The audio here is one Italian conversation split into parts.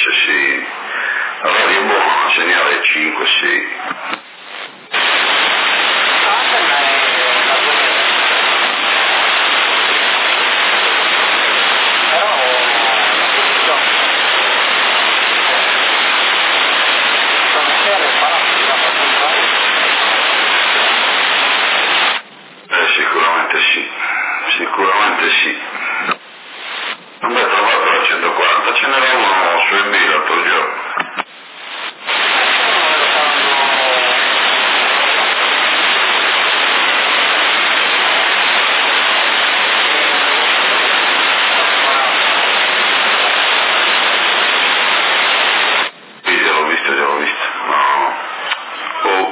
invece sì. La radio è buona, segnale 5, sì. Sicuramente sì, sicuramente sì. Non ho trovato la 140, ce n'era uno su EB l'altro giorno. Sì, già l'ho visto. No. Oh.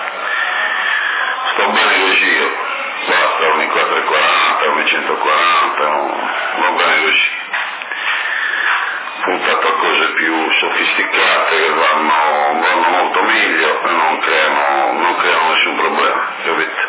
Sto bene così io. Basta, un 440, un 140, va bene così. Puntato a cose più sofisticate che vanno molto meglio e non creano nessun problema, capito?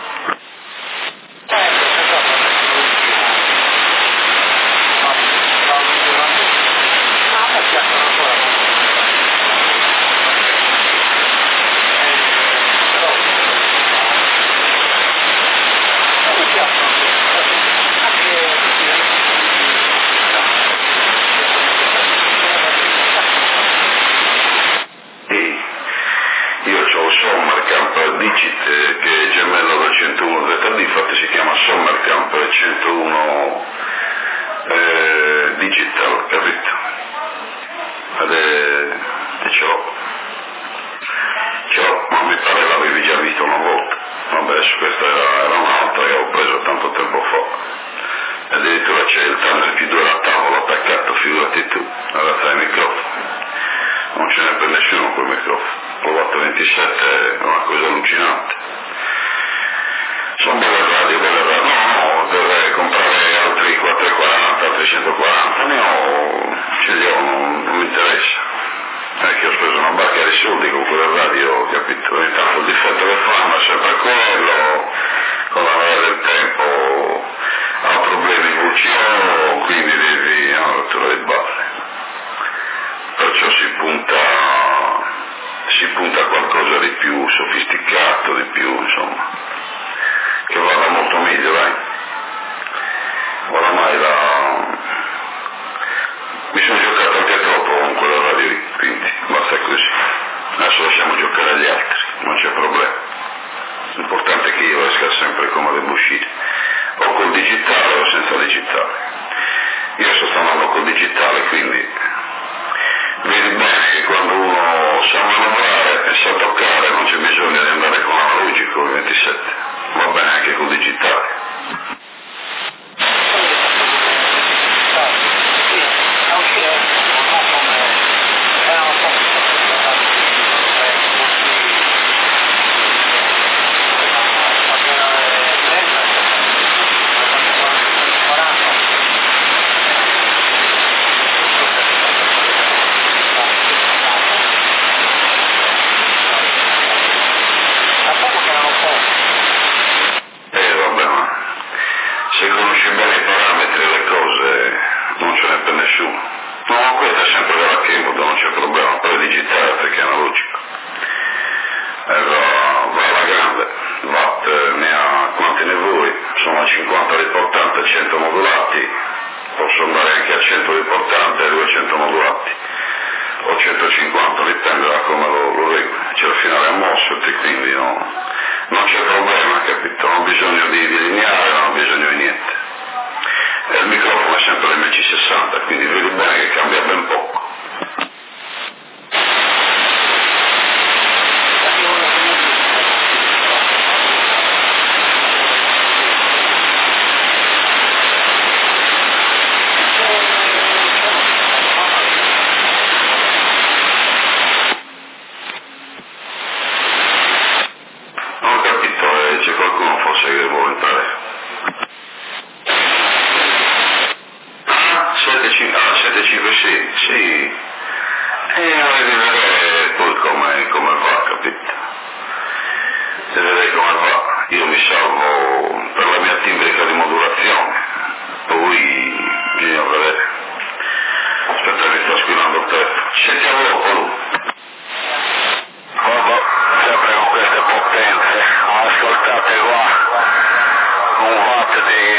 Io ho il Sommercamp Digit che è gemello del 101 ZD, infatti si chiama Sommercamp 101 Digital, capito? E ce l'ho, ma mi pare l'avevi già visto una volta. Vabbè, adesso questa era un'altra che ho preso tanto tempo fa. Addirittura c'è il tunnel P2 alla tavola attaccato, figurati tu, alla tra i microfoni. Non ce n'è per nessuno quel microfono. L'ho fatto 27, è una cosa allucinante. Sono belle radio. No, dovrei comprare altri 440, altri 140, ce li ho, non mi interessa. È che ho speso una barca di soldi con quella radio, capito? Ogni tanto il difetto che fanno è sempre quello, con la marea del tempo ha problemi in VCO, quindi devi rottura di balle. Perciò si punta a qualcosa di più sofisticato, di più, insomma, che vada molto meglio, dai. Oramai mi sono giocato anche troppo con quella radio lì, quindi basta così. Adesso lasciamo giocare agli altri, non c'è problema. L'importante è che io esca sempre come devo uscire, o col digitale o senza digitale. Io sto andando col digitale, quindi vedi bene che quando uno sa manovrare e sa toccare non c'è bisogno di andare con l'analogico il 27, va bene anche col digitale. Vabbè, ma se conosci bene i parametri e le cose non ce n'è per nessuno. No, questa è sempre della Keyboard, non c'è problema, però è digitale perché è analogico. Va alla grande, watt ne ha quanti ne vuoi, sono a 50 di portante, 100 modulati, posso andare anche a 100 di portante e 200 modulati, o 150, dipende da come lo regoli. C'è il finale a MOSFET, quindi non c'è problema, capito? Non ho bisogno di lineare, non ho bisogno di niente. E il microfono è sempre l'MC60, quindi vedi bene che cambia ben poco.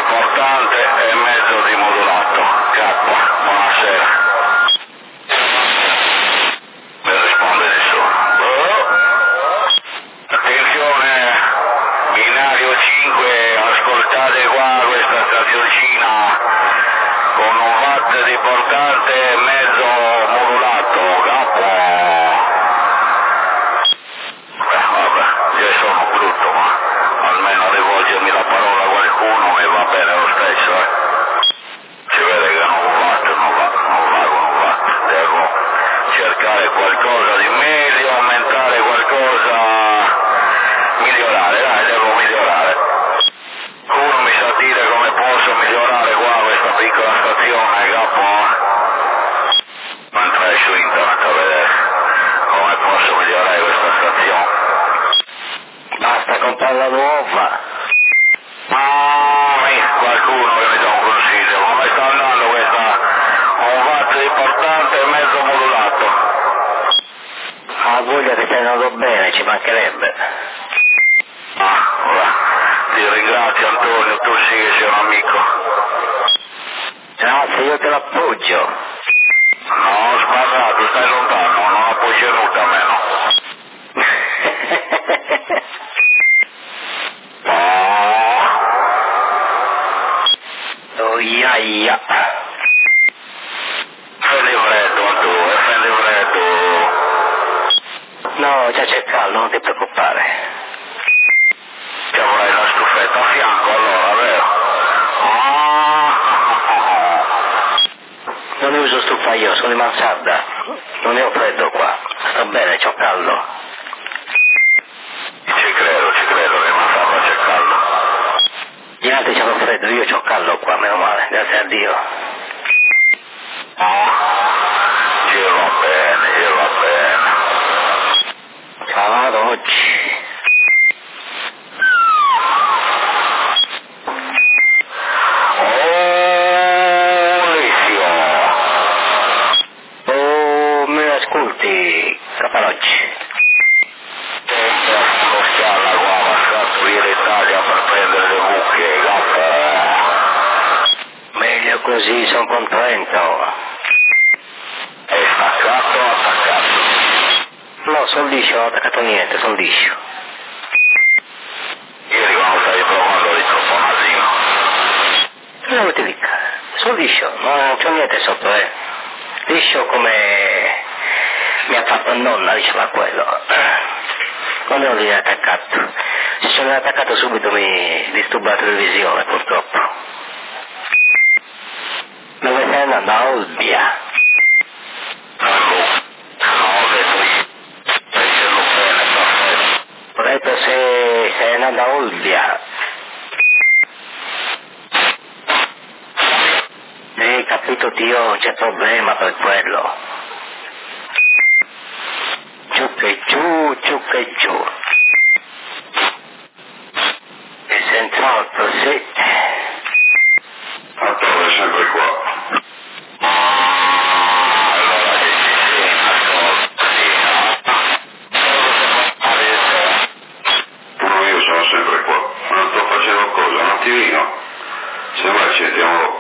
portante e mezzo di modulato. K, buonasera. Mi risponde nessuno. Attenzione, binario 5, ascoltate qua questa stazioncina con un watt di portante e mezzo modulato. Capo. Vabbè, io sono brutto, ma almeno rivolgermi la parola a qualcuno mi va bene lo stesso, Si vede che non va con un watt. Devo cercare qualcosa di meglio, aumentare qualcosa, migliorare, dai, devo migliorare. Uno mi sa dire come posso migliorare qua questa piccola stazione, capo? Mentre su internet a vedere come posso migliorare questa stazione. Basta comprarla nuova. Qualcuno che mi dà un consiglio, come sta andando questa, un watt di portante e mezzo modulato? Ha voglia che stai andando bene, ci mancherebbe. Vabbè, ti ringrazio Antonio, tu sì che sei un amico. Grazie, io te l'appoggio. No, ho sbarrato, stai lontano, non ho poi ceduto a me, no. Oh, iaia. Prendi freddo, Antonio, prendi freddo. No, già c'è caldo, non ti preoccupare. Ci avrai la stufetta a fianco allora, vero? Non ne uso stufa io, sono in mansarda. Non ne ho freddo qua. Sto bene, c'ho caldo. Ci credo, che non sarà c'è caldo. Gli altri c'hanno freddo, io c'ho caldo qua, meno male, grazie a Dio. Ci va bene. Cavolo oggi. Oh, mi ascolti, Capalocci. Lo schialla qua, va fatto in Italia per prendere le mucche, capo. Meglio così, sono contento. È staccato o attaccato? No, sono liscio, non ho attaccato niente, sono liscio. Ieri quando stavi provando di troppo nasino. Che volete dica? Sono liscio, non c'ho niente sotto, Liscio come mi ha fatto nonna, diceva quello. Non devo dire attaccato. Se sono attaccato subito mi disturba la televisione, purtroppo. Dove stai andando? A Olbia. Ho detto se sei andando a Olbia. Capito Dio, non c'è problema per quello. Giù che giù. E senz'altro sì. Attore è sempre qua. No, io sono sempre qua. Non sto facendo cosa, un attimino. Se mai ci sentiamo.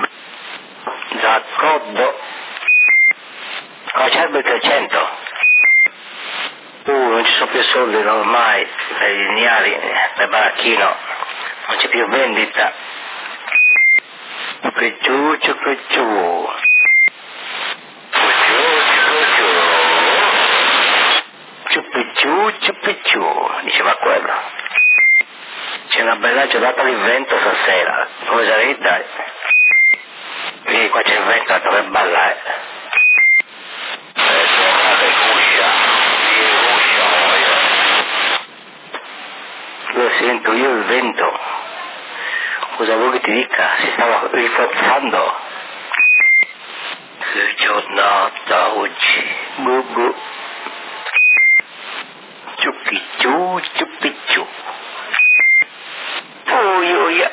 D'accordo. Cocerbo il 300. Non ci sono più soldi ormai per i lineari, per baracchino. Non c'è più vendita. Giù che giù. Giù, diceva quello. C'è una bella giornata di vento stasera. Cosa rida? Vieni qua c'è il vento, a dove ballare. Lo sento io il vento. Cosa vuoi che ti dica? Si stava rinforzando. Che giornata oggi. Bu. Ciuppi giù. Uia.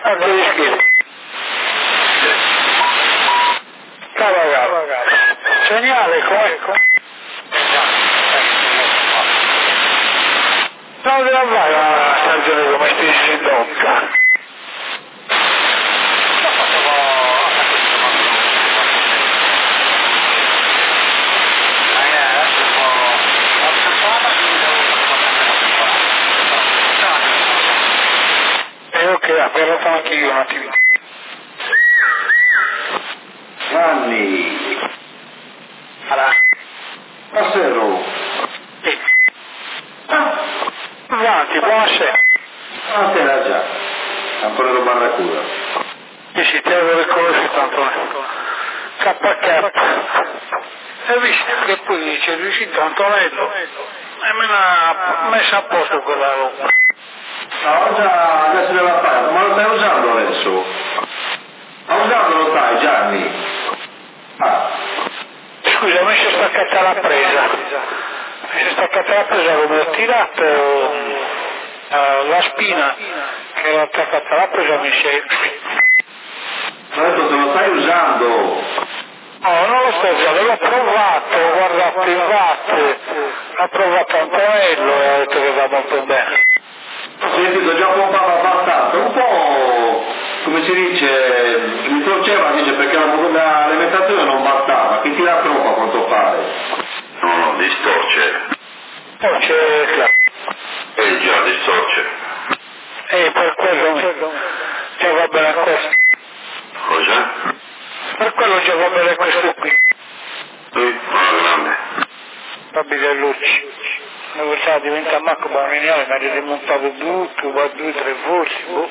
Anche gli schifo. Cavolo. Segnale, come? Non deve fare la stagione come si tocca. Ok, abbiamo fatto anche io un attimo. Gianni, Allora. Passero. Sì. Avanti, buonasera. Buonasera già. Ancora lo barracuda. Sì, te lo riconosco Antonello. KK. Hai visto che poi dice riuscito Antonello e me l'ha messa a posto quella roba. No, già adesso della parte, ma lo stai usando adesso? Ma usando lo stai Gianni? Ah. Scusa, mi si è staccata la presa. Come ho tirato la spina che era attaccata alla presa mi si è... Ho detto se lo stai usando. No, non lo sto usando, l'ho provato, ho guardato il VAT, l'ha provato Antonello e ha detto che va molto bene. Senti, l'ho già pompato abbastanza, un po', come si dice, mi torceva, dice, perché l'alimentazione non bastava, che tira troppo a quanto pare. No, distorce. Poi c'è... Già distorce. per quello già va bene questo. Cosa? Per quello già va bene questo qui. Sì, una grande. Fabio Lucci. Dove sta diventa Marco Baroninale, mi ha rimontato tutto, va 2-3 voci, boh.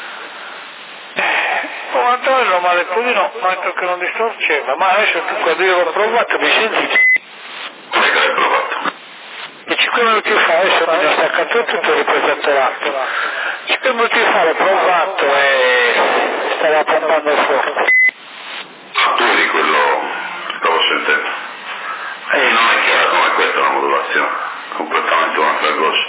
Antonello mi ha detto di no, mi ha detto che non distorceva, ma adesso tu quando io l'ho provato mi sentite? Come che l'hai provato? E 5 minuti fa, adesso mi ha staccato tutto e ripreso l'altro. 5 minuti fa l'ho provato e stava pompando forte. Tu eri quello che stavo sentendo. Non è chiaro come questa è la modulazione, completamente un'altra cosa.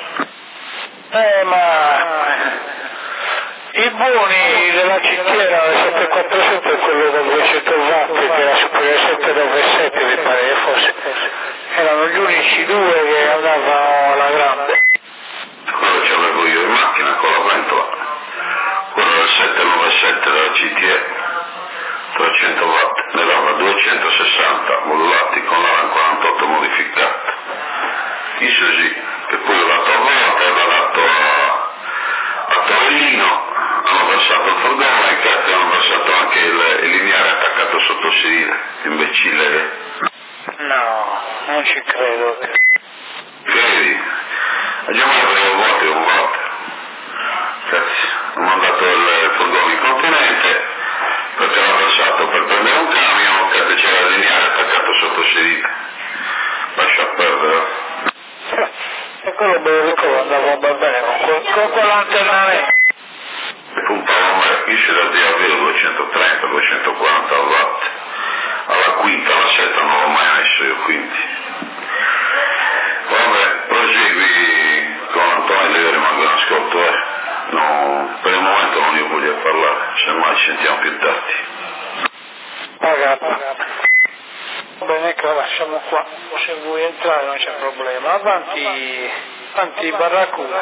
Ma i buoni della cicchiera del 747 è quello da 200 watt che era superiore al 797 mi pare che fosse. Erano gli unici due che andavano alla grande. Quello che avevo io in macchina con la pentola, quello del 797 della CTE, 300 watt, ne dava 260 modulati con la 48 modificata. Isso sì, che poi l'ho dato a Volta e l'ho dato a Torellino, hanno passato il furgone e cazzo hanno passato anche il lineare attaccato sotto il sedile, imbecille che... No, non ci credo. Credi? Abbiamo fatto un voto. Cazzo, ho mandato il furgone in continente perché l'ho passato per prendere un camion, cazzo c'era il lineare attaccato sotto il sedile. Lascia perdere. E quello me lo ricordo, andava bene con quell'antenna lì. Pompavo marchisce da DAV 230-240 watt. Alla quinta, alla setta non l'ho mai messo io, quindi. Vabbè, prosegui con Antonio, io rimango in ascolto, no, per il momento non io voglio parlare, semmai ci sentiamo più tardi. Pagata. Va bene che la lasciamo qua, se vuoi entrare non c'è problema. Avanti Barracuda.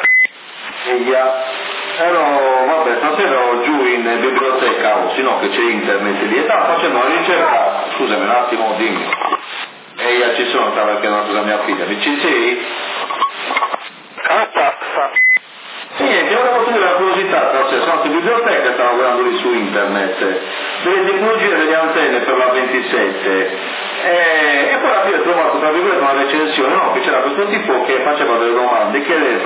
Vabbè, stasera ero giù in biblioteca, o sino che c'è internet lì, e stavo facendo una ricerca, scusami un attimo, dimmi. E ci sono, stava chiedendo cosa mia figlia, mi ci sei? Niente, volevo dire una curiosità, sono in biblioteca, stavo guardando lì su internet, delle tecnologie delle antenne per la 27, e poi alla fine ho trovato tra virgolette una recensione, no, che c'era questo tipo che faceva delle domande,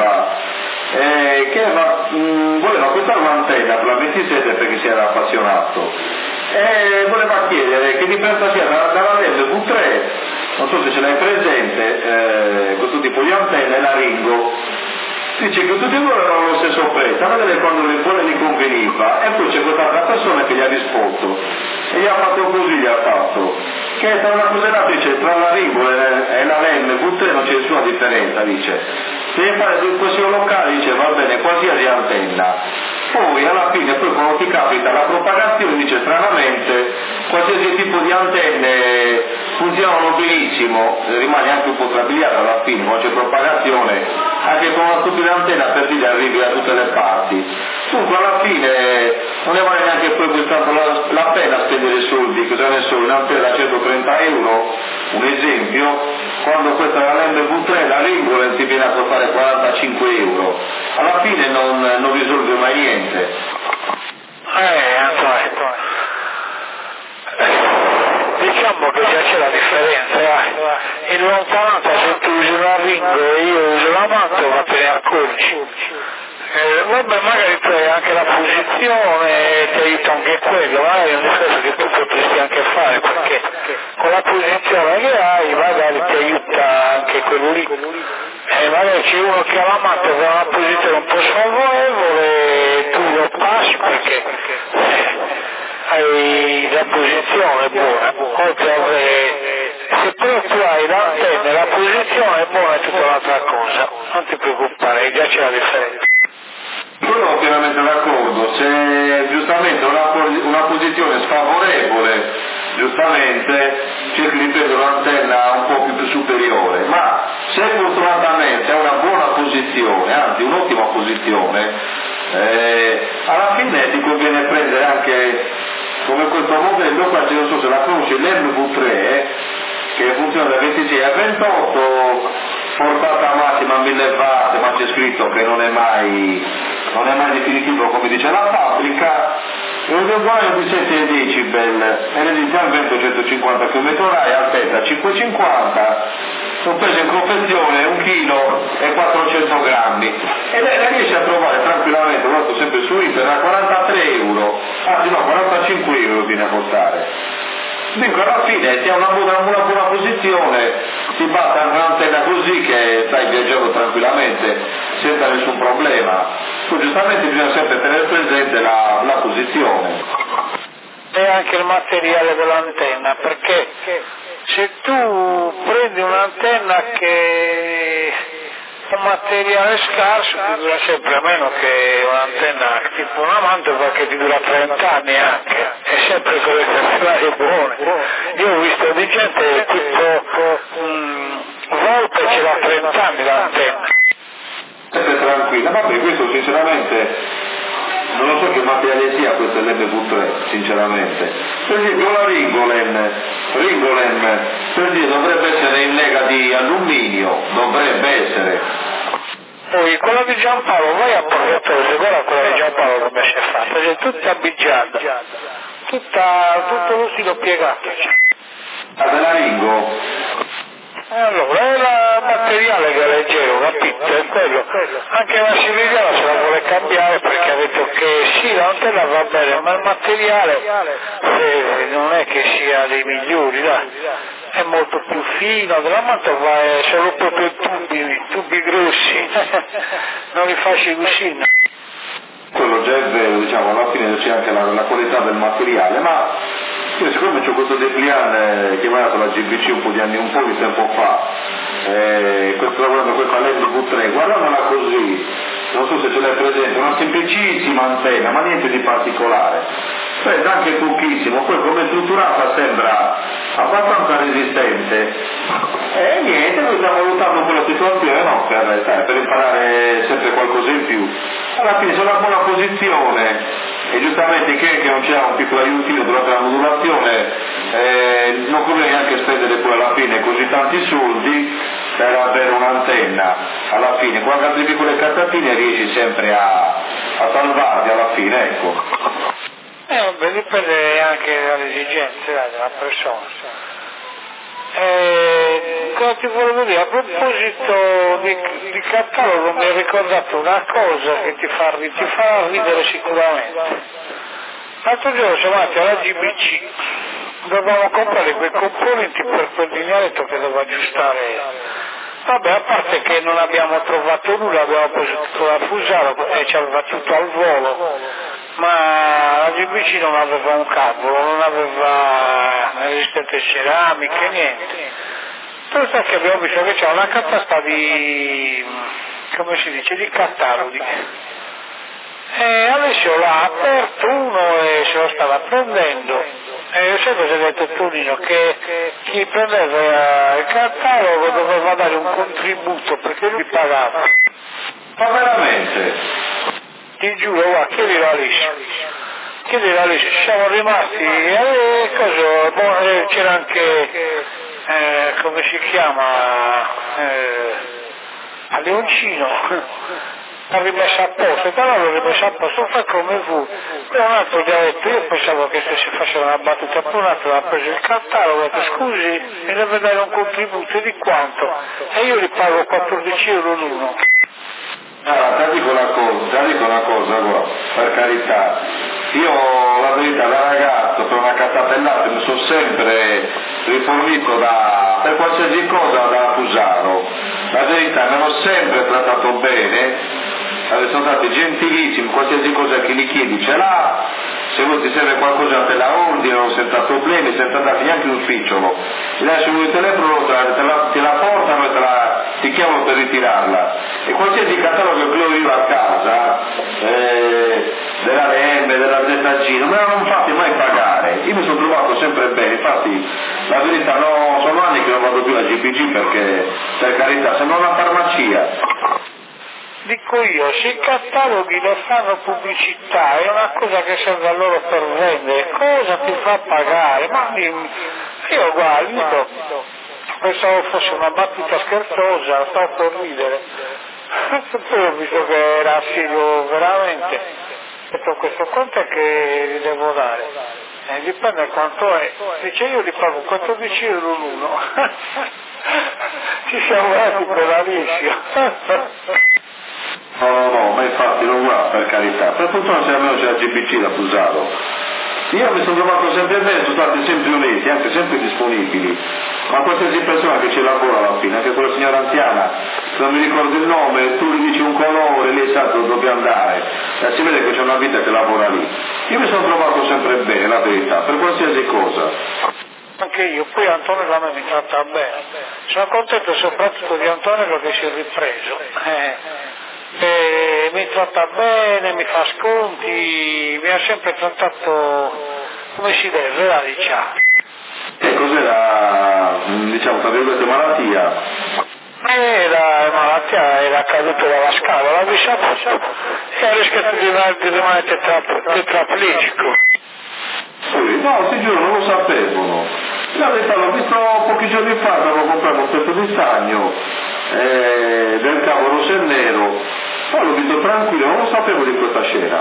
voleva acquistare un'antenna per la 27 perché si era appassionato, e voleva chiedere che differenza sia dall'antenna V3, non so se ce l'hai presente, questo tipo di antenna, e la Ringo. Dice che tutti e due avevano lo stesso prezzo, a vedere quando le buone gli conveniva, e poi c'è quest'altra persona che gli ha risposto e gli ha fatto così, che tra una cosa e l'altra, dice, tra la Ringo e la REM V3 non c'è nessuna differenza, dice, deve fare del consiglio locale, dice, va bene, qualsiasi antenna, poi alla fine poi quando ti capita la propagazione dice stranamente qualsiasi tipo di antenne funzionano benissimo, rimane anche un po' strabiliata alla fine, quando c'è propagazione, anche con una stupida antenna per dire arrivi da tutte le parti. Dunque alla fine non ne vale neanche poi così tanto la pena spendere soldi, cosa ne so, un'antenna da 130 euro, un esempio, quando questa è la MV3, la Ringolen ti viene a costare 45 euro, alla fine non risolve mai niente. Diciamo che già c'è la differenza, in lontananza se tu usi una Ringo e io uso la Mantova te ne accorgi. Vabbè, magari tu hai anche la posizione, ti aiuta anche quello, magari è un discorso che tu potresti anche fare, perché con la posizione che hai magari ti aiuta anche quello lì. Magari c'è uno che ha la Mantova con una posizione un po' sfavorevole, tu lo passi perché hai la posizione buona, oltre ad avere, se però tu hai l'antenna e la posizione è buona è tutta un'altra cosa, non ti preoccupare, già c'è la differenza. Sono pienamente d'accordo, se giustamente una posizione sfavorevole, giustamente cerchi di prendere un'antenna un po' più superiore, ma se fortunatamente è una buona posizione, anzi un'ottima posizione, alla fine ti conviene prendere anche come questo modello, qua non so se la conosci, l'MV3, che funziona da 26 a 28, portata massima 1000 watt, ma c'è scritto che non è mai definitivo come dice la fabbrica, e un guadagno di 7 decibel, eredità al vento 150 km/h, altezza 5,50, sono preso in confezione 1 kg e 400 grammi, e la riesce a trovare tranquillamente, guardo sempre su internet, a 43 euro, anzi no, 45 euro viene a costare. Dico, alla fine si ha una buona posizione, si batte anche un'antenna così che stai viaggiando tranquillamente senza nessun problema. Poi giustamente bisogna sempre tenere presente la posizione. E anche il materiale dell'antenna, perché se tu prendi un'antenna che un materiale scarso ti dura sempre, a meno che un'antenna tipo una Mantova che ti dura 30 anni anche, è sempre con le categorie buone. Io ho visto di gente tipo Volpe ce l'ha 30 anni l'antenna. Sempre tranquilla, ma per questo sinceramente non lo so che materiale sia questo l'MV3, sinceramente. Per esempio la Ringolen per dire dovrebbe essere in lega di alluminio, dovrebbe essere. Poi quella di Giampaolo, vai a Porretose, guarda quella di Giampaolo come si è fatta, è tutta abbigiata, tutto lo stile piegato. La della Ringo? Allora, è il materiale che è leggero, capito? È quello. Anche la Sirigliana se la vuole cambiare perché ha detto che sì, l'antenna va bene, ma il materiale non è che sia dei migliori, dai. È molto più fino, della Mantova è solo proprio tubi grossi, non li faccio così. Quello già è vero, diciamo, alla fine c'è anche la qualità del materiale, ma io siccome c'ho questo Deplian chiamato la GBC un po' di tempo fa, sto lavorando con questa l'MV3, guardandola così, non so se ce l'hai presente, una semplicissima antenna, ma niente di particolare, pesa anche pochissimo, poi come strutturata sembra abbastanza resistente, e niente, noi stiamo valutando quella situazione, no, per imparare sempre qualcosa in più. Alla fine c'è una buona posizione, e giustamente che non c'era un piccolo aiutino durante la modulazione, non conviene neanche spendere poi alla fine così tanti soldi per avere un'antenna. Alla fine con altre piccole cazzatine riesci sempre a salvarti alla fine, ecco. Vabbè, dipende anche dalle esigenze della persona. Cosa ti volevo dire? A proposito di catalogo mi hai ricordato una cosa che ti fa ridere sicuramente. L'altro giorno siamo andati alla GBC, dovevamo comprare quei componenti per quel dignaletto che doveva aggiustare. Vabbè, a parte che non abbiamo trovato nulla, abbiamo preso tutto da Fusaro e ci aveva tutto al volo, ma la GBC non aveva un cavolo, non aveva resistente ceramiche, niente. Pensa che abbiamo visto che c'è una catasta di, come si dice, di cataloghi. E alle adesso l'ha aperto uno e se lo stava prendendo. E sai cosa ha detto Tonino? Che chi prendeva il catalogo doveva dare un contributo perché lui pagava. Ma veramente? Ti giuro, guarda, chiedilo lì, siamo rimasti, c'era anche, come si chiama, a Leoncino, l'ha rimessa a posto, però l'ho rimessa a posto, fa come fu. Poi un altro gli ha detto, io pensavo che se si faceva una battuta, poi un altro ha preso il catalogo, ha detto scusi, mi deve dare un contributo di quanto? E io gli pago 14 euro l'uno. Ti dico una cosa, guarda, per carità, io la verità da ragazzo per una catapellata mi sono sempre rifornito per qualsiasi cosa da Fusaro, la verità mi hanno sempre trattato bene, sono stati gentilissimi, qualsiasi cosa che gli chiedi ce l'ha, se non ti serve qualcosa te la ordino senza problemi, senza darti neanche un spicciolo, ti lasciano il telefono, te la portano e ti chiamano per ritirarla, e qualsiasi catalogo che ho io a casa, della RM, della ZG, non me l'hanno fatti mai pagare, io mi sono trovato sempre bene, infatti la verità no, sono anni che non vado più a GPG perché per carità sembra una farmacia. Dico io, se i cataloghi ne fanno pubblicità, è una cosa che serve a loro per vendere, cosa ti fa pagare? Ma io guardo, pensavo fosse una battuta scherzosa, stavo per ridere. Poi ho visto che era serio veramente, ho detto questo quanto è che gli devo dare? Dipende quanto è, dice io gli pago 14 euro l'uno. Ci siamo andati per la liscia. No, ma infatti non guarda, per carità, per fortuna se almeno c'è la GBC da Fusaro. Io mi sono trovato sempre bene, sono stati sempre onesti, anche sempre disponibili, ma qualsiasi persona che ci lavora alla fine, anche quella signora anziana, non mi ricordo il nome, tu gli dici un colore, lei sa dove dove andare, e si vede che c'è una vita che lavora lì. Io mi sono trovato sempre bene, la verità, per qualsiasi cosa. Anche io, poi Antonio a me mi tratta bene, sono contento soprattutto di Antonio che si è ripreso. Mi tratta bene, mi fa sconti, mi ha sempre trattato come si deve, la diciamo. E cos'era, diciamo, tra virgolette, malattia? La malattia era caduto dalla scala, l'ha vista a posto e ha rischiato di rimanere tetraplegico. Sì, no, ti giuro, non lo sapevano. La verità l'ho visto pochi giorni fa, avevo comprato un pezzo di stagno del cavo rosso e nero, poi l'ho visto tranquillo, non lo sapevo di questa scena.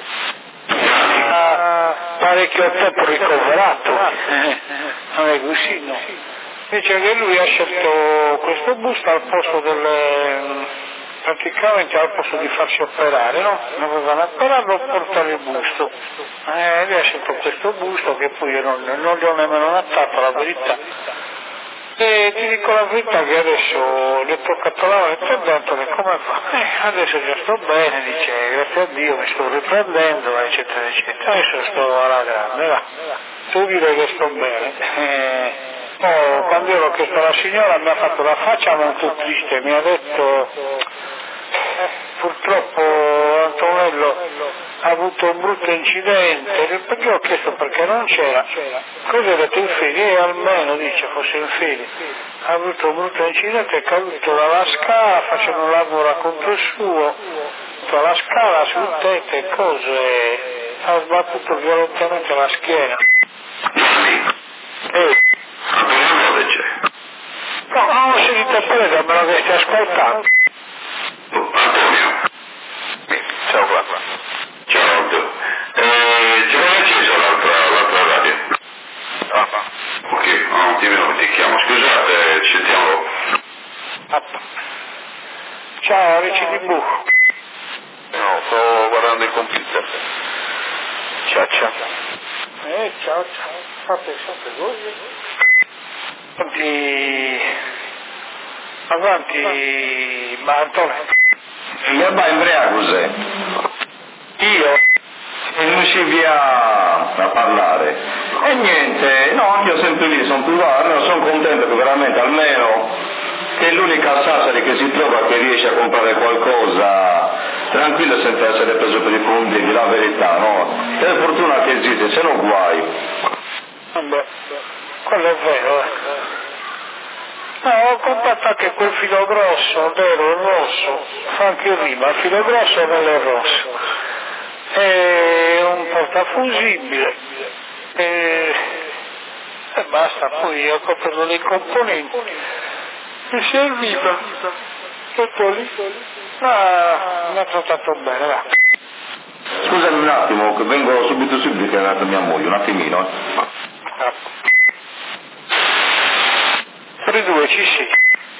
Parecchio tempo ricoverato, non è così, no? Dice che lui ha scelto questo busto al posto praticamente al posto di farsi operare, no? Dovevano operarlo, portare il busto. Lui ha scelto questo busto che poi io non gli ho nemmeno nattato, la verità. E ti dico la verità che adesso gli ho toccato la mano e ti ho detto che come fa? Adesso già sto bene, dice, grazie a Dio mi sto riprendendo, eccetera, eccetera. Adesso sto alla grande, va. Tu dire che sto bene. Quando io l'ho chiesto alla signora mi ha fatto la faccia molto triste, mi ha detto purtroppo Antonello ha avuto un brutto incidente, perché ho chiesto perché non c'era, cosa ha detto in fede, almeno dice fosse in fede, ha avuto un brutto incidente, è caduto dalla scala facendo un lavoro a conto suo, dalla scala sul tetto e cose, ha sbattuto violentemente la schiena. No, non ho sentito presa, me lo stai ascoltando. Ciao guarda. Ciao Aldo. Ci avevo acceso l'altra radio? Ok, un attimino ti chiamo. Scusate, ci sentiamo. Ciao, amici di buco. No, sto guardando il computer. Ciao. Ciao. Fate sempre voi. Avanti, ma Antonio. Io va in Breaguse. Io? E non si via a parlare. E niente, no, anche io sempre lì, sono privato, sono contento che veramente almeno che è l'unica Sassari che si trova che riesce a comprare qualcosa tranquillo senza essere preso per i fondi, di la verità, no? È fortuna che esiste, se no guai. Vabbè, quello è vero, No, ho comprato anche quel filo grosso, vero, il rosso, fa anche rima, il filo grosso non è rosso. È un portafusibile e basta, poi ho comprato le componenti mi serviva e poi mi ha trattato bene, va. Scusami un attimo, che vengo subito che è andata mia moglie, un attimino. 3-2 ci sì.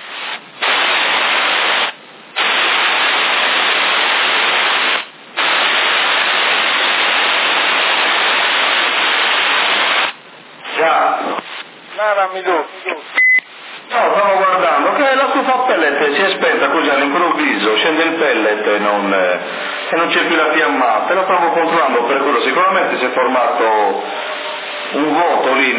Già. Nara mi do. No, stavo guardando che la stufa a pellet si è spenta così all'improvviso, scende il pellet e non c'è più la fiammata, la stavo controllando per quello, sicuramente si è formato un vuoto lì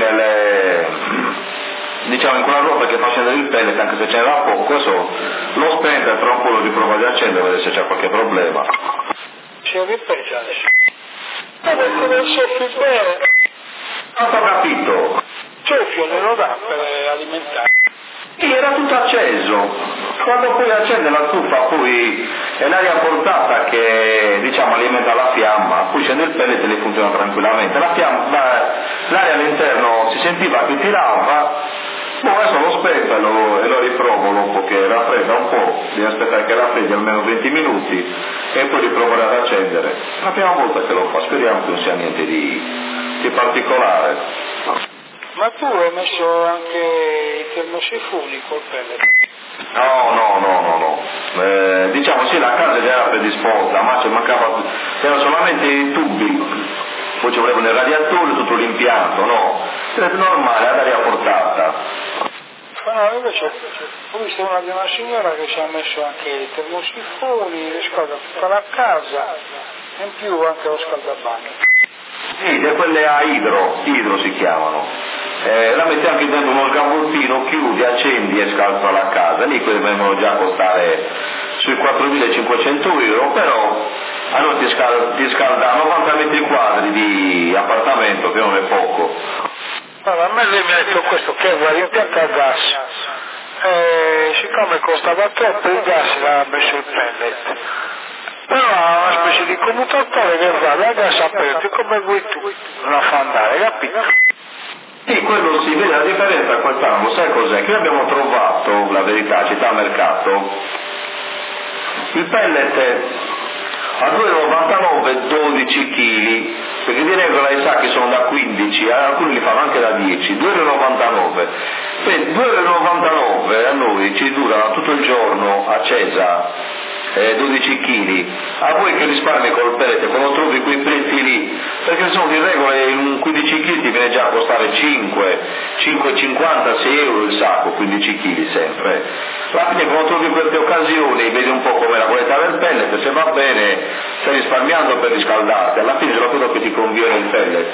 diciamo in quella ruota che fa scendere il pellet, anche se c'era poco, adesso l'ho spenta e tra un po' lo riprovo ad accendere, vedere se c'è qualche problema. C'è ripeto adesso. Ma perché non soffri bene? Non ho capito. Soffio glielo dà per alimentare. Sì, era tutto acceso. Quando poi accende la stufa poi è l'aria portata che diciamo alimenta la fiamma, poi scende il pellet e le funziona tranquillamente. L'aria all'interno si sentiva che tirava, adesso l'ho spento e lo riprovo dopo che raffredda un po', devi aspettare che raffreddi almeno 20 minuti e poi riproverò ad accendere. È la prima volta che lo fa, speriamo che non sia niente di particolare. Ma tu hai messo anche i termosifoni col pellet? No. Diciamo sì, la casa già era predisposta, ma erano solamente i tubi, poi ci volevano il radiatore, tutto l'impianto, no? È normale, ad aria portata. No, invece ho visto una di una signora che ci ha messo anche i termosifoni, riscalda tutta la casa, e in più anche lo scaldabagno. Sì, quelle a idro si chiamano. La metti anche dentro uno sgabuzzino, chiudi, accendi e scalza la casa, lì quelle vengono già a costare sui 4.500 euro, però a noi ti scalda 90 metri quadri di appartamento, che non è poco. Allora, a me lei mi ha detto questo, che va l'impianto a gas, siccome costava troppo il gas l'ha messo il pellet, però ha una specie di commutatore che va da gas aperto, come vuoi tu, la fa andare, capito? Sì, quello si vede la differenza quest'anno, sai cos'è? Che noi abbiamo trovato, la verità, città mercato, il pellet a 2,99 12 kg, perché di regola i sacchi sono da 15, alcuni li fanno anche da 10, 2,99. Per 2,99 a noi ci dura tutto il giorno accesa 12 kg. A voi che risparmi col pellet, quando trovi quei prezzi lì, perché sono di regola un 15 kg ti viene già a costare 5,50, 6 euro il sacco, 15 kg sempre. Alla fine quando trovi queste occasioni vedi un po' come la qualità del pellet, se va bene stai risparmiando per riscaldarti, alla fine lo credo che ti conviene il pellet.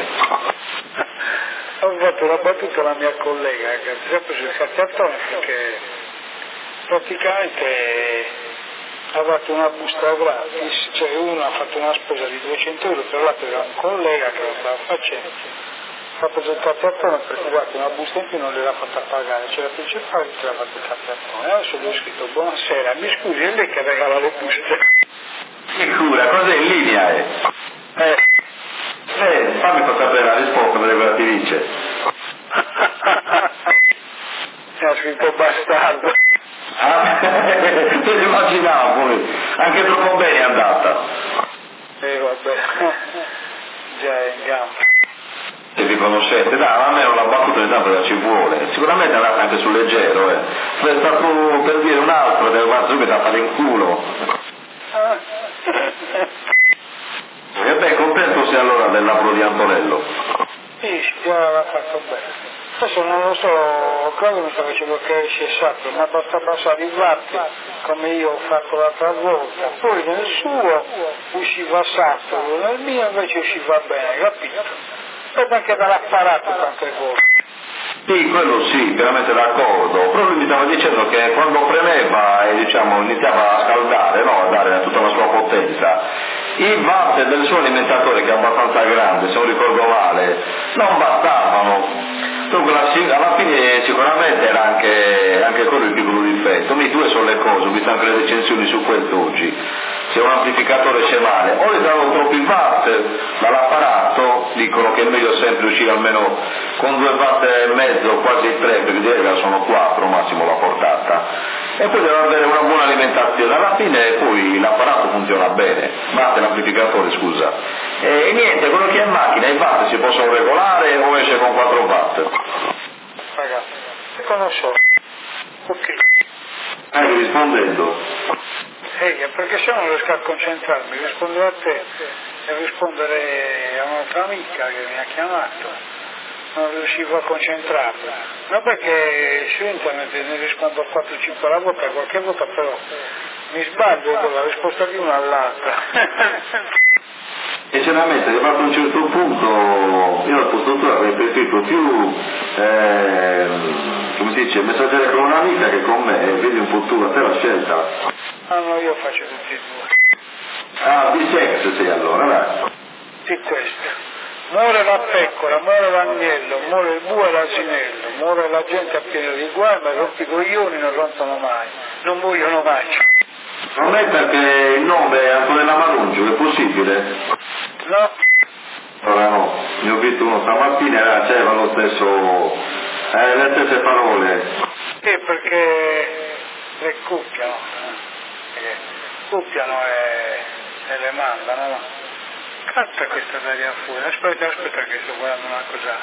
Ho fatto una battuta alla mia collega che ha sempre sul cacciatone perché praticamente ha fatto una busta gratis, cioè uno ha fatto una spesa di 200 euro, tra l'altro era un collega che lo stava facendo, ha preso il cacciatone perché guarda una busta in più non gliel'ha fatta pagare, c'era il principale che l'ha fatto il cacciatone, adesso gli ho scritto buonasera, mi scusi, è lei che regala le buste? Sicura, cosa in linea è? Fammi far sapere la risposta per cosa ti dice. Mi ha scritto bastardo. Te lo immaginavo, anche troppo bene è andata. Vabbè, già è in gamba. Se vi conoscete, dai, a me non la battuta di tanto ci vuole, sicuramente è andata anche sul leggero, è stato per dire un altro, deve guardare subito a fare in culo. E beh, contento sei allora del lavoro di Antonello? Sì, l'ha fatto bene. Adesso non lo so, cosa mi sta facendo che si è satto, ma basta passare i vatti come io ho fatto l'altra volta, poi nel suo usciva satto, nel mio invece usciva bene, capito? E anche dall'apparato tante volte. Sì, quello sì, veramente d'accordo, però lui mi stava dicendo che quando premeva e iniziava a scaldare, no, a dare tutta la sua potenza, i watt del suo alimentatore, che è abbastanza grande, se non ricordo male, non bastavano. Dunque alla fine sicuramente era anche quello il piccolo difetto. I due sono le cose, ho visto anche le recensioni su quest'oggi. Se un amplificatore c'è male, o le danno troppi watt dall'apparato, dicono che è meglio sempre uscire almeno con 2 watt e mezzo, quasi 3, perché direi che sono 4 massimo la portata, e poi deve avere una buona alimentazione, alla fine poi l'apparato funziona bene, batte l'amplificatore, scusa, e niente, quello che è in macchina, i watt si possono regolare o esce con 4 watt? Ragazzi, conosco. Ok. Rispondendo. Perché se no non riesco a concentrarmi, rispondere a te e rispondere a un'altra amica che mi ha chiamato, non riuscivo a concentrarmi, no, perché su internet ne rispondo a 4-5 alla volta, qualche volta però mi sbaglio con la risposta di una all'altra. Sinceramente, arrivato a un certo punto, io al posto tuo avrei preferito più, come si dice, messaggere con un'amica che con me, vedi un po' tu, a te la scelta. Ah no, io faccio tutti e due. Ah, di sex sei allora, dai. Di questo. Muore la pecora, muore l'agnello, muore il bue e l'asinello, muore la gente appiena di guai, ma rompi i coglioni non rompono mai, non muoiono mai. Non è perché il nome è Antonella Marungio, è possibile? No? Allora no, ne ho visto uno stamattina e c'era lo stesso, le stesse parole. Sì, perché le coppiano e le mandano, no? Cazzo questa d'aria fuori, aspetta che sto guardando una cosa.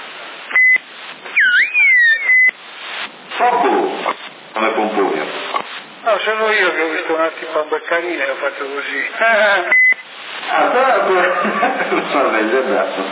Troppo! Non è Pomponio. No, sono io che ho visto una tipa beccarina e ho fatto così. Ah, certo! Lo so, meglio adesso.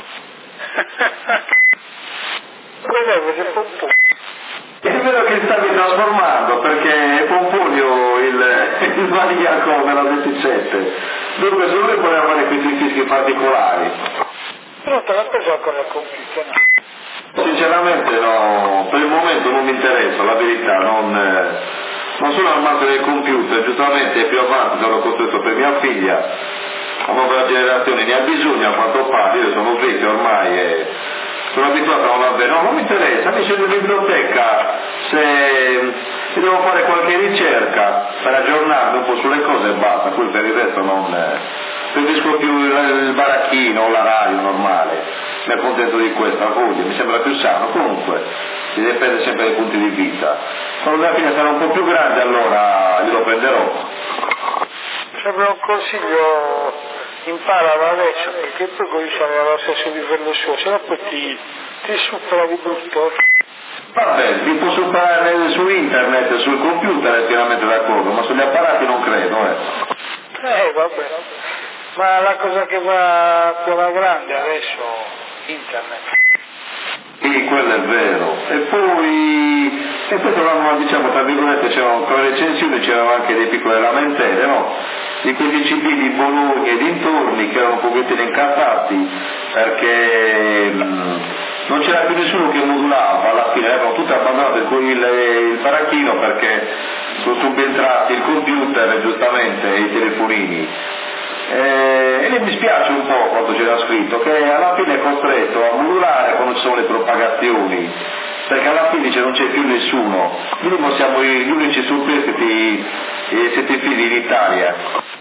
Volevo che Pomponio. È vero che stavi trasformando, perché è Pomponio il maniaco della 27. Dunque se lui voleva fare questi fischi particolari. Però te l'ha preso ancora il computer, no? Sinceramente no, per il momento non mi interessa, la verità, non sono armato del computer, giustamente più avanti sarò costretto per mia figlia, la nuova generazione ne ha bisogno, a quanto pare, io sono vecchio ormai e sono abituato a non avere, no, non mi interessa, mi scendo in biblioteca, se devo fare qualche ricerca per aggiornarmi un po' sulle cose e basta, poi per il resto non preferisco più il baracchino o la radio normale, mi accontento di questa voglia, mi sembra più sano, comunque si dipende sempre dai punti di vista, quando alla fine sarà un po' più grande allora glielo prenderò. Sempre un consiglio, imparalo adesso, perché poi così sarai allo stesso livello suo, se no poi ti supera di brutto. Vabbè, vi posso superare su internet, sul computer è pienamente d'accordo, ma sugli apparati non credo, Vabbè. Ma la cosa che va più alla grande adesso, internet. Sì, quello è vero. E poi trovavamo, diciamo, tra virgolette, c'erano, con le recensioni c'erano anche dei piccole lamentele, no? Di questi CD di Bologna e dintorni che erano un pochettino incazzati perché non c'era più nessuno che modulava, alla fine avevano tutti abbandonato il baracchino perché sono subentrati il computer e giustamente i telefonini. E mi dispiace un po' quanto c'era scritto, che alla fine è costretto a modulare quando ci sono le propagazioni, perché alla fine non c'è più nessuno, noi siamo gli unici superstiti e settifili in Italia.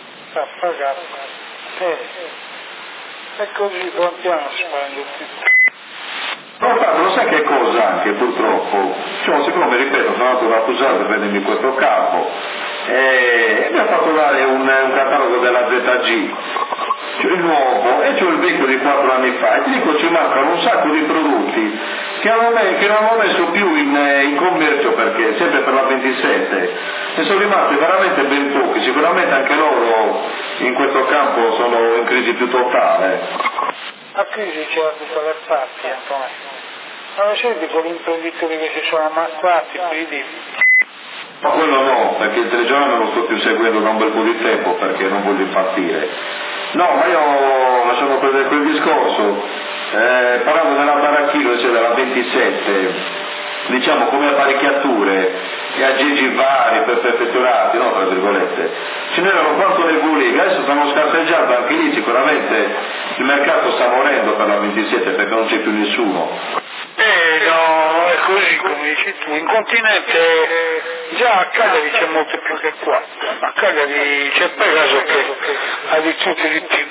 E così pian piano si prende tutto. No, Fabio, lo sai che cosa anche purtroppo? Cioè, siccome, ripeto, sono andato da accusare per prendermi questo capo e mi ha fatto dare un catalogo della ZG, c'è il nuovo e c'è il vecchio di 4 anni fa e ti dico ci mancano un sacco di prodotti che non ho messo più in commercio perché sempre per la 27 ne sono rimasti veramente ben pochi, sicuramente anche loro in questo campo sono in crisi più totale. La crisi c'è da tutte le parti, Antonio. Ma lo senti con gli imprenditori che si sono ammazzati per i debiti? Ma quello no, perché il telegiornale non lo sto più seguendo da un bel po' di tempo perché non voglio impazzire. No, ma io lasciamo perdere quel discorso, parlando della baracchino, cioè della 27, diciamo come apparecchiature e aggeggi vari perfezionati, no, tra virgolette, ce n'erano quanto ne volevi, adesso stanno scarseggiando anche lì, sicuramente il mercato sta morendo per la 27 perché non c'è più nessuno. No, è così come dici tu, in continente già a Cagliari c'è molto più che qua, a Cagliari c'è Pegaso che ha di tutto e di più,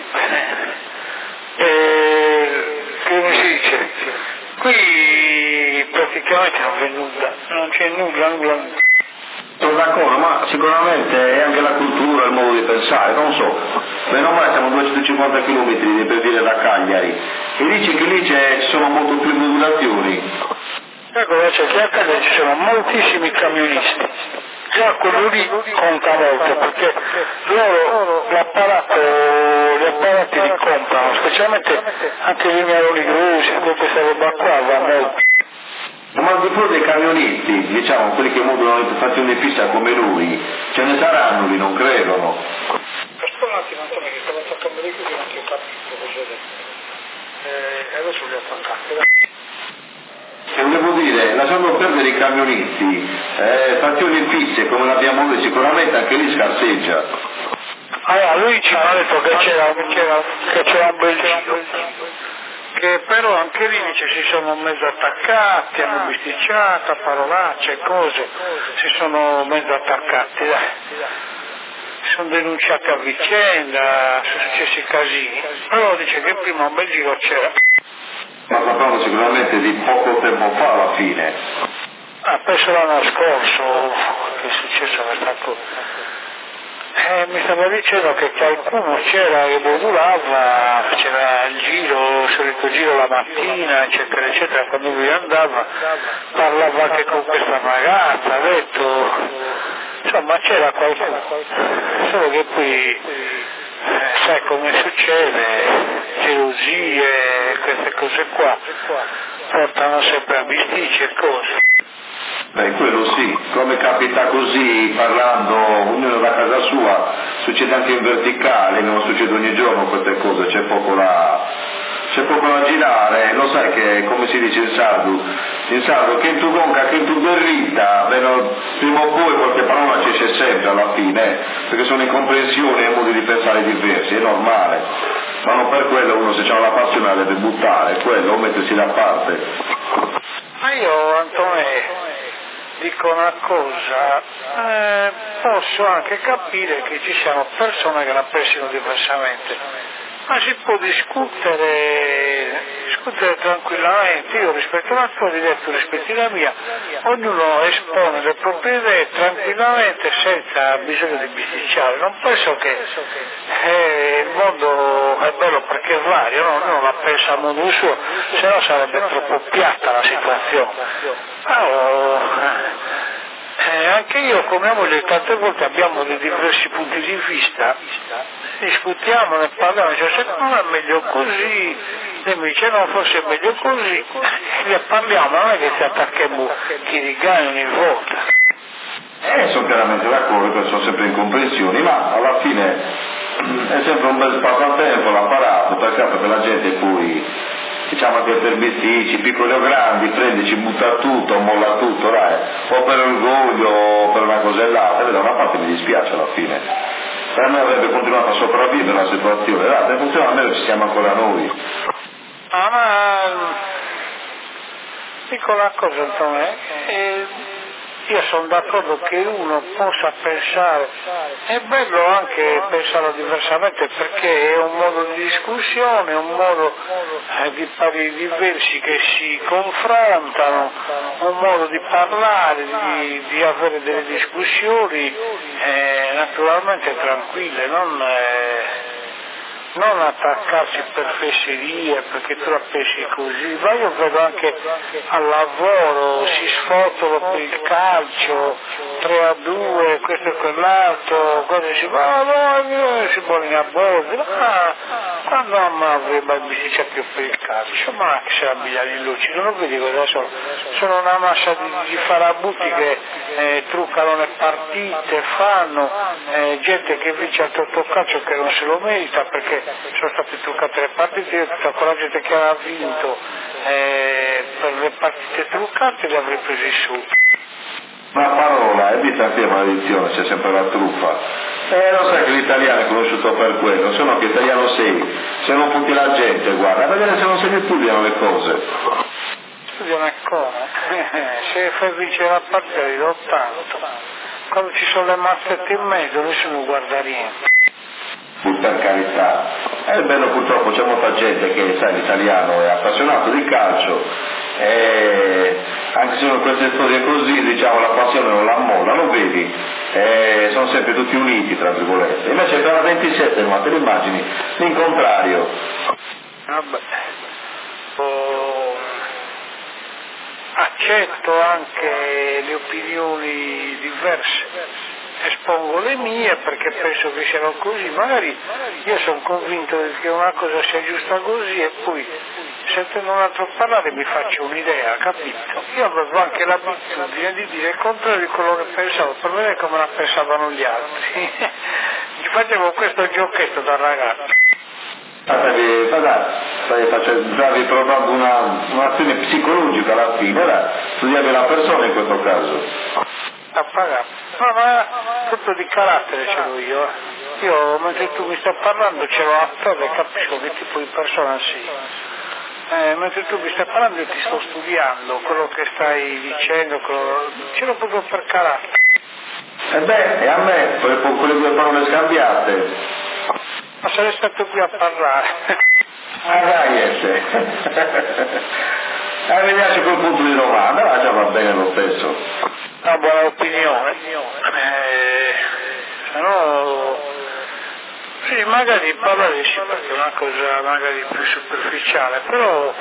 come si dice, qui praticamente non c'è nulla. Sono d'accordo, ma sicuramente è anche la cultura, il modo di pensare, non so, meno male siamo 250 km per dire da Cagliari e dice che lì ci sono molto più modulazioni. Ecco, c'è che a Cagliari ci sono moltissimi camionisti, già quello lì conta molto perché loro gli apparati li comprano, specialmente anche i minerali grossi, tutta questa roba qua va molto. Ma al di fuori dei camionisti, diciamo quelli che modulano le stazioni fissa come lui, ce ne saranno lì, non credono. Aspetta un attimo Antonio che stavo attaccando le chiuse, non ti ho capito cosa detto. Adesso li ho attaccati. E volevo dire, lasciando perdere i camionisti, stazioni fisse come l'abbiamo noi, sicuramente anche lì scarseggia. Allora, lui ci ha detto che c'era un bel giro, che però anche lì dice si sono mezzo attaccati, hanno bisticciato, parolacce, cose, si sono mezzo attaccati, dai. Si sono denunciati a vicenda, sono successi casini, però dice che prima un bel giro c'era. Ma parliamo sicuramente di poco tempo fa alla fine. Penso l'anno scorso che è successo questa cosa. Mi stava dicendo che qualcuno c'era che modulava, faceva il solito giro la mattina, eccetera, eccetera, quando lui andava, parlava anche con questa ragazza, ha detto, insomma c'era qualcuno, solo che poi, sai come succede, gelosie, queste cose qua, portano sempre a bisticci e cose. Beh, quello sì, come capita così, parlando ognuno da casa sua, succede anche in verticale, non succede ogni giorno queste cose, c'è poco da girare, lo sai che come si dice in sardo, che tu gonca, che tu berrita, prima o poi qualche parola ci esce sempre alla fine, perché sono incomprensioni e modi di pensare diversi, è normale, ma non per quello uno se c'ha la passione la deve buttare, quello o mettersi da parte. Ma io, Antonio, dico una cosa, posso anche capire che ci siano persone che la pensino diversamente, ma si può discutere tranquillamente, io rispetto la tua, tu rispetti la mia, ognuno espone le proprie idee tranquillamente senza bisogno di bisticciare, non penso che il mondo è bello perché è vario, no? Ognuno la pensa a modo suo, se no sarebbe troppo piatta la situazione. Anche io come mia moglie tante volte abbiamo dei diversi punti di vista, discutiamo, ne parliamo, dice secondo me è meglio così, lei mi dice no, forse è meglio così, ne parliamo, non è che si attacchiamo chi rigana ogni volta. Sono chiaramente d'accordo, che sono sempre incomprensioni, ma alla fine è sempre un bel passatempo l'apparato, perché la gente poi, diciamo anche per bisticci, piccoli o grandi, prende, ci butta tutto, molla tutto, dai, o per orgoglio o per una cosellata, da una parte mi dispiace alla fine. Per me avrebbe continuato a sopravvivere la situazione, dai, funziona almeno ci siamo ancora noi. Ma dico una cosa Antonio, io sono d'accordo che uno possa pensare, è bello anche pensare diversamente perché è un modo di discussione, è un modo di pari diversi che si confrontano, un modo di parlare, di avere delle discussioni naturalmente tranquille, non attaccarsi per fesserie perché tu la pensi così, ma io vedo anche al lavoro, si sfottono per il calcio, 3-2, questo e quell'altro, quando si va, si vogliono a bordo, quando mamma aveva il bisticcio per il calcio, ma che si abbigliano in luci, non lo vedi cosa sono? Sono una massa di farabutti che truccano le partite, fanno gente che vince al Totocalcio che non se lo merita perché sono state truccate le partite, io tutta quella gente che aveva vinto per le partite truccate li avrei presi su. Una parola, è vita anche maledizione, c'è sempre la truffa. Lo sai che l'italiano è conosciuto per quello, se no che italiano sei, se non punti la gente, guarda, a vedere se non se ne studiano le cose. Studiano e come? Se fai vincere la partita di 80, quando ci sono le mazzette in mezzo nessuno guarda niente. Per carità, è bello purtroppo c'è molta gente che sai l'italiano è appassionato di calcio e anche se in queste storie così diciamo la passione non la molla, lo vedi, sono sempre tutti uniti tra virgolette, invece per la 27 ma te lo immagini l'incontrario. Vabbè, accetto anche le opinioni diverse. Espongo le mie perché penso che siano così, magari io sono convinto che una cosa sia giusta così e poi sentendo un altro parlare mi faccio un'idea, capito? Io avevo anche l'abitudine di dire il contrario di quello che pensavo, per vedere come la pensavano gli altri. Facevo questo giochetto da ragazzo. Stavi provando un'azione psicologica alla fine, studiavi la persona in questo caso. Appagato. No, ma tutto di carattere ce l'ho io. Io mentre tu mi stai parlando ce l'ho attorno e capisco che tipo di persona sei. Mentre tu mi stai parlando io ti sto studiando, quello che stai dicendo, ce l'ho proprio per carattere. E a me, con quelle due parole scambiate. Ma sarei stato qui a parlare. Dai, vediamoci col punto di domanda, là già va bene lo stesso. Una buona opinione, se no sì, magari parlare sì perché è una cosa magari più superficiale, però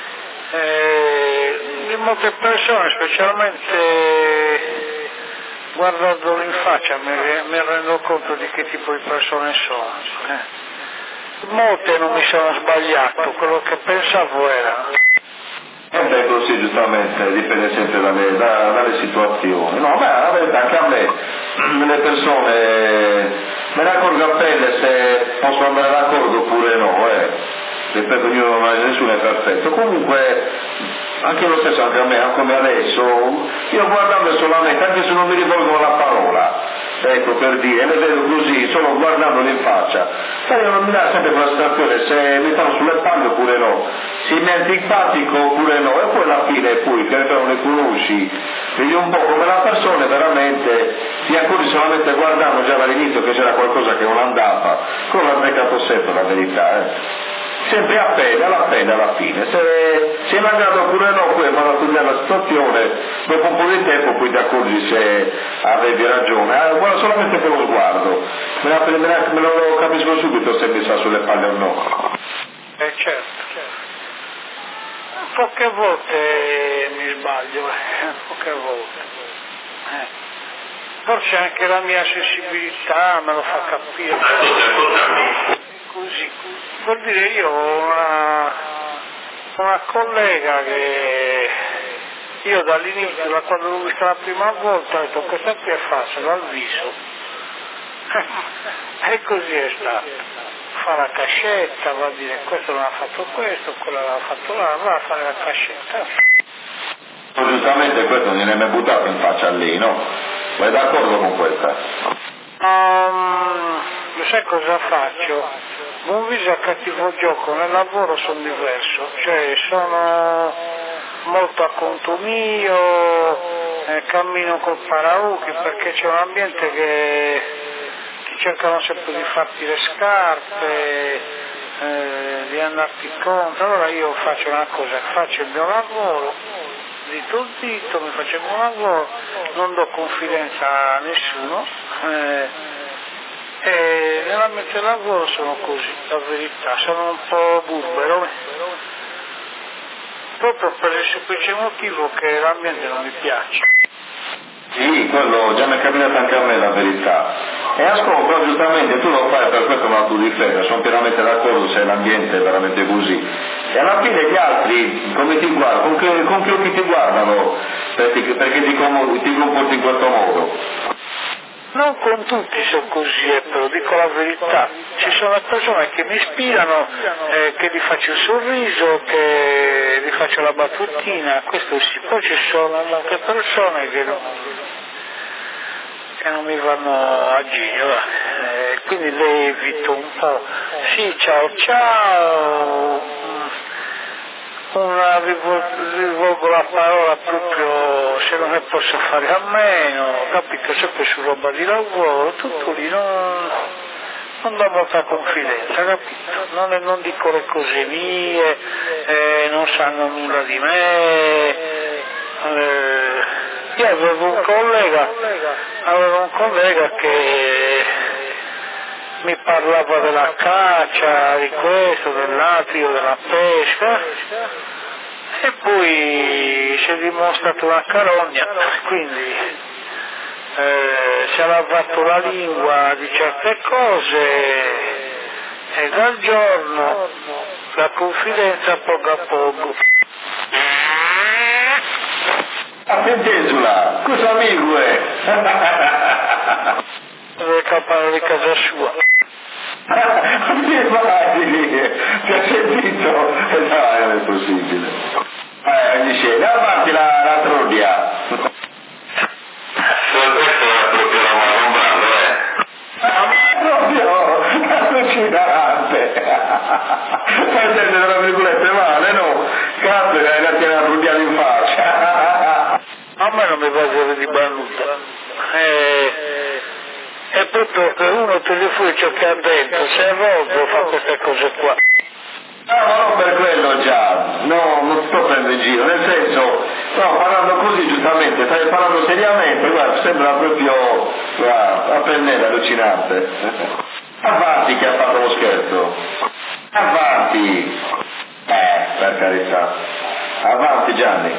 di molte persone, specialmente guardandolo in faccia mi rendo conto di che tipo di persone sono. Molte non mi sono sbagliato, quello che pensavo era. Beh, così giustamente dipende sempre dalle situazioni. No, la verità anche a me, le persone me ne accorgo a pelle se posso andare d'accordo oppure no, ripeto, nessuno è perfetto. Comunque, anche lo stesso, anche a me, come adesso, io guardando solamente, anche se non mi rivolgono la parola, ecco per dire, le vedo così, solo guardandoli in faccia, sai, io non mi dà sempre quella situazione, se mi stanno sulle palle oppure no, se mi è antipatico oppure no, e poi alla fine, che non le conosci, vedi un po' come la persona veramente, ti accorgi solamente guardando già dall'inizio che c'era qualcosa che non andava, quello l'ha beccato sempre la verità, sempre alla fine, se è mancato oppure no, poi vado a studiare la situazione, dopo un po' di tempo poi ti accorgi se avevi ragione, guarda solamente con lo sguardo, me lo capisco subito se mi sta sulle palle o no. Certo. Poche volte mi sbaglio, poche volte. Forse anche la mia sensibilità me lo fa capire. Così. Vuol dire io ho una collega che io dall'inizio, da quando l'ho vista la prima volta, ho detto questa qui è facile al viso. E così è stato. Fa la cascetta, va a dire questo non ha fatto questo, quello l'ha fatto là, va a fare la cascetta. Giustamente questo non gliene è mai buttato in faccia a lei, no? Vai d'accordo con questa? Lo sai cosa faccio? Buon viso a cattivo gioco, nel lavoro sono diverso, cioè sono molto a conto mio, cammino col paraocchi perché c'è un ambiente che cercano sempre di farti le scarpe, di andarti contro, allora io faccio una cosa, faccio il mio lavoro, zitto, mi faccio il mio lavoro, non do confidenza a nessuno, e nell'ambiente del lavoro sono così, la verità, sono un po' burbero, proprio per il semplice motivo che l'ambiente non mi piace. Sì, quello già mi è capitato anche a me, la verità. E ascolto, giustamente tu lo fai per questo, ma tu difesa, sono pienamente d'accordo se l'ambiente è veramente così. E alla fine gli altri come ti guardano, con che occhi ti guardano perché ti comporti in questo modo? Non con tutti sono così, però dico la verità, ci sono persone che mi ispirano, che gli faccio il sorriso, che gli faccio la battutina, questo sì, poi ci sono anche persone che non mi vanno a giro, quindi le evito un po'. Sì, ciao ciao, rivolgo la parola proprio se non ne posso fare a meno, capito, sempre su roba di lavoro, tutto lì, non do molta confidenza, capito, non dico le cose mie, non sanno nulla di me. Io avevo un collega che mi parlava della caccia, di questo, dell'altro, della pesca, e poi si è dimostrato una carogna, quindi si è lavato la lingua di certe cose e dal giorno la confidenza poco a poco. Attentesula, cosa amico è? Deve campare di casa sua. Ti ha sentito? No, non è possibile. Dice, davanti la trodia. Questa è proprio la manombrando, Proprio allucinante. Sente tra virgolette male, no? Cazzo, che la tiene arruggiata in faccia. A me non mi va a dire di banuta. È proprio che uno te ne fuori ciò che ha dentro, se è rogo fa queste cose qua. No, ma non per quello già, no, non sto prendendo in giro, nel senso, no, parlando così giustamente, stai parlando seriamente, guarda, sembra proprio, guarda, a prendere, allucinante. Avanti che ha fatto lo scherzo, avanti, per carità, avanti Gianni.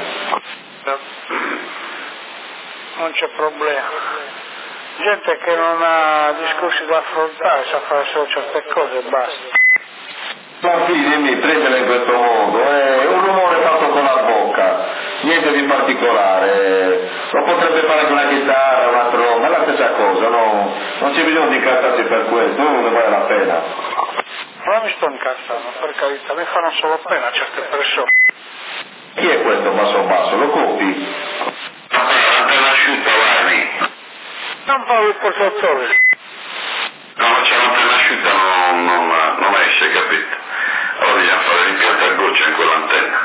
Non c'è problema. Gente che non ha discorsi da affrontare, sa fare solo certe cose e basta. Ma fidimi, prendere in questo modo, è un rumore fatto con la bocca, niente di particolare, lo potrebbe fare con una chitarra, una tromba, è la stessa cosa, no? Non c'è bisogno di incartarsi per questo, non ne vale la pena. Non mi sto incazzando, per carità, mi fanno solo pena certe persone. Chi è questo basso, lo copi? l'antenna asciutta, Vani. Non parlo il portatore. No, ma c'è l'antenna asciutta, non esce, capito? Allora bisogna fare l'impianto a goccia in quell'antenna.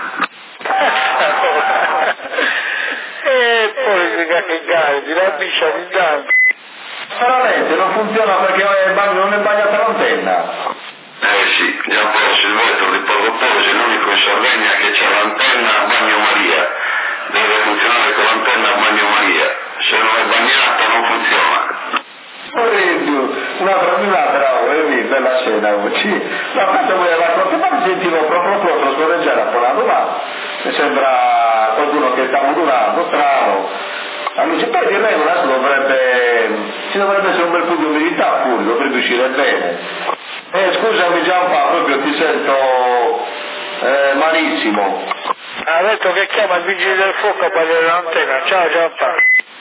E poi mica che gardi, la biscia di tanto. Veramente, non funziona perché non è bagnata l'antenna. Sì, Giampaolo Silvestro di Portopolese, l'unico in Sardegna che c'ha l'antenna a bagnomaria. Deve funzionare con l'antenna a bagnomaria. Se non è bagnata non funziona. Orrendo, un'altra minata, bella scena, la faccia voi raccontare, ma mi sentivo proprio scorreggiare a Polano, ma mi sembra qualcuno che sta modulando, strano. Amici, poi di regola ci dovrebbe essere un bel po' di umidità pure, dovrebbe uscire bene. Scusami Giampaolo, proprio ti sento malissimo. Ha detto che chiama il vigile del fuoco a bagliare l'antenna. Ciao Giampaolo.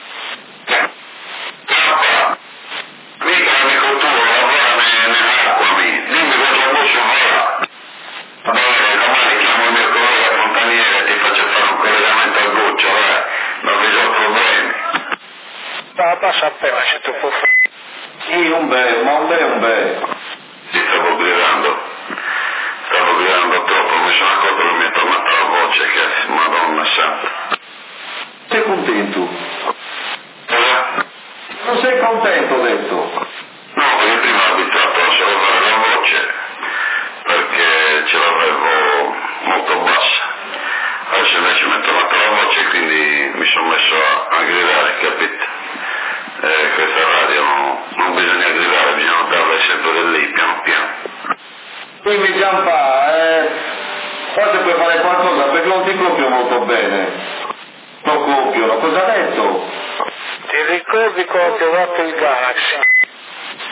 Mica l'amico tuo lavora nell'acqua, dimmi cosa posso fare. Va bene, domani chiamo il mio collega Fontaniere e ti faccio fare un collegamento a goccia, non risolvo problemi. Ma passa appena se tu puoi fare. Sì, un bel. Ti stavo gridando troppo, mi sono accorto che mi è tornata la voce, che Madonna santa. Sei contento? Cosa? Non sei contento, ho detto. No, perché prima ero abituato a sollevare la voce, perché ce l'avevo molto bassa. Adesso invece mi è tornata la voce, quindi mi sono messo a gridare, capito? Questa radio non bisogna gridare, bisogna darle sempre lì, piano piano. Quindi Giampaolo, forse puoi fare qualcosa perché non ti copio molto bene. Non copiano, cosa ha detto? Ti ricordi quando ho trovato il Galaxy?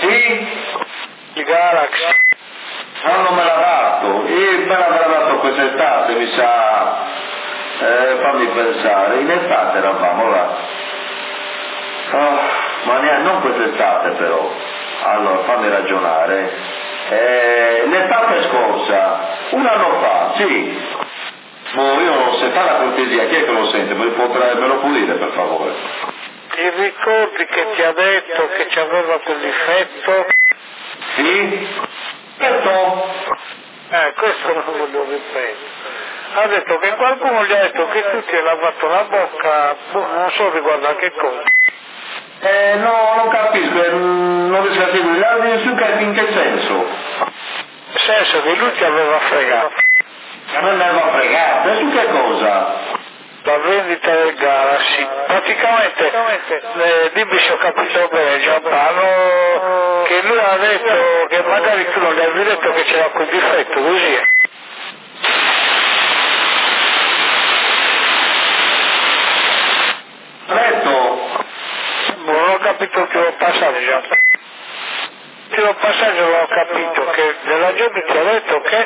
Sì? Il Galaxy. Non me l'ha dato, e me l'ha dato quest'estate, mi sa, fammi pensare, in estate eravamo là. Oh, ma non quest'estate però, allora fammi ragionare, l'estate scorsa, un anno fa, sì. Io se fa la cortesia, chi è che lo sente? Me lo può dire per favore? Ti ricordi che ti ha detto che ci aveva quel difetto? Sì? Certo. Questo non lo voglio ripetere. Ha detto che qualcuno gli ha detto che tu ti hai lavato la bocca, non so riguardo a che cosa. No, non capisco, non riesco a seguire. In che senso? Nel senso che lui ti aveva fregato. Non ne aveva fregato, e su che cosa? La vendita del Galaxy. Praticamente, dimmi se ho capito bene Giampaolo, che lui ha detto che magari tu non gli avevi detto che c'era quel difetto, così è. Ha detto? Non ho capito il tuo passaggio, Giampaolo. Il tuo passaggio non ho capito, che della gente ti ha detto che...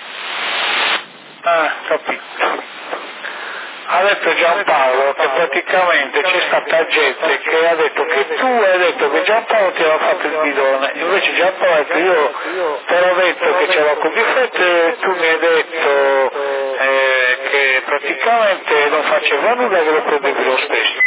capito. Ha detto Giampaolo che praticamente c'è stata gente che ha detto che tu hai detto che Giampaolo ti aveva fatto il bidone, invece Giampaolo ha detto io te l'ho detto che c'era quel difetto e tu mi hai detto che praticamente non faceva nulla e che lo prendevi lo stesso.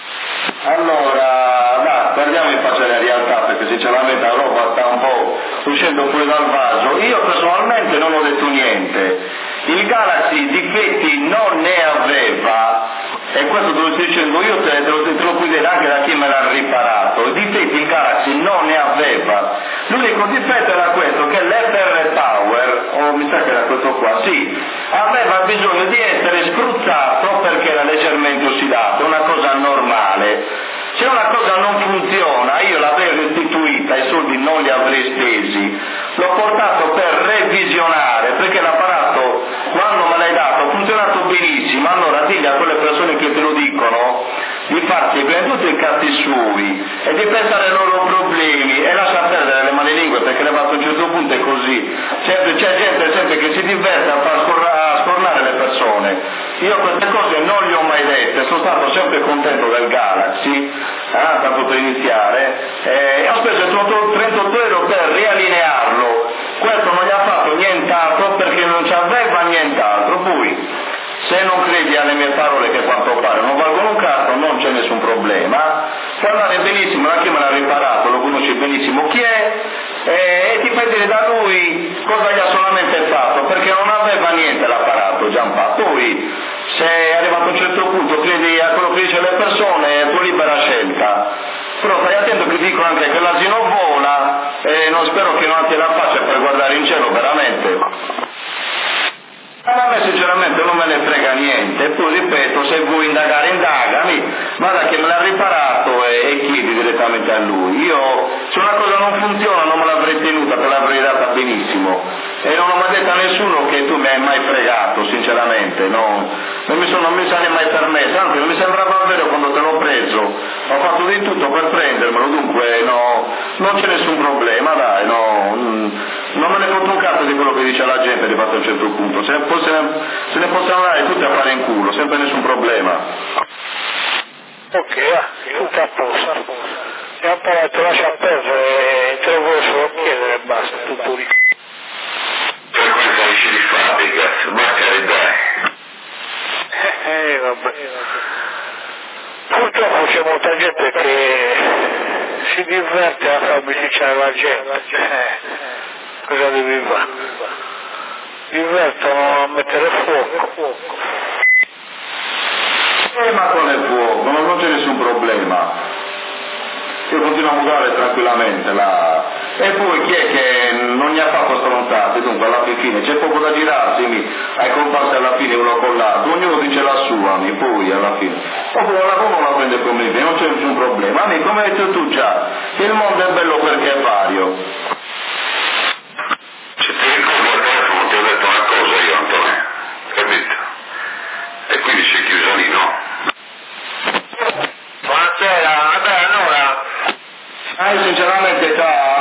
Allora, dai, guardiamo in faccia la realtà, perché sinceramente la roba sta un po' uscendo fuori dal vaso. Io personalmente non ho detto niente. Il Galaxy difetti non ne aveva, e questo te lo sto dicendo io, te lo puoi vedere anche da chi me l'ha riparato. I difetti il Galaxy non ne aveva. L'unico difetto era questo, che l'FR Power, o mi sa che era questo qua, sì, aveva bisogno di essere spruzzato perché era leggermente ossidato, una cosa normale. Se una cosa non funziona, io l'avrei restituita, i soldi non li avrei spesi, l'ho portato per revisionare, perché l'apparato, quando me l'hai dato, ha funzionato benissimo. Allora digli a quelle persone che te lo dicono di farsi prima di tutto i cazzi suoi e di pensare ai loro problemi e lascia perdere le malelingue, perché a un certo punto è così. C'è gente sempre che si diverte a far scornare le persone. Io queste cose non le ho mai dette, sono stato sempre contento del Galaxy, tanto per iniziare, e ho speso 38 euro per riallinearlo. Questo non gli ha fatto nient'altro perché non ci aveva nient'altro. Poi, se non credi alle mie parole, che a quanto pare non valgono un cazzo, non c'è nessun problema. Può andare benissimo, da chi me l'ha riparato, lo conosci benissimo chi è, e ti fai dire da lui cosa gli ha solamente fatto, perché non aveva niente l'apparato Giampaolo. Poi, se è arrivato a un certo punto credi a quello che dice le persone, è tua libera scelta. Però stai attento che dico anche che l'asino vola, e non spero che non ti la faccia per guardare in cielo veramente. A me sinceramente non me ne frega niente, e poi ripeto, se vuoi indagare indagami, guarda che me l'ha riparato e chiedi direttamente a lui. Io, se una cosa non funziona non me l'avrei tenuta, te l'avrei data benissimo, e non ho mai detto a nessuno che tu mi hai mai fregato, sinceramente, non mi sarei mai permesso, anzi non mi sembrava vero quando te l'ho preso, ho fatto di tutto per prendermelo, dunque no, non c'è nessun problema, dai, no, non me ne foto un cazzo di quello che dice la gente arrivato a un certo punto, se ne possono andare tutti a fare in culo, sempre nessun problema. Ok, tutto a posto. E poi ti lascia perdere, te lo voglio solo chiedere e basta, tutto lì. Per quanto amici di fabbrica, ma carità. Vabbè. Purtroppo c'è molta gente che si diverte a far beneficiare la gente. Cosa devi fare? Divertono a mettere fuoco. Ma con il fuoco, non c'è nessun problema. Io continuo a usare tranquillamente là. E poi chi è che non ne ha fatto stronzate? Dunque alla fine c'è poco da girarsi, ai comparsi alla fine uno con l'altro, ognuno dice la sua, poi alla fine. Oppure uno la prende come me, non c'è nessun problema. Come hai detto tu già, il mondo è bello perché è vario. Se ti ricordo al telefono ti ho detto una cosa io, Antonio, capito? E quindi si è chiuso lì, no? Buonasera, vabbè allora. Sinceramente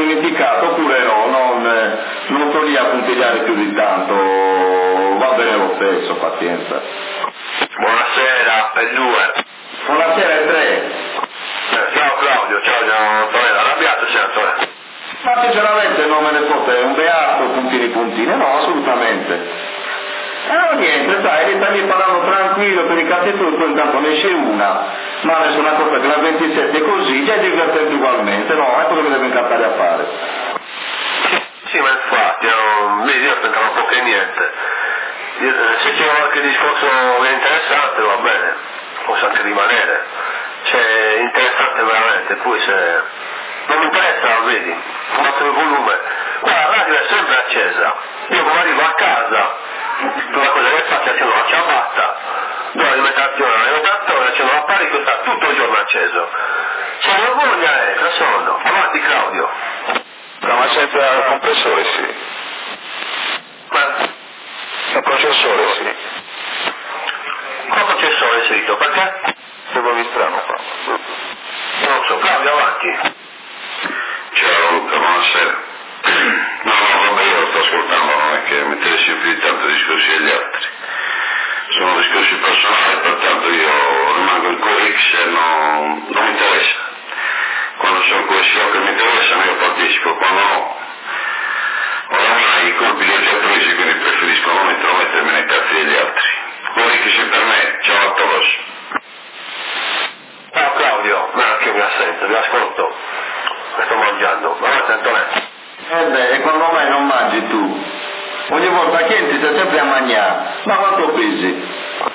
dimenticato oppure no, non sto lì a puntigliare più di tanto, va bene lo stesso, pazienza. Buonasera, è 2. Buonasera, è 3. Ciao Claudio, ciao Antonello, arrabbiato senatore? Ma sinceramente non me ne fotte un beato, puntini, no, assolutamente. Niente, sai, li stai parlando tranquillo per i cazzi tuoi, poi intanto ne esce una, ma adesso una cosa che la 27 è così, già è divertente ugualmente, no, ecco dove deve incappare a fare. Sì, ma infatti, vedi, io pensavo poco e niente. Se c'è qualche discorso interessante va bene, posso anche rimanere, cioè interessante veramente, poi se non mi interessa, vedi, fumato il volume, qua la radio è sempre accesa, io come arrivo a casa, una cosa che faccio, accendo la ciabatta, do l'alimentazione, accendo l'apparico, sta tutto il giorno acceso. Se non voglia entra, sono, avanti Claudio. No, ma senza il compressore sì. Il processore sì. Qual processore inserito? Perché? Sembra strano qua. Non so, Claudio avanti. Ciao Luca, buonasera. No, vabbè, io lo sto ascoltando, non è che mi interessi più di tanto i discorsi degli altri. Sono discorsi personali, pertanto io rimango in quel X e non mi interessa. Quando sono questi che mi interessano io partecipo, quando no. Oramai i colpi li ho già presi, quindi preferisco non mettermi nei cazzi degli altri. Quelli che si per me, ciao a todos. Ciao Claudio, che mi assento, vi ascolto. Sto mangiando, avanti Antonello. E quando mai non mangi tu? Ogni volta che entri sei sempre a mangiare, ma quanto pesi?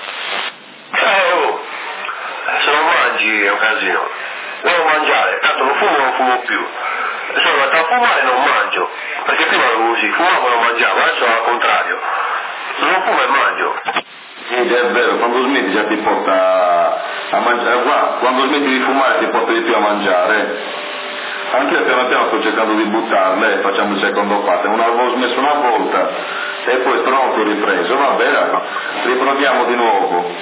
Se non mangi è un casino. Devo mangiare, tanto non fumo più. Sono andato a fumare e non mangio, perché prima ero così, fumavo e non mangiavo, adesso è al contrario. Non fumo e mangio. Sì, è vero, quando smetti già ti porta a mangiare, quando smetti di fumare ti porta di più a mangiare. Anche io piano piano sto cercando di buttarle, facciamo il secondo parte, avevo smesso una volta e poi pronto ripreso, va bene, riproviamo di nuovo.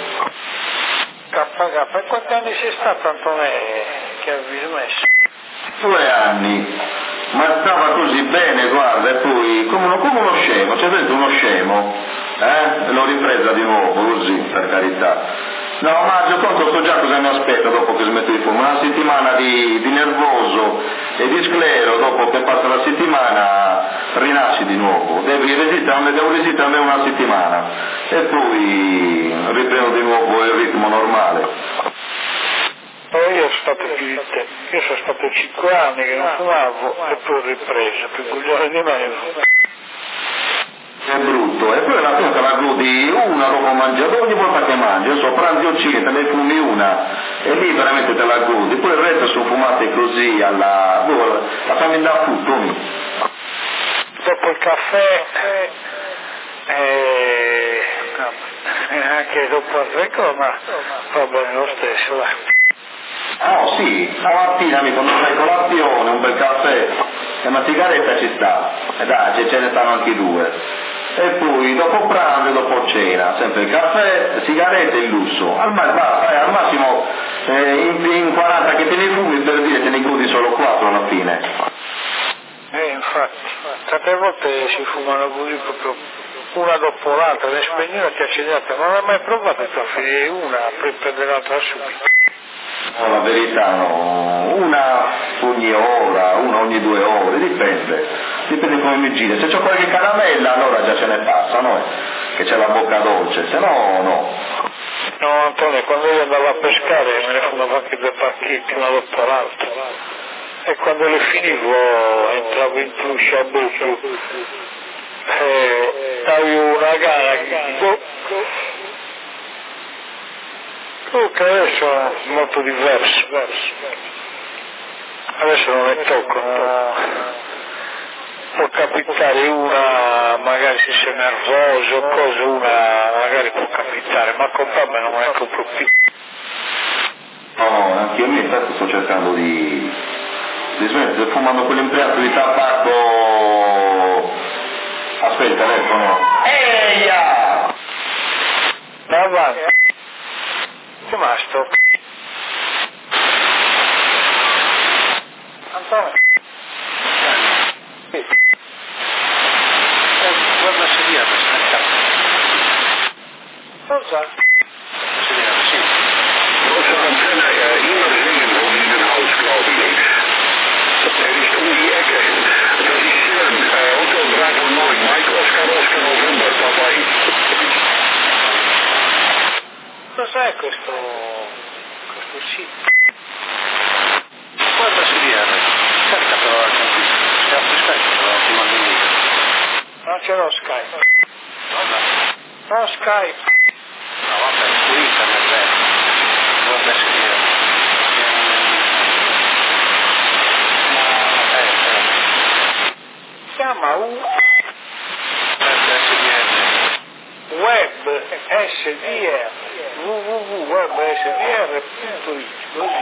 E quanti anni sei stato Antonello che avevi smesso? 2 anni, ma stava così bene, guarda, e poi come uno scemo, c'è dentro uno scemo, l'ho ripresa di nuovo, così, per carità. No, ma io conto so già cosa mi aspetta dopo che smetto di fumare, una settimana di nervoso e di sclero, dopo che passa la settimana rinasci di nuovo, devo resistere almeno una settimana e poi riprendo di nuovo il ritmo normale. Io sono stato più di te, io sono stato 5 anni che non fumavo e poi ho ripreso, più coglione di me. È brutto, e poi alla fine te la godi una dopo mangiare, ogni volta che mangi, so, pranzi o cena, te ne fumi una, e lì veramente te la godi, poi il resto sono fumate così, la fammi da tutto. Dopo il caffè, anche dopo il record, ma va bene lo stesso, dai. Oh sì, la mattina quando fai colazione, un bel caffè e una sigaretta ci sta, e dai, ce ne stanno anche 2. E poi dopo pranzo e dopo cena, sempre il caffè, sigarette e il lusso. Al massimo in 40 che te ne fumi, per dire te ne godi solo 4 alla fine. Infatti, tante volte si fumano così proprio una dopo l'altra, ne spegni una ti accendi, non hai mai provato a finire una, poi prendere l'altra subito. No, la verità no, una ogni ora, una ogni 2 ore, dipende come mi gira. Se c'ho qualche caramella allora già ce ne passa, no? Che c'è la bocca dolce, se no no. No Antonio, quando io andavo a pescare me ne fumavo anche 2 pacchetti, una dopo l'altra. E quando le finivo entravo in truscia a buco. Avevo una gara che adesso è molto diverso. Adesso non ne toccano. Può capitare una, magari se sei nervoso o cosa, una magari può capitare, ma con me non è proprio più. No, anche io infatti sto cercando di smettere, fumando quell'impianto di tabacco. Aspetta, adesso no. Eia! Va avanti. Rimasto. Antonio. cosa? Sì. Große Antenne, immer sehen, wo dieses Haus, glaube ich. Er ist die Ecke. Das ist schön. Hotel Bravo 9, Mike Oscar November, dabei. Cos'è questo sito? Guarda Siriano, cerca però la computer. Se apri Skype però ti mando un link. Non ce l'ho Skype. No Skype. No vabbè, su internet guarda Siriano. Chiama web SDR www.websdr.it così.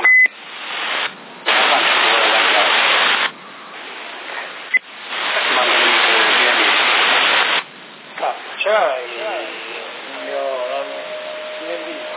C'hai il mio link.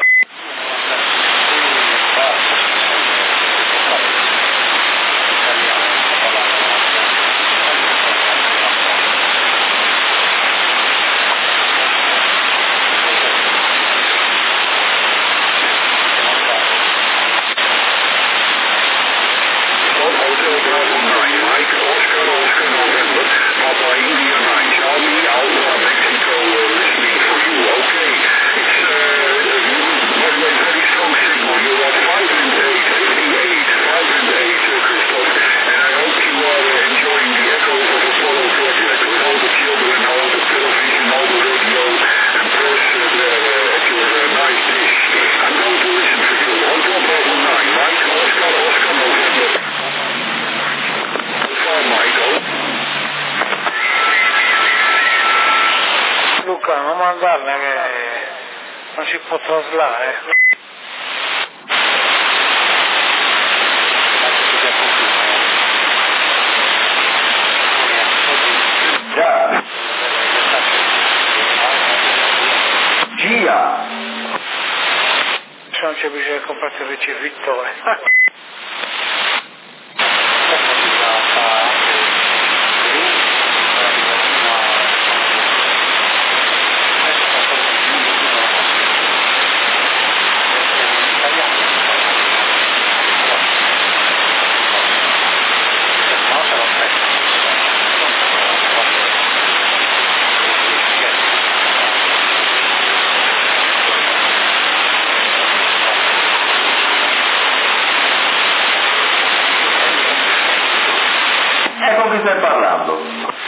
Luca, non mandarne che non si può traslare. Già. Gia. Se non c'è bisogno di comprare il ricevitore. Ecco chi stai parlando.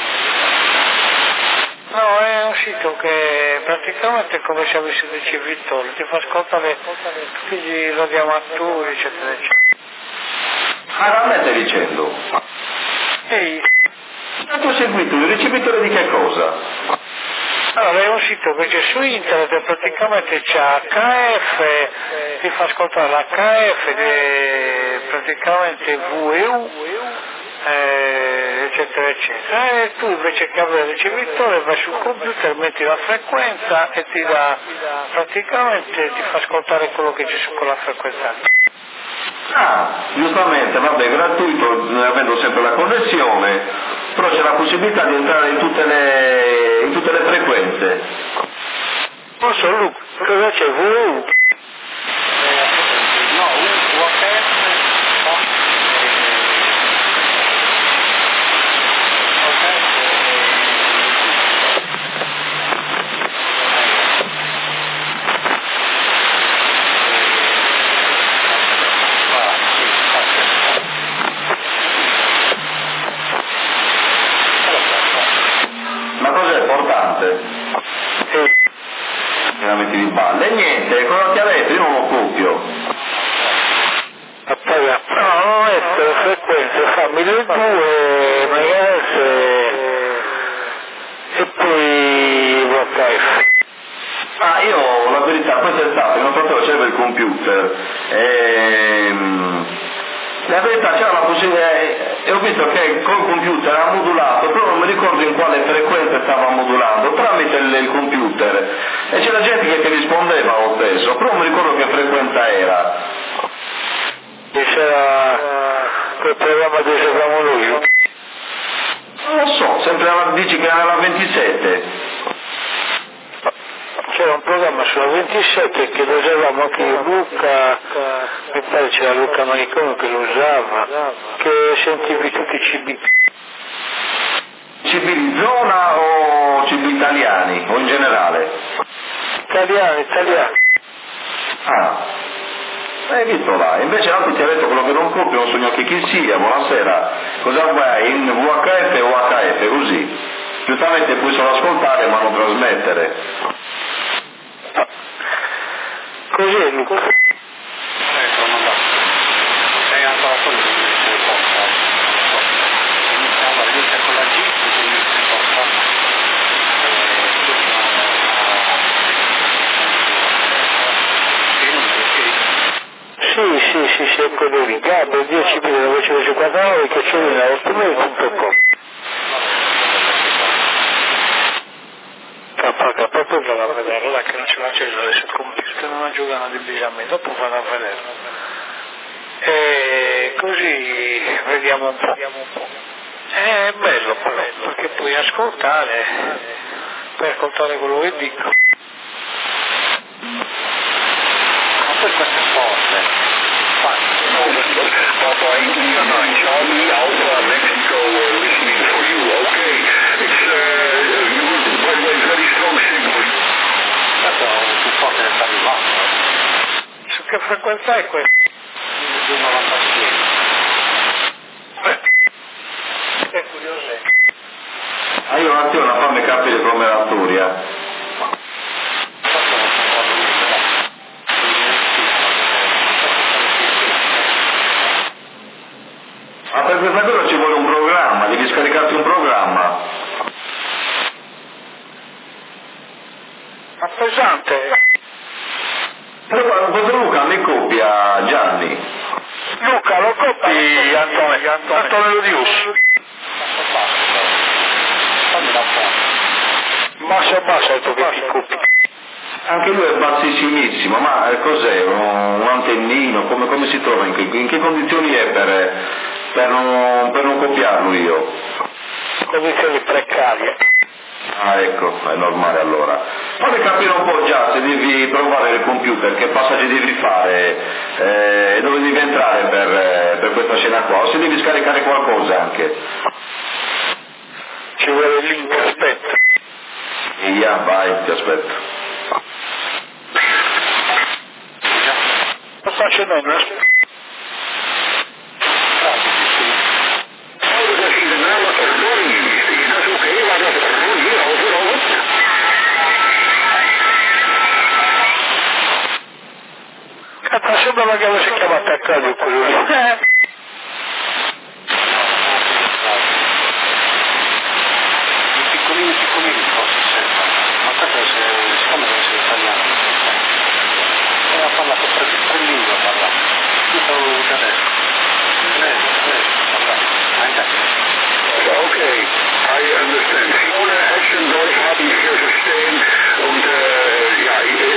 No, è un sito che praticamente è come se avessi il ricevitore, ti fa ascoltare tutti i radioamatori, eccetera, eccetera. Ah, non stai dicendo? Ehi, Ma tu hai seguito il ricevitore di che cosa? allora è un sito che c'è su internet e praticamente c'è HF, ti fa ascoltare l'HF, praticamente VEU, eccetera eccetera, e tu invece che avere il ricevitore vai sul computer, metti la frequenza e ti dà, praticamente ti fa ascoltare quello che c'è su quella frequenza. Ah, giustamente, vabbè, gratuito, avendo sempre la connessione, però c'è la possibilità di entrare in tutte le frequenze. Non so Luca, cosa c'è? VEU? No, UHF, Ma cos'è importante? La metti di balle. E niente, cosa ti ha detto? Io non lo copio. No, non essere frequenze, fa 1200 MHz e poi VHF. Ah, io la verità, questo è stato, mio fratello c'era il computer. La verità c'era la possibilità, e ho visto che col computer ha modulato, però non mi ricordo in quale frequenza stava modulando, tramite il computer. E c'era gente che ti rispondeva lo stesso, però non mi ricordo che frequenza era. E c'era quel programma che sapevamo noi. Non lo so, sempre dici che era la 27. C'è c'era un programma sulla 27 che lo usavamo anche io, Luca, mi pare c'era Luca Manicono che lo usava, che sentivi tutti i cibi. Cibi di zona o cibi italiani, o in generale? Italiani. Ah, hai visto là, invece l'altro ti ha detto quello che non copio, non so neanche chi sia, buonasera, cosa vai, in VHF o HF, così? Giustamente puoi solo ascoltare ma non trasmettere. Cos'è Luca? Sono andato. Sei ancora con lui, inizia con la G, inizia in posta. Sì, è quello lì, Gabbo, 10 della voce 59, che c'è una 8.com. Poi vado a vedere, là che non ce l'ho acceso adesso il computer, non ha giocato di bisogno, dopo vado a vedere. E così vediamo un po'. È bello però, perché puoi ascoltare quello che dico. Ma poi queste cose, Papa 809 Charlie Alpha Mexico listening for you. Okay, it's by the way very strong signal. questo è un supporto del arrivato. Su che frequenza è questo? 296. È curioso. Io un attimo una fammi capire come la storia. Ma per questa cosa ci vuole un programma, devi scaricarti un programma. Ma pesante. Però questo Luca mi copia Gianni. Luca, lo copi Antonio Dius. Basso il tuo che ti copi. Anche lui è bassissimissimo, ma cos'è? Un antennino? Come si trova? In che condizioni è per non copiarlo io? Condizioni precarie. Ah ecco, è normale allora. Fammi capire un po' già se devi provare il computer, che passaggi devi fare, dove devi entrare per questa scena qua, o se devi scaricare qualcosa anche. Ci vuole il link, aspetta. Via, vai, ti aspetto. Lo faccio bene, aspetta. Cazzo, sembrava che avesse chiamato a caso quello lì. Piccolini forse sempre, ma questo siccome deve essere italiano, ha parlato tre lingue, ha parlato, tutto tedesco, Okay, I understand. Ohne Action Deutsch haben wir verstehen und ja,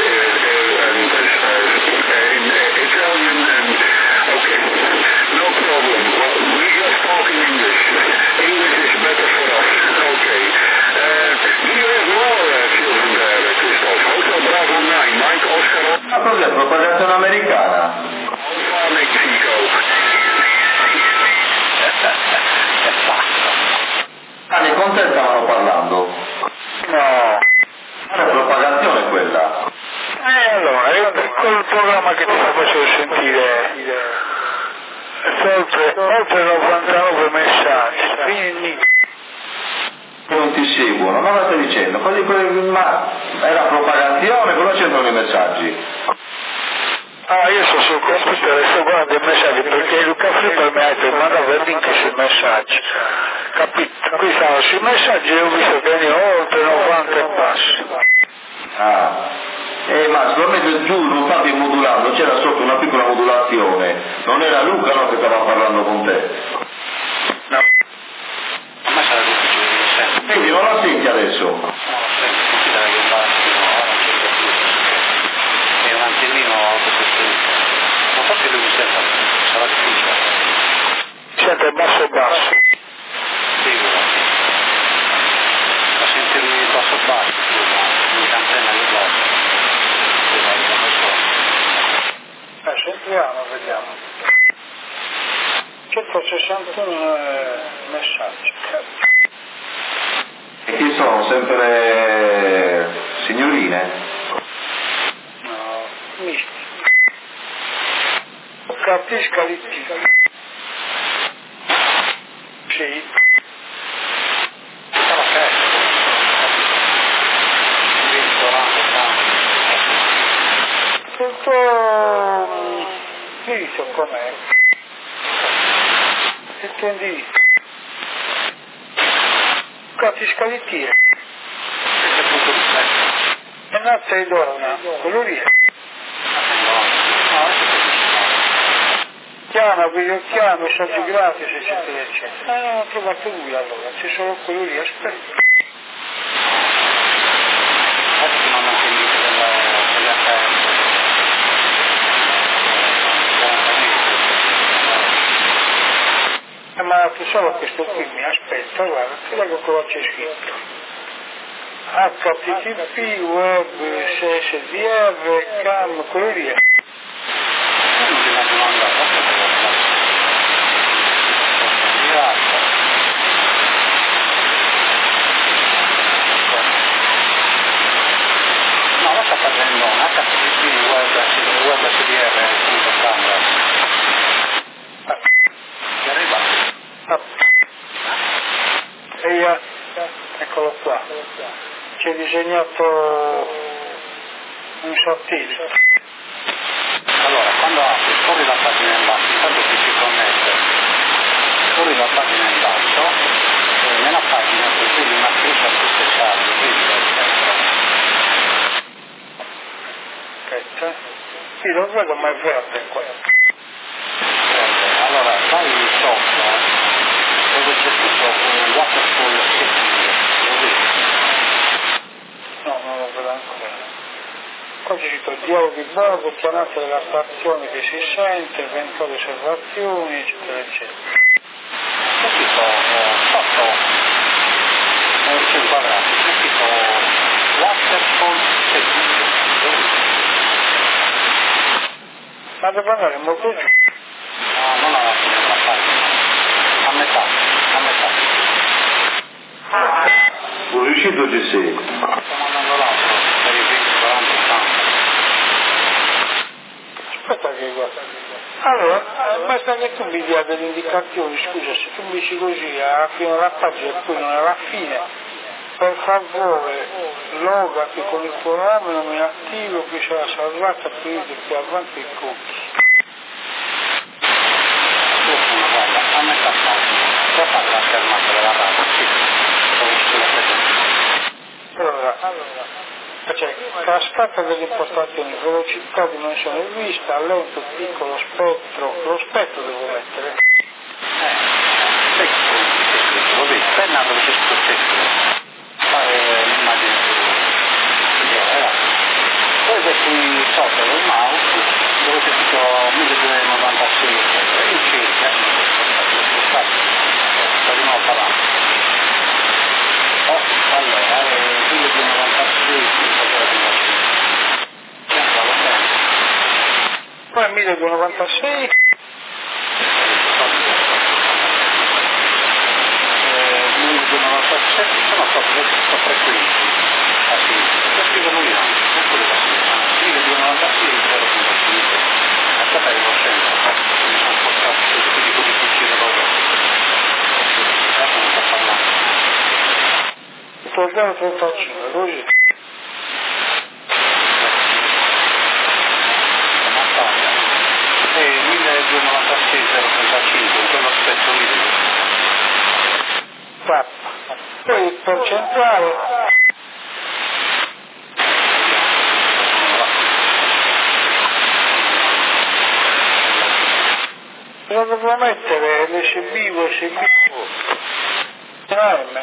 in Italian and okay, no problem. Well, we just talk in English. English is better for us. Okay. Do you have more children there, Christoph? Hotel Bravo 9, Mike Oscar. Ma cos'è? Propagazione americana? Alpha Mexico. Ah, con te stavano parlando? No. Era propagazione quella. Allora, io quel programma che ti facevo sentire, oltre 99 messaggi, quindi Non ti seguono, ma cosa stai dicendo? Ma era propagazione, cosa c'entrano i messaggi? io sono sul computer e sto guardando i messaggi perché Luca Flipper mi ha detto mandava il link sui messaggi, capito? Qui stavo sui messaggi e ho visto che veniva oltre 90 e passi. Ah, ma sicuramente giù non stavi modulando, c'era sotto una piccola modulazione, non era Luca no, che stava parlando con te. no, a me sarà difficile di sempre. Quindi non la senti adesso? No, senti dai che bastino, ora non c'è più, è un antennino autocostruito. Non so se lui mi senta, sarà difficile. Sente basso. Figura. A sentirmi basso, l'unica antenna che basta. vediamo. 161 messaggi. E chi sono? Sempre signorine? No, misti. Capisca l'ittica. Sì. Tutto indirizzo com'è? Il tuo indirizzo. Capisca l'ittica. E nozze di donna, quello lì è. Chiama, videochiama, messaggi gratis, eccetera, eccetera. Non ho trovato lui allora, c'è solo quello lì, aspetta. Ma tu solo questo qui mi aspetta, guarda, ti leggo cosa c'è scritto. HTTP, web, SSDR, CAM, quello lì è. No, lo sta facendo un HTTP, web SDR.com. È arrivato. E eccolo qua. C'è disegnato un sottile. Allora, quando apri, corri la pagina in basso, intanto si connette, corri la pagina in basso, e nella pagina così una screenshot speciale, Aspetta. Sì, lo vedo, ma è verde qua. allora vai sotto, dove c'è scritto un waterfall setting, lo vedi? No, non lo vedo ancora. Qua c'è scritto dialogo di bordo, chiamata della stazione che si sente, eventuali osservazioni, eccetera, eccetera. C'è scritto sotto, c'è inquadrato, c'è scritto waterfall setting, lo vedi? Ma devo andare molto giù. No, non alla fine della pagina, a metà. Non riuscito di sì. Sto mandando l'altro, per i 20, 40, 80. Aspetta che guarda. Allora, basta che tu mi dia delle indicazioni, scusa, se tu mi dici così, fino alla pagina e poi non è alla fine, per favore, logati con il tuo nome, nome attivo, che sarà salvata per il più avanti il cookie. Guarda, a metà pagina, può fare la schermata della radio, sì, dove ci sono Allora, c'è cascata delle impostazioni, velocità, dimensione vista, lento, piccolo, spettro, lo spettro devo mettere. lo vedi, penna dove c'è scritto spettro, fare l'immagine poi vai qui sotto del mouse, dove c'è scritto 1296, in circa, sta di nuovo parlando. Allora, 1296, Poi 1296, 1297 sono proprio frequenti, a sinistra, lo scrivono io anche, non quello da sinistra, 1296, 0.5, aspetta che lo sento, mi sono spostato, ti dico difficile proprio, adesso non sto parlando. torniamo 35, così. E 1296, 0.35, quello spesso video. Poi il percentuale. Cosa devo mettere? l'SB, USB, AM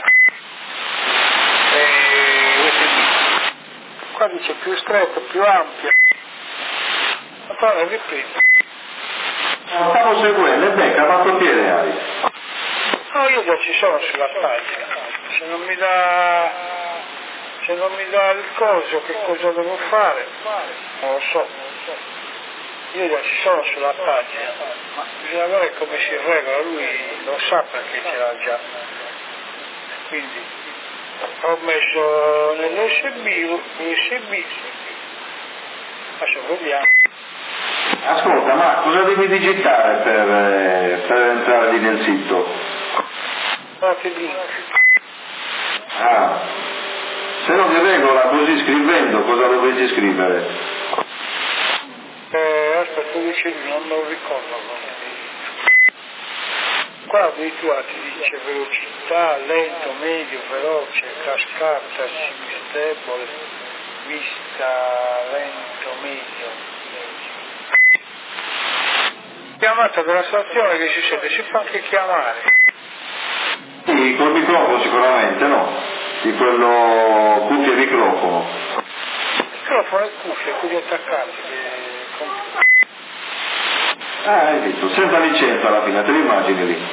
e USB. Qua dice più stretto, più ampio. Ma poi ripeto. Stavo seguendo, e becca, quanto piede hai? No, io già ci sono sulla pagina. Se non mi dà il coso, che cosa devo fare? Non lo so. io già ci sono sulla pagina, ma bisogna vedere come si regola, lui lo sa perché ce l'ha già. Quindi ho messo nell'USB, adesso vediamo. Ascolta, ma cosa devi digitare per entrare lì nel sito? Fate il link. Ah, se non mi regola così scrivendo, cosa dovresti scrivere? Aspetta, dice non lo ricordo. Qua abituati dice velocità, lento, medio, veloce, cascata, debole, vista, lento, medio. Chiamata della stazione che si sente, si può anche chiamare. Sì, col microfono sicuramente, no? Di quello cuffia e microfono. Microfono e cuffie, quelli attaccati. Hai detto, senza licenza alla fine, te l'immagini lì.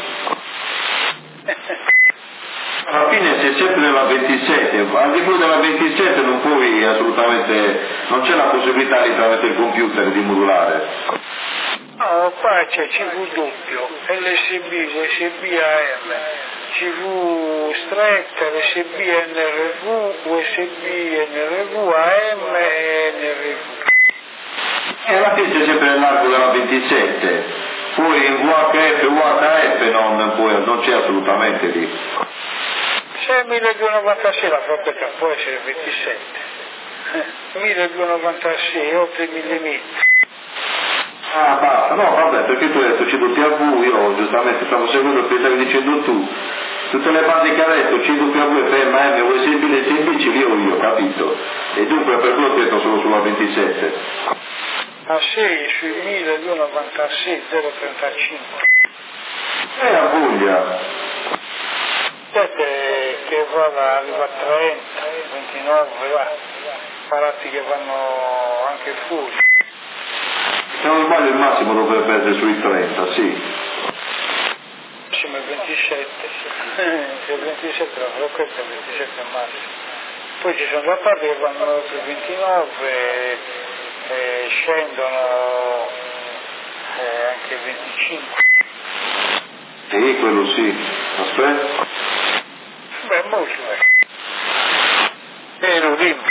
Alla fine sei sempre nella 27, al di fuori della 27 non puoi assolutamente, non c'è la possibilità di tramite il computer di modulare. No, qua c'è CV doppio, LSB, USB AM, CV stretta, LSB NRV, USB NRV, AM e NRV. E alla fine c'è sempre nell'arco della 27, poi in VHF, UHF non c'è assolutamente lì. C'è 1296, la frequenza può essere 27. 1296, oltre 1000 metri. Ah, basta, no, vabbè, perché tu hai detto CWV, io giustamente stavo seguendo quello che stavi dicendo tu. Tutte le basi che ha detto, CWV, FM, AM, USB, LSB, ce li ho io, capito? E dunque per quello ti ho detto solo sulla 27. A 6 sui 1296, 035. A Puglia. Che arriva a 30, 29, va. Parati che vanno anche fuori. Se non sbaglio il massimo dovrebbe essere sui 30, sì. Siamo al 27, se il 27 la frequenza è il 27 massimo. Poi ci sono già parti che vanno sul 29, scendono anche il 25. Sì, quello sì. Aspetta. Beh, molto bene. Lo dico.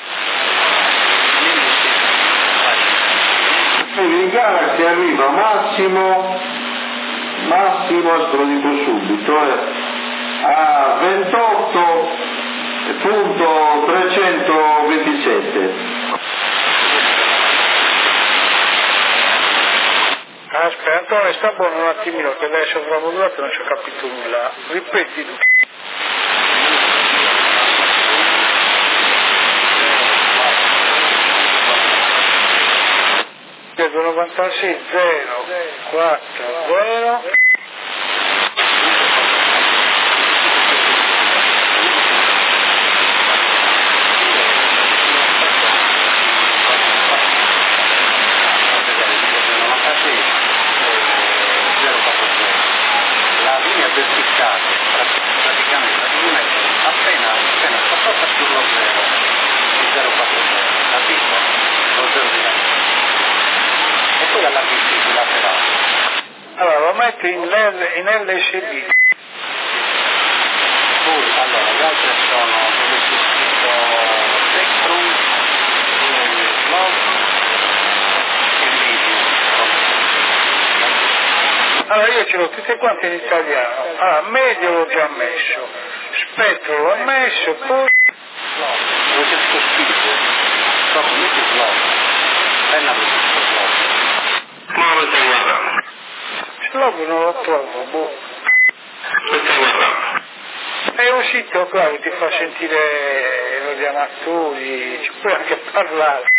Il Galaxy arriva massimo, te lo dico subito, a 28.327. Aspetta, Antonio, sta buono un attimino che lei è sopravvolato, non ci ho capito nulla. Ripeti tu. Chiedo 96 0 4 0. Praticamente appena sposta sullo 0, il 040, capito? Lo 0 di là. E poi alla PC laterale. Allora lo metto in LSD. Poi allora le altre sono dove c'è scritto Spectrum, Log e Medium. Allora io ce l'ho tutte quante in italiano. Allora, medio l'ho già messo, spettro l'ho messo, poi... Dove c'è scritto Spirito, proprio metti Log, penna dove c'è scritto Log. Ma lo stai guardando? Slog non lo trovo, boh. Lo stai guardando? È un sito qua che ti fa sentire i radioamatori, ci puoi anche parlare.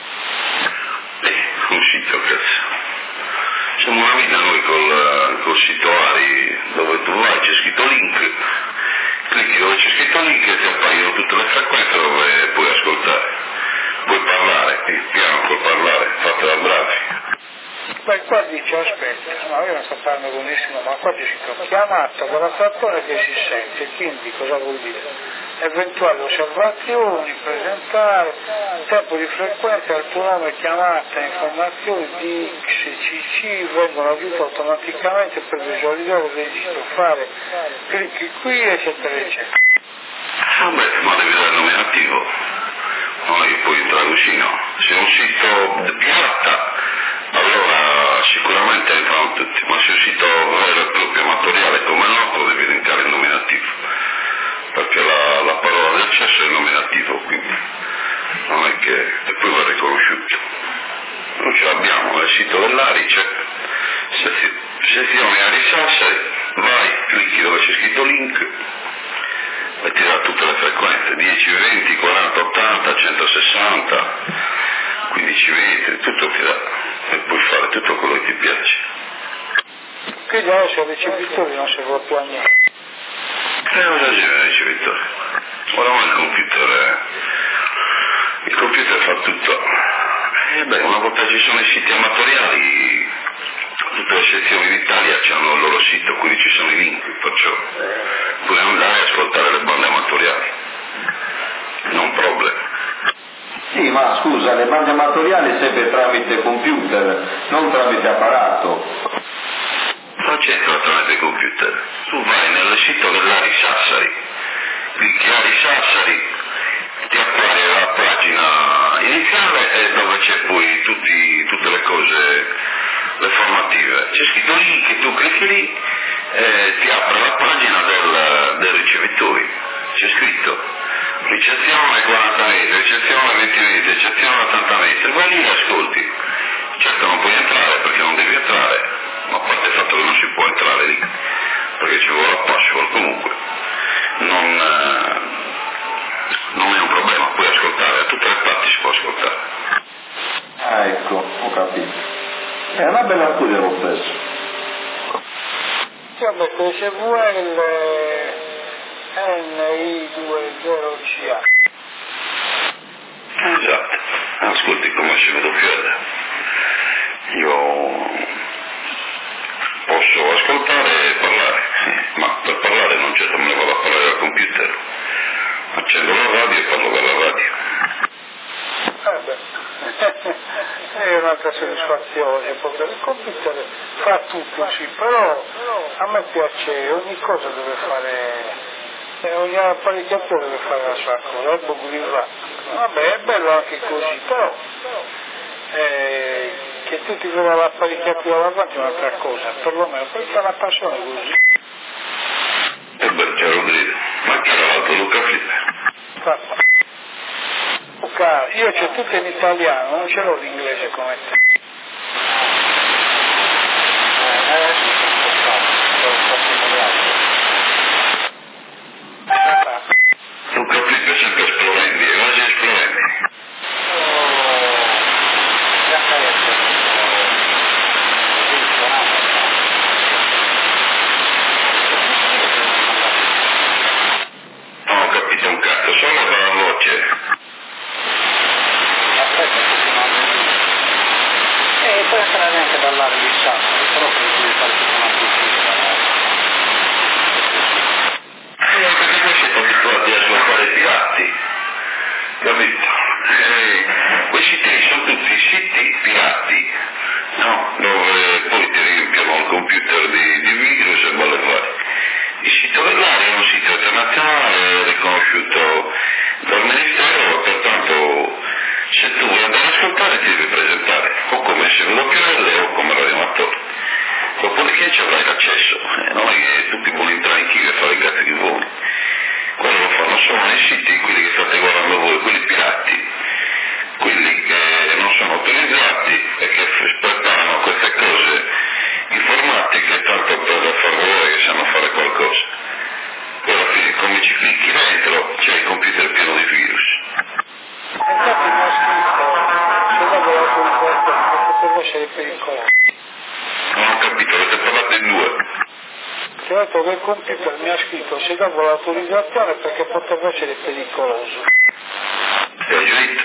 Un sito cazzo. Siamo una vita noi col sito ARI, dove tu vai, c'è scritto link, clicchi dove c'è scritto link e ti appaiono tutte le frequenze dove puoi ascoltare. Puoi parlare, piano puoi parlare, fatela bravi. Beh, qua dice, aspetta, no, io non sto parlando con nessuno, ma qua c'è scritto chiamata dalla trattore che si sente, quindi cosa vuol dire? eventuali osservazioni, presentare, tempo di frequenza, il tuo nome, chiamata, informazioni di XCC vengono aggiunte automaticamente per visualizzare il registro, fare clicchi qui, eccetera, eccetera. Vabbè, ma devi dare il nominativo, non è che puoi entrare vicino. Se è un sito pirata, allora sicuramente entrano tutti, ma se è un sito vero e proprio amatoriale come il nostro devi elencare il nominativo, perché la parola di accesso è il nominativo, quindi non è che e poi va riconosciuto. Noi ce l'abbiamo nel sito dell'Arice, se ti nomina di Sassari, vai, clicchi dove c'è scritto link e ti dà tutte le frequenze, 10, 20, 40, 80, 160, 15 metri, tutto ti dà e puoi fare tutto quello che ti piace. Quindi adesso il ricevitore non serve più a niente. Cosa c'è il ricevitore? Oramai il computer fa tutto. Una volta ci sono i siti amatoriali, tutte le sezioni d'Italia hanno il loro sito, quindi ci sono i link, perciò puoi andare a ascoltare le bande amatoriali, non problema. Sì, ma scusa, le bande amatoriali sempre tramite computer, non tramite apparato. Non c'entra tramite computer, tu vai nel sito dell'Ari Sassari, clicchi Ari Sassari, ti appare la pagina iniziale e dove c'è poi tutte le cose, le formative. C'è scritto link, tu clicchi lì e ti apre la pagina del ricevitore. C'è scritto ricezione 40 metri, ricezione 20 metri, ricezione 80 metri, vai lì e ascolti. Certo non puoi entrare perché non devi entrare, ma a parte il fatto che non si può entrare lì, perché ci vuole la password, comunque non è un problema, puoi ascoltare, a tutte le parti si può ascoltare. Ah, ecco, ho capito. È una bella accusa lo stesso. Io metto CVL NI20CA. Esatto, ascolti come CWL. Io posso ascoltare e parlare, ma per parlare non certo me ne vado a parlare al computer. Accendo la radio e parlo dalla radio. È un'altra soddisfazione, perché il computer fa tutto, sì, però a me piace, ogni cosa deve fare, ogni apparecchiatore deve fare la sua cosa, il Bogulirà. Vabbè, è bello anche così, però che tutti trovano l'apparecchiatura davanti è un'altra cosa, perlomeno questa è una passione così. E beh, c'è Rodrigo, ma che era l'altro Luca Flipper? Luca, io c'ho tutto in italiano, non ce l'ho l'inglese come te. Luca Flipper è sempre esplorendi, quasi esplorendi. Non ho capito un cazzo, solo per la voce. Può essere neanche dall'area di Sassari, però per cui fare tutto un altro Io anche voi siete abituati a ascoltare i pirati, capito? Quei siti sono tutti siti pirati, no? Dove poi ti riempiono il computer di virus e balle varie. Il sito dell'area è un sito internazionale riconosciuto dal Ministero, pertanto se tu vuoi andare ad ascoltare ti devi presentare o come SWL o come radioamatore, dopodiché ci avrai l'accesso, non è che tutti vogliono entrare in chiave e fare i cazzi che vuoi. Quello lo fanno solo nei siti, quelli che state guardando voi, quelli pirati, quelli che non sono autorizzati e che preparano queste cose informatiche tanto per far vedere che sanno fare qualcosa. Poi alla fine come ci clicchi dentro c'è il computer pieno di virus. Infatti mi ha scritto, se dopo l'autorizzazione, potrebbe essere pericoloso. Non ho capito, avete parlato in due. Che ho detto che il computer mi ha scritto, se dopo l'autorizzazione perché potrebbe essere pericoloso. Hai detto?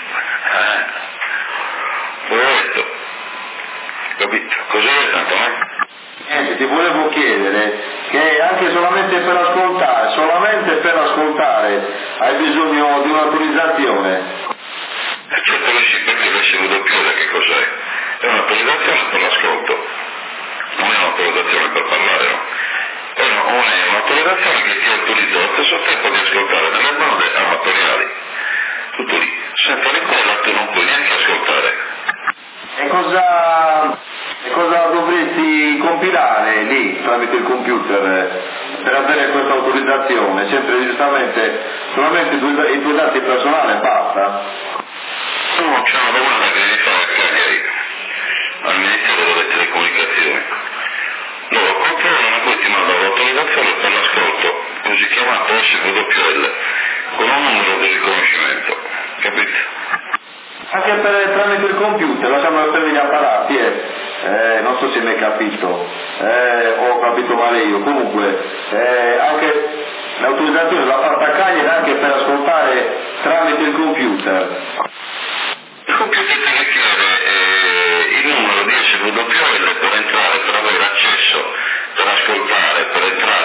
L'ho detto. Capito? Cosa è tanto, no? Niente, ti volevo chiedere che anche solamente per ascoltare hai bisogno di un'autorizzazione? Certo che sì, perché l'SWL che cos'è? È un'autorizzazione per l'ascolto, non è un'autorizzazione per parlare, no? Non è un'autorizzazione che ti autorizza allo stesso tempo di ascoltare delle bande amatoriali, tutto lì, senza di quella tu non puoi neanche ascoltare. E cosa dovresti compilare lì tramite il computer per avere questa autorizzazione? Sempre giustamente solamente i tuoi dati personali basta? No, c'è una domanda che devi fare a Cagliari, al Ministero delle Telecomunicazioni. Loro controllano e poi ti mandano l'autorizzazione per l'ascolto, così chiamato SWL, con un numero di riconoscimento, capito? Anche tramite il computer, lasciamo per gli apparati, non so se mi hai capito, ho capito male io, comunque anche l'autorizzazione l'ha fatta a Cagliari anche per ascoltare tramite il computer. Il computer ti richiede il numero di SWL per entrare, per avere accesso, per ascoltare, per entrare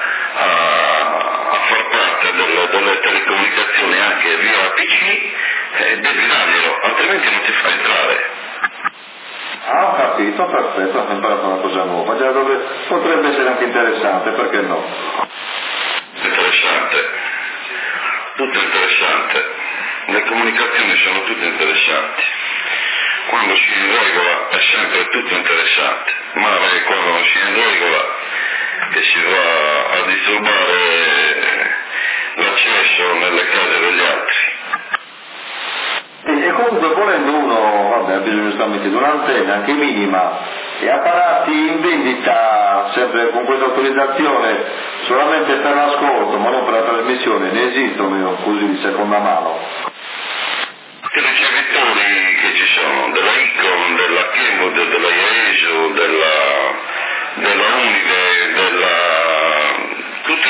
a far parte delle telecomunicazioni anche via PC, devi darglielo, altrimenti non ti fa entrare. Ah, ho capito, perfetto, ho imparato una cosa nuova, già potrebbe essere anche interessante, perché no? Interessante, tutto interessante, le comunicazioni sono tutte interessanti, quando si è in regola è sempre tutto interessante, ma quando non si è in regola che si va a disturbare l'accesso nelle case degli altri. E comunque volendo uno, vabbè, ha bisogno giustamente di un'antenna anche minima, e apparati in vendita sempre con questa autorizzazione solamente per l'ascolto ma non per la trasmissione, ne esistono così di seconda mano? I ricevitori che ci sono, della Icon, della Kenwood, della Iesu, della Unide, tutti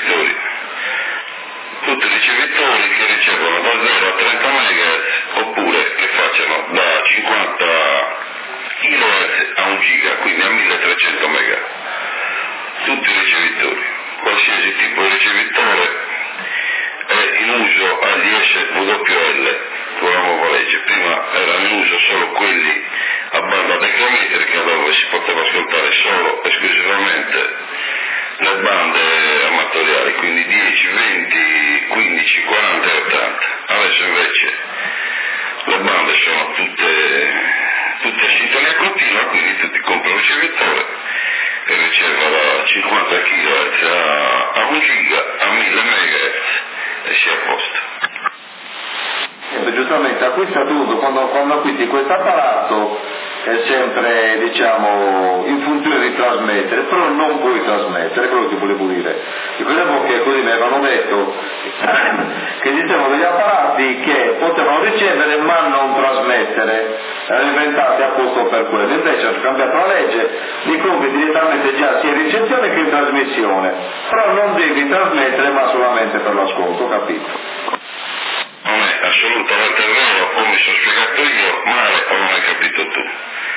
i ricevitori che ricevono da 0 a 30 MHz oppure che facciano da 50 kHz a 1 giga, quindi a 1300 MHz, tutti i ricevitori, qualsiasi tipo di ricevitore è in uso agli SWL con la nuova legge. Prima erano in uso solo quelli a banda decrometrica dove si poteva ascoltare solo esclusivamente le bande amatoriali, quindi 10, 20, 15, 40 e 80. Adesso invece le bande sono tutte a sintonia continua, quindi tu ti compri un ricevitore e riceve da 50 kHz a 1 giga, a 1000 MHz e si è a posto. Giustamente acquista tutto, quando acquisti questo apparato è sempre diciamo in funzione di trasmettere, però non puoi trasmettere, quello che volevo dire. Ricordiamo che così mi avevano detto che esistevano degli apparati che potevano ricevere ma non trasmettere, erano inventati apposta per quello, invece hanno cambiato la legge, li compri direttamente già sia in ricezione che in trasmissione, però non devi trasmettere ma solamente per l'ascolto, capito? Non è assolutamente vero, o mi sono spiegato io male o non hai capito tu.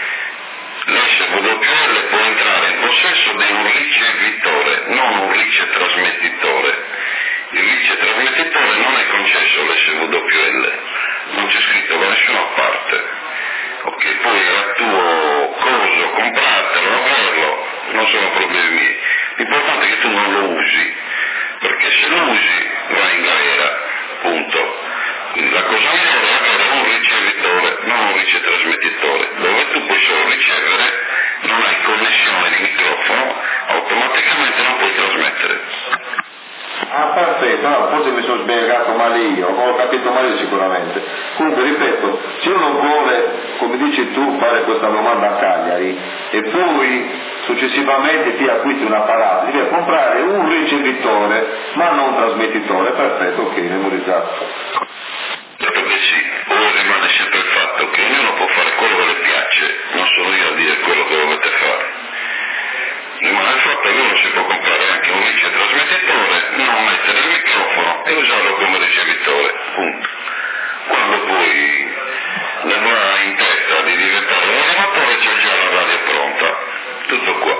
L'SWL può entrare in possesso di un ricevitore, non un ricetrasmettitore. Il ricetrasmettitore non è concesso all'SWL, non c'è scritto da nessuna parte. Ok, poi è tuo coso, compratelo, averlo, non sono problemi miei. L'importante è che tu non lo usi, perché se lo usi vai in galera, punto. Quindi la cosa migliore è avere un ricevitore, non un ricetrasmettitore, dove tu puoi solo ricevere, non hai connessione di microfono, automaticamente non puoi trasmettere. Ah, perfetto, no, forse mi sono spiegato male io, ho capito male sicuramente. Comunque ripeto, se uno vuole, come dici tu, fare questa domanda a Cagliari e poi successivamente ti acquisti un apparato, devi comprare un ricevitore ma non un trasmettitore, perfetto, ok, memorizzato. Certo che sì, ora rimane sempre il fatto che ognuno può fare quello che le piace, non sono io a dire quello che dovete fare. Rimane il fatto che uno si può comprare anche un ricetrasmettitore, non mettere il microfono e usarlo come ricevitore, punto. Quando poi ne va in testa di diventare un animatore c'è già la radio pronta, tutto qua.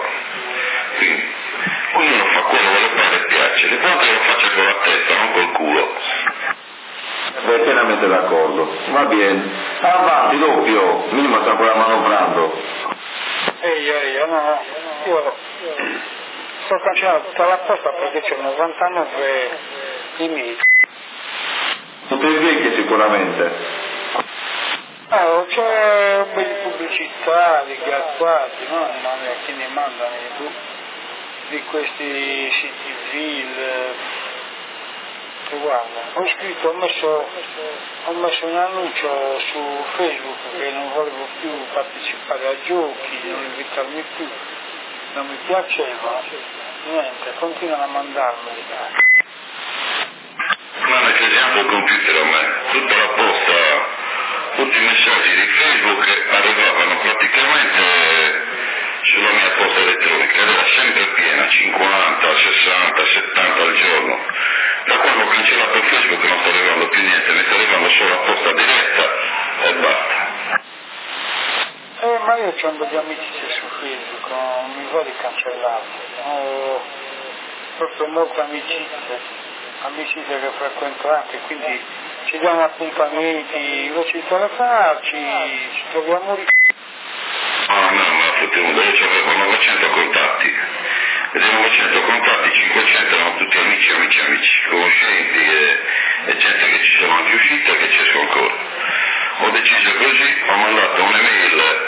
Quindi ognuno fa quello che le pare e piace, l'importante è che lo faccia con la testa, non col culo. È pienamente d'accordo. Va bene. Avanti, doppio. Minimo sta ancora manovrando. No, io sto facendo tutta la posta perché c'è 99 email. Tutte vecchie sicuramente. C'è un po' di pubblicità, di gazzuati, no? Chi ne mandano di questi siti vil. Guarda, ho messo un annuncio su Facebook che non volevo più partecipare a giochi, non invitarmi più, non mi piaceva, niente, continuano a mandarmi. Guarda che esempio il computer a me, tutta la posta, tutti i messaggi di Facebook arrivavano praticamente sulla mia posta elettronica, ed era sempre piena, 50, 60, 70 al giorno. Da quando ho cancellato Facebook non sta arrivando più niente, mi sta arrivando solo la posta diretta e basta. Ma io ho degli amici su Facebook, non mi va di cancellarli, ho proprio molte amicizie che frequento anche, quindi ci diamo appuntamenti, invece di telefonarci, ci troviamo lì. No, ma fottuto, io avevo 900 contatti, e dei 900 contatti 500 erano tutti amici, conoscenti e gente che ci sono anche uscite e che ci sono ancora. Ho deciso così, ho mandato un'email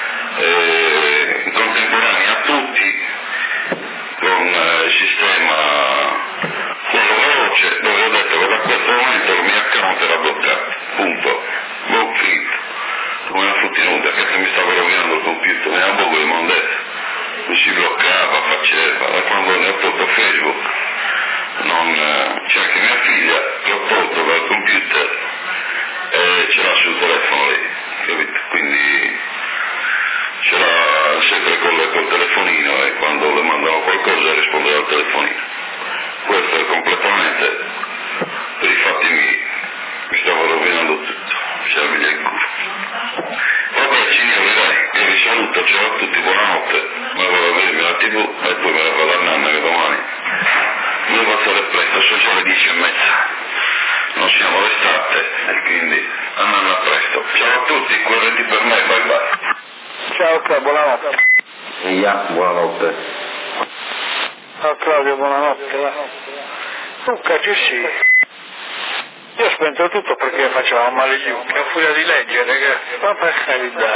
in contemporanea a tutti con il sistema quello veloce, dove ho detto che da questo momento il mio account era bloccato, punto, blog free, come una fruttinuta, che mi stava rovinando il computer, mi era poco di mondezza, mi si bloccava, faceva, da quando ne ho tolto Facebook, c'è anche mia figlia che ho tolto dal computer e ce l'ha sul telefono lei, capito? Quindi ce l'ha sempre col telefonino e quando le mandano qualcosa risponde al telefonino. Questo è completamente per i fatti miei, mi stavo rovinando tutto, serve il culo. Vabbè signori dai, io vi saluto, ciao a tutti, buonanotte, ma vado a vedermi la TV e poi me ne vado a nanna che domani mi devo alzare presto, sono le 10:30, non siamo l'estate e quindi a nanna presto. Ciao a tutti, correnti per me, bye bye. Ciao buonanotte. Buonanotte. Ciao Claudio, buonanotte. Luca, sì. Io ho spento tutto perché faceva male gli occhi, ho furia di leggere, ma per carità.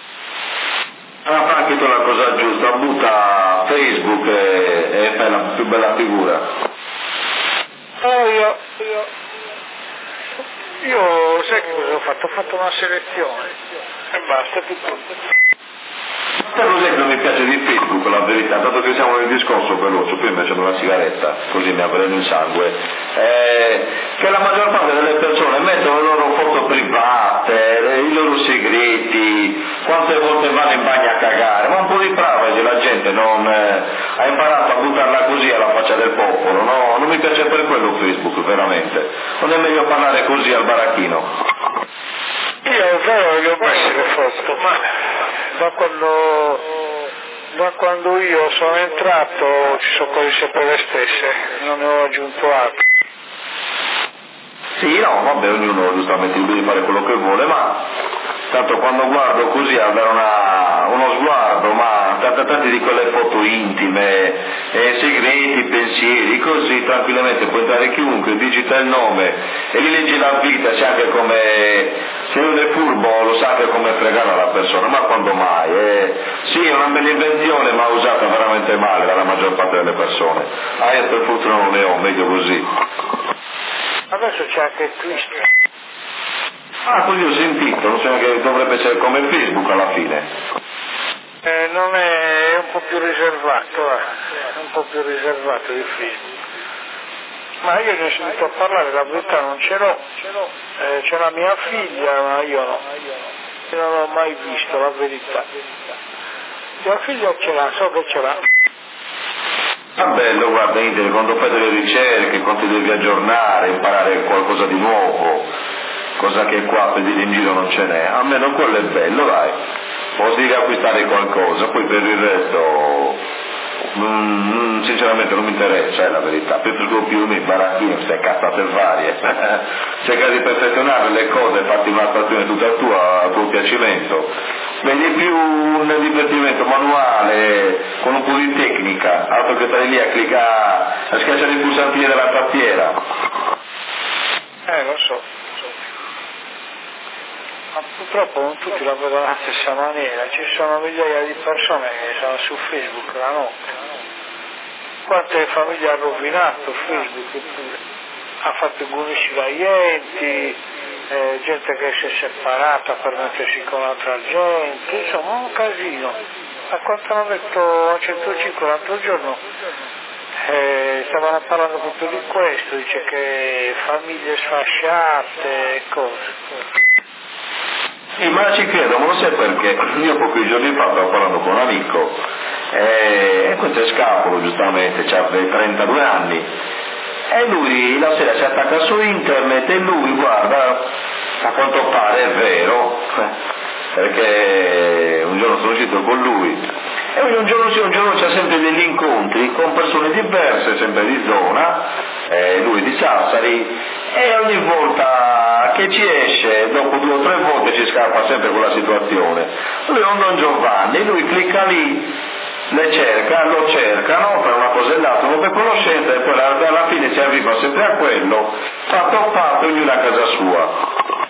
Anche tu la cosa giusta, butta Facebook e fai la più bella figura. Io sai che cosa ho fatto? Ho fatto una selezione e basta, tutto. Per cos'è che non mi piace di Facebook, la verità, dato che siamo nel discorso veloce, poi invece una sigaretta, così mi avveleno il sangue, che la maggior parte delle persone mettono le loro foto private, i loro segreti, quante volte vanno in bagno a cagare, ma un po' di privacy la gente non ha imparato a buttarla così alla faccia del popolo, no? Non mi piace per quello Facebook, veramente. Non è meglio parlare così al baracchino? Io è vero che ho messo le foto, ma da quando io sono entrato ci sono quasi sempre le stesse, non ne ho aggiunto altre. Sì, no, vabbè, ognuno giustamente deve fare quello che vuole, ma tanto quando guardo così a dare uno sguardo, ma tanti di quelle foto intime, segreti, pensieri, così tranquillamente può entrare chiunque, digita il nome e gli leggi la vita, sa anche come, se uno è furbo lo sa anche come fregare alla persona, ma quando mai? Sì, è una bella invenzione ma usata veramente male dalla maggior parte delle persone. Io per fortuna non ne ho, meglio così. Adesso c'è anche il twist. Così ho sentito, non so che dovrebbe essere come Facebook alla fine. Non è un po' più riservato, è un po' più riservato di Facebook. Ma io ne ho sentito parlare, la verità non ce l'ho, c'è la mia figlia, ma io no, io non l'ho mai visto, la verità. Mia figlia ce l'ha, so che ce l'ha. Ah bello, guarda Inter, quando fai delle ricerche, quando ti devi aggiornare, imparare qualcosa di nuovo, cosa che qua per dire in giro non ce n'è, almeno quello è bello, dai, posso dire acquistare qualcosa, poi per il resto sinceramente non mi interessa, è la verità, più baracchini, queste cazzate varie, cerca di perfezionare le cose, fatti un'attrazione tutta a tuo piacimento, vedi più un divertimento manuale, con un po' di tecnica, altro che stare lì a cliccare, a schiacciare i pulsantini della tastiera. Lo so. Ma purtroppo non tutti la vedono alla stessa maniera, ci sono migliaia di persone che sono su Facebook la notte. Quante famiglie ha rovinato Facebook, ha fatto gunisci dagli enti, gente che si è separata per mettersi con altra gente, insomma un casino. A quanto hanno detto a 105 l'altro giorno, stavano parlando proprio di questo, dice che famiglie sfasciate e cose. Sì, ma ci credo, ma lo sai perché? Io pochi giorni fa stavo parlando con un amico, e questo è Scapolo giustamente, ha dei 32 anni, e lui la sera si attacca su internet e lui guarda, a quanto pare è vero, perché un giorno sono uscito con lui, e un giorno c'è sempre degli incontri con persone diverse, sempre di zona, lui di Sassari, e ogni volta che ci esce, dopo 2 o 3 volte ci scappa sempre quella situazione. Lui è un Don Giovanni, lui clicca lì, lo cercano per una cosa e l'altra, non per conoscenza, e poi alla fine si arriva sempre a quello, fatto, ognuno a casa sua.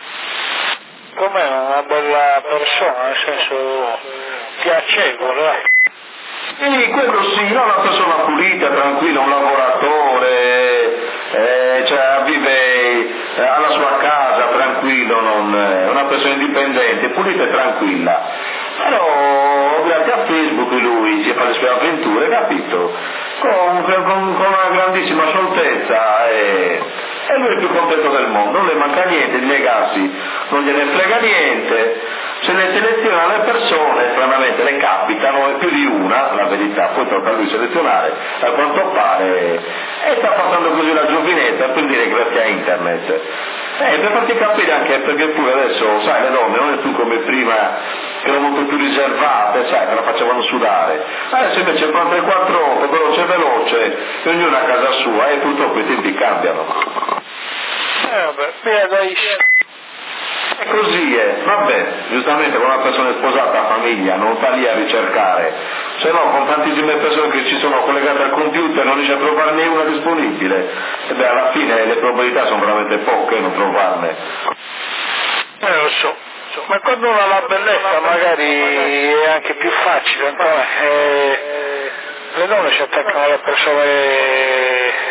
Com'è una bella persona, nel senso piacevole. Sì, quello sì, no, una persona pulita, tranquilla, un lavoratore, cioè vive alla sua casa, tranquillo, è una persona indipendente, pulita e tranquilla. Però grazie a Facebook lui si fa le sue avventure, capito? Con una grandissima scioltezza e lui è il più contento del mondo, non le manca niente di legarsi, non gliene frega niente, se ne seleziona le persone, stranamente le capitano, e più di una, la verità, poi tocca a lui selezionare, a quanto pare, e sta passando così la giovinezza, per dire grazie a internet. Per farti capire anche perché pure adesso, sai, le donne non è più come prima, che erano molto più riservate, sai, che la facevano sudare. Adesso invece 4 veloce, e ognuno a casa sua, e purtroppo i tempi cambiano. Vabbè, via dai. E così è, vabbè, giustamente con una persona sposata a famiglia non sta lì a ricercare, se no con tantissime persone che ci sono collegate al computer non riesce a trovarne una disponibile, e beh alla fine le probabilità sono veramente poche non trovarne. Lo so, ma quando uno ha la bellezza magari è anche più facile, ancora, le donne si attaccano alle persone.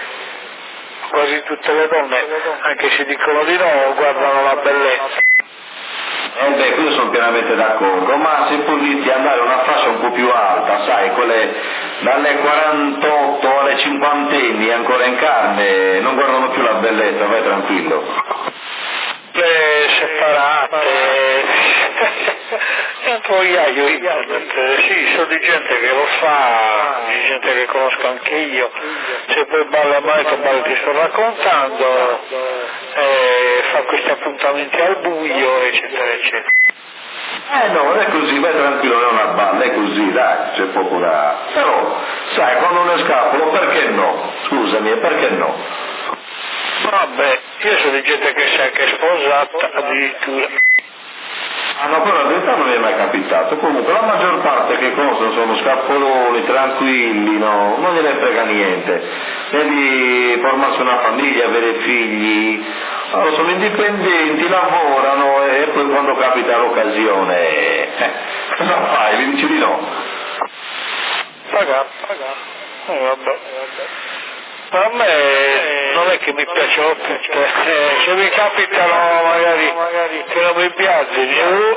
Quasi tutte le donne, anche se dicono di no, guardano la bellezza. Io sono pienamente d'accordo, ma se poi inizi ad andare a una fascia un po' più alta, sai, quelle dalle 48 alle 50 anni ancora in carne, non guardano più la bellezza, vai tranquillo. Le separate, è un po' iaio internet, sì, so di gente che lo fa, di gente che conosco anche io, se poi balla mai ti sto raccontando, fa questi appuntamenti al buio, eccetera, eccetera. No, non è così, vai tranquillo, non è una balla, è così, dai, c'è poco da... Però, sai, quando ne scapolo, perché no? Scusami, perché no? Vabbè, io so di gente che si è anche sposata addirittura. Ah no, però in realtà non mi è mai capitato, comunque la maggior parte che conoscono sono scappoloni, tranquilli, no, non gliene frega niente, devi formarsi una famiglia, avere figli, allora, sono indipendenti, lavorano e poi quando capita l'occasione, cosa fai? Mi dici di no? Pagà. Vabbè. A me non è che mi piacciono tutte, se mi capitano magari che non mi piacciono.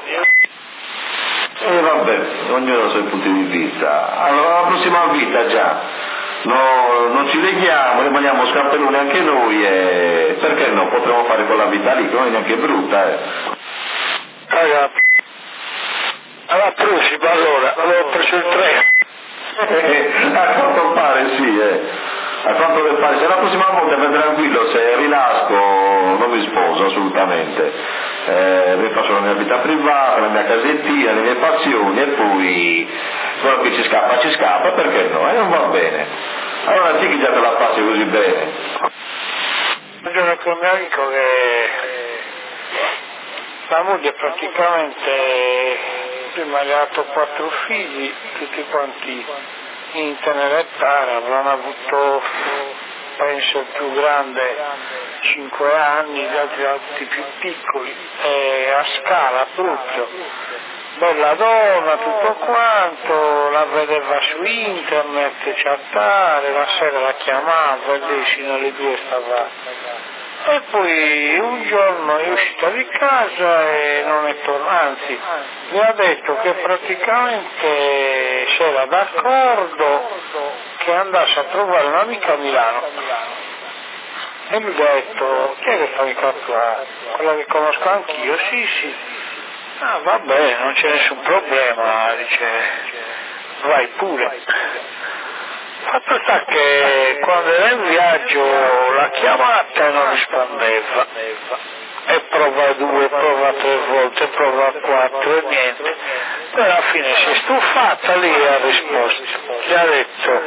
Vabbè, ognuno ha i suoi punti di vista. Allora la prossima vita già, no, non ci leghiamo, rimaniamo scappelloni anche noi e perché no, potremmo fare quella vita lì, che non è neanche brutta. Ragazzi, alla prossima allora, avevo preso il treno. A quanto pare sì, a quanto pare, se la prossima volta mi tranquillo, se rinasco non mi sposo assolutamente, mi faccio la mia vita privata, la mia casettina, le mie passioni e poi quello che ci scappa, perché no? E non va bene. Allora sì che già te la passi così bene. Un giorno con un mio amico che la moglie praticamente prima gli ha dato 4 figli, tutti quanti in tenera età, avranno avuto, penso il più grande 5 anni, gli altri tutti più piccoli, a Scala proprio, bella donna, tutto quanto, la vedeva su internet, chattare, la sera la chiamava e lei fino alle 2 stava. E poi un giorno è uscita di casa e non è tornata, anzi, mi ha detto che praticamente c'era d'accordo che andasse a trovare un'amica a Milano. E mi ha detto, chi è questa amica tua? Quella che conosco anch'io? Sì. Ah, va bene, non c'è nessun problema, dice, vai pure. Fatto sta che quando era in viaggio l'ha chiamata e non rispondeva, e prova 2, prova 3 volte, prova 4 e niente. Poi alla fine si è stufata, lì ha risposto, gli ha detto,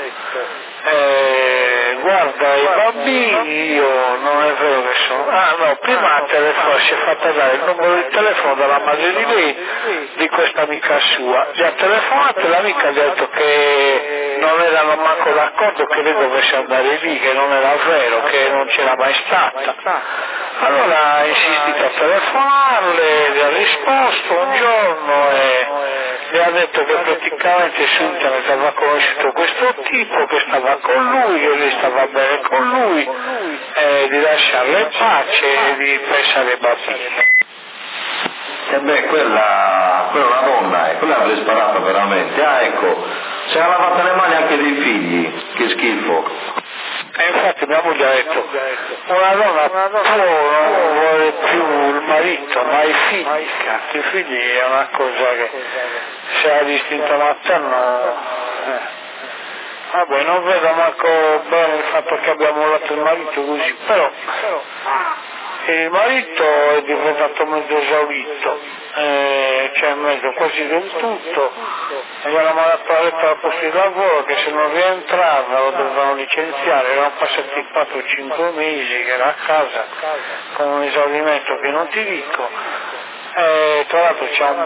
guarda i bambini, io non è vero che sono, prima si è fatta dare il numero di telefono dalla madre di lei, di questa amica sua, gli ha telefonato e l'amica gli ha detto che non erano manco d'accordo che lei dovesse andare lì, che non era vero, che non c'era mai stata. Allora ha insistito a telefonarle, le ha risposto un giorno e le ha detto che praticamente su internet aveva conosciuto questo tipo, che stava con lui, che lei stava bene con lui, di lasciarla in pace e di pensare ai bambini. E beh, quella è una donna, quella avrei sparato veramente. Ah, ecco, si era lavata le mani anche dei figli, che schifo. E infatti mia moglie ha detto, una donna non vuole più il marito, ma i figli, cazzo, i figli è una cosa che se ha l'istinto materno, vabbè, non vedo manco bene il fatto che abbia mollato il marito così, però il marito è diventato mezzo esaurito, cioè mezzo quasi del tutto, e gli hanno mandato la lettera al posto di lavoro che se non rientrava lo dovevano licenziare, erano passati 4 o 5 mesi che era a casa con un esaurimento che non ti dico, tra l'altro c'è un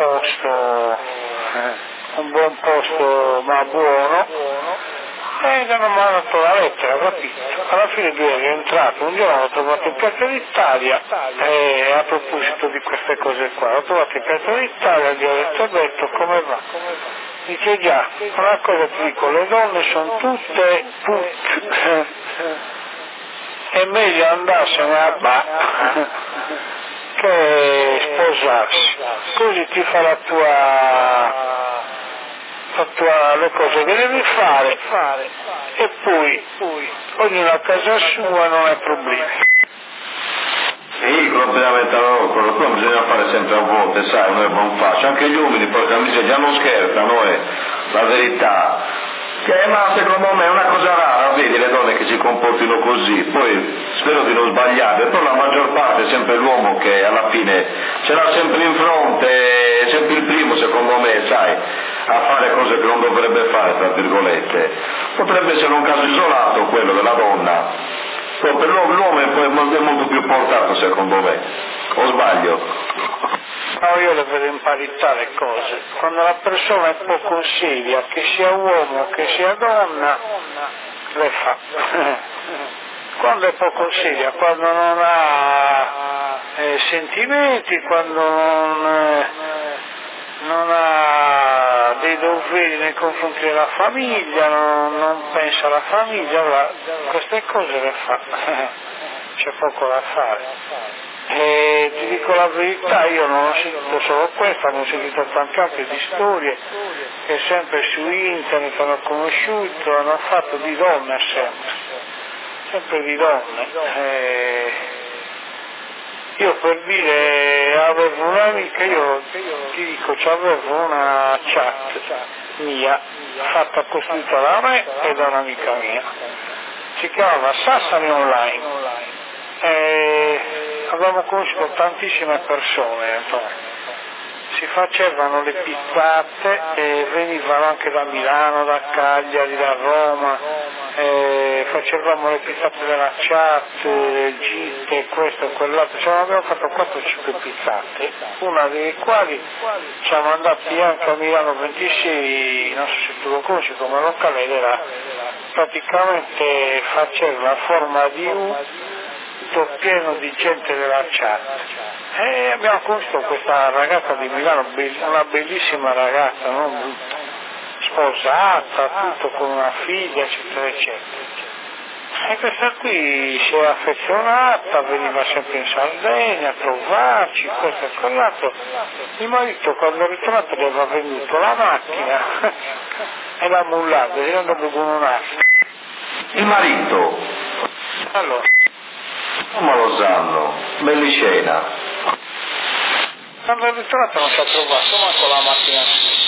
buon posto ma buono, e gli hanno mandato la lettera, capito? Alla fine lui è rientrato, un giorno l'ho trovato in Piazza d'Italia e a proposito di queste cose qua, l'ho trovato in Piazza d'Italia e gli ho detto come va? Dice già, una cosa ti dico, le donne sono tutte è meglio andarsene a che sposarsi, così ti fa le cose che devi fare e poi ognuno a casa sua, non hai problemi. Sì, completamente no, quello bisogna fare sempre a volte, sai, non è buon faccio, anche gli uomini, porca miseria, non scherzano, la verità. Ma secondo me è una cosa rara, vedi le donne che si comportino così, poi spero di non sbagliare, però la maggior parte è sempre l'uomo che alla fine ce l'ha sempre in fronte, è sempre il primo secondo me, sai, a fare cose che non dovrebbe fare, tra virgolette. Potrebbe essere un caso isolato quello della donna, però per l'uomo è molto più portato secondo me, o sbaglio? No, io le vedo in parità le cose. Quando la persona è poco seria, che sia uomo, che sia donna, le fa. Quando è poco seria, quando non ha sentimenti, quando non ha dei doveri nei confronti della famiglia, non pensa alla famiglia, queste cose le fa. C'è poco da fare. E ti dico la verità, io non ho sentito solo questa, ne ho sentito tante altre di storie che sempre su internet hanno conosciuto, hanno fatto di donne sempre di donne. Io per dire avevo un'amica, io ti dico, avevo una chat mia fatta costruita da me e da un'amica mia, si chiamava Sassari Online. Avevamo conosciuto tantissime persone, si facevano le pizzate e venivano anche da Milano, da Cagliari, da Roma, facevamo le pizzate della chat, gite, questo e quell'altro, cioè, abbiamo fatto 4-5 pizzate, una delle quali siamo andati anche a Milano 26, non so se tu lo conosci come locale, ed era praticamente faceva la forma di U, tutto pieno di gente della chat. E abbiamo conosciuto questa ragazza di Milano, una bellissima ragazza, non brutta, sposata, tutto con una figlia, eccetera, eccetera. E questa qui si è affezionata, veniva sempre in Sardegna a trovarci, questo e quell'altro. Il marito quando è ritornato aveva venduto la macchina e l'ha mollata, e non dopo con un'altra. Il marito? Allora. Come lo sanno? Belliscena. Quando è ritornato non si è trovato manco la macchina.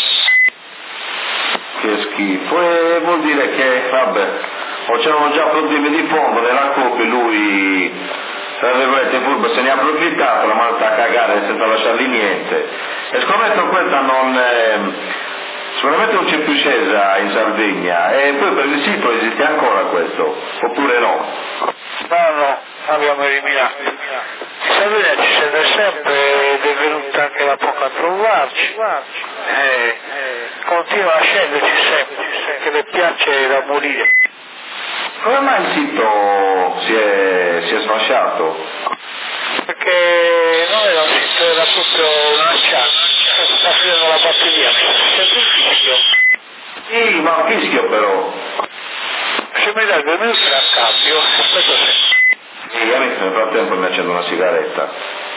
Che schifo, e vuol dire che, vabbè, o c'erano già problemi di fondo nella coppia, lui, tra virgolette, furbo, se ne è approfittato, l'ha mandata a cagare senza lasciargli niente. E scommetto questa sicuramente non c'è più scesa in Sardegna, e poi per il sito esiste ancora questo, oppure no? No, abbiamo eliminato. In Sardegna ci siete sempre ed è venuta anche da poco a trovarci. Continua a scenderci sempre, che le piace da morire. Come mai il sito si è sfasciato? Perché non era un sito, era proprio una chat, sta finendo la batteria, sempre il fischio. Sì, ma un fischio però. Se mi dai 2 minuti a cambio, aspetta se. Io nel frattempo mi accendo una sigaretta.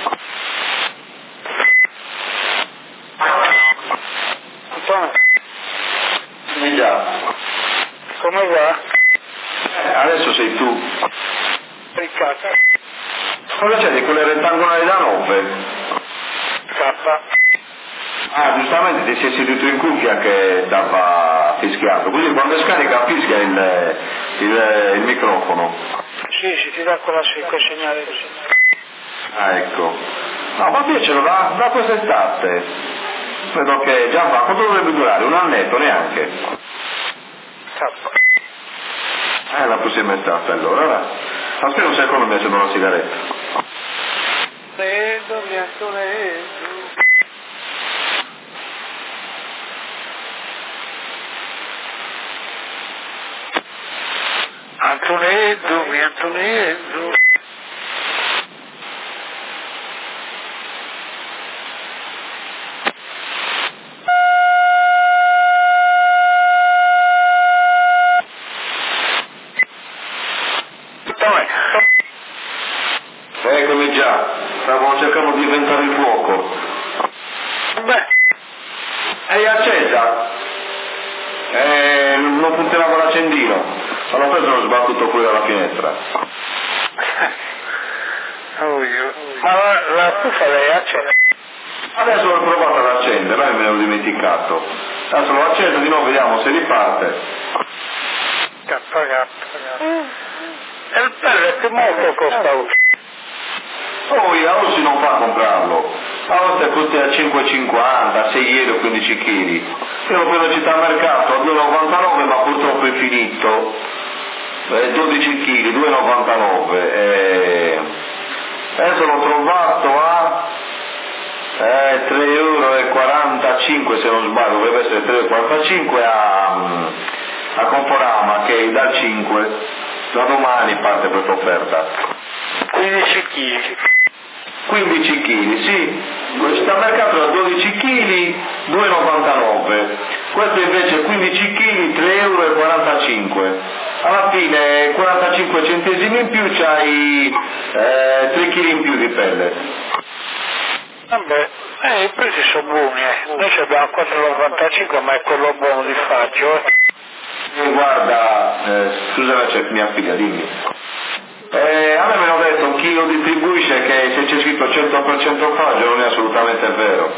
Antonio? Sì già. Come va? Adesso sei tu. Riccardo. Cosa c'è di quelle rettangolari da 9? K. Ah, giustamente ti sei seduto in cuffia che stava fischiando, quindi quando scarica fischia il microfono. Sì, ti dà quel segnale così. Ah, ecco. No, ma piacciono da quest'estate. Vedo che già va, quanto dovrebbe durare? Un annetto neanche. La prossima estate allora. Aspetta un secondo, mi accendo una sigaretta. Toledo. Antonello. Eccomi già, stavo cercando di inventare il fuoco. Beh, È accesa? Non funzionava l'accendino, l'ho preso e l'ho sbattuto fuori dalla finestra. ma la stufa lei è accesa? Adesso l'ho provato ad accendere e me ne ero dimenticato. Adesso l'ho acceso di nuovo, vediamo se riparte. E il pellet molto costa. Poi a Rossi non fa a comprarlo, a volte costa a 5,50, 6 euro 15 kg. Io l'ho preso a città al mercato a 2,99 ma purtroppo è finito, 12 kg, 2,99. Adesso l'ho trovato a 3,45 € se non sbaglio, dovrebbe essere 3,45 € a Conforama che è dal 5, da domani parte questa offerta. 15 kg. 15 kg, sì, questo al mercato da 12 kg, 2,99, questo invece 15 kg, 3,45 €. Alla fine 45 centesimi in più c'hai 3 kg in più di pellet. Vabbè, i prezzi sono buoni, Noi abbiamo 4,95 ma è quello buono di Faggio, Guarda, scusa c'è mia figlia, dimmi. A me hanno detto chi lo distribuisce che se c'è scritto 100% Faggio non è assolutamente vero.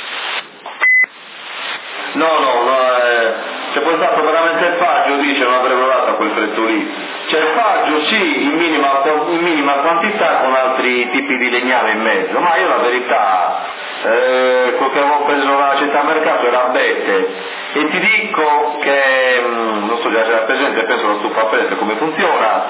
No, se fosse stato veramente il Faggio dice non avrebbe dato a quel prezzo lì. C'è il Faggio sì, in minima quantità con altri tipi di legname in mezzo, ma io la verità quello che avevo preso dalla città mercato era Abete, e ti dico che, non so già se era presente, penso la stufa a pelle come funziona,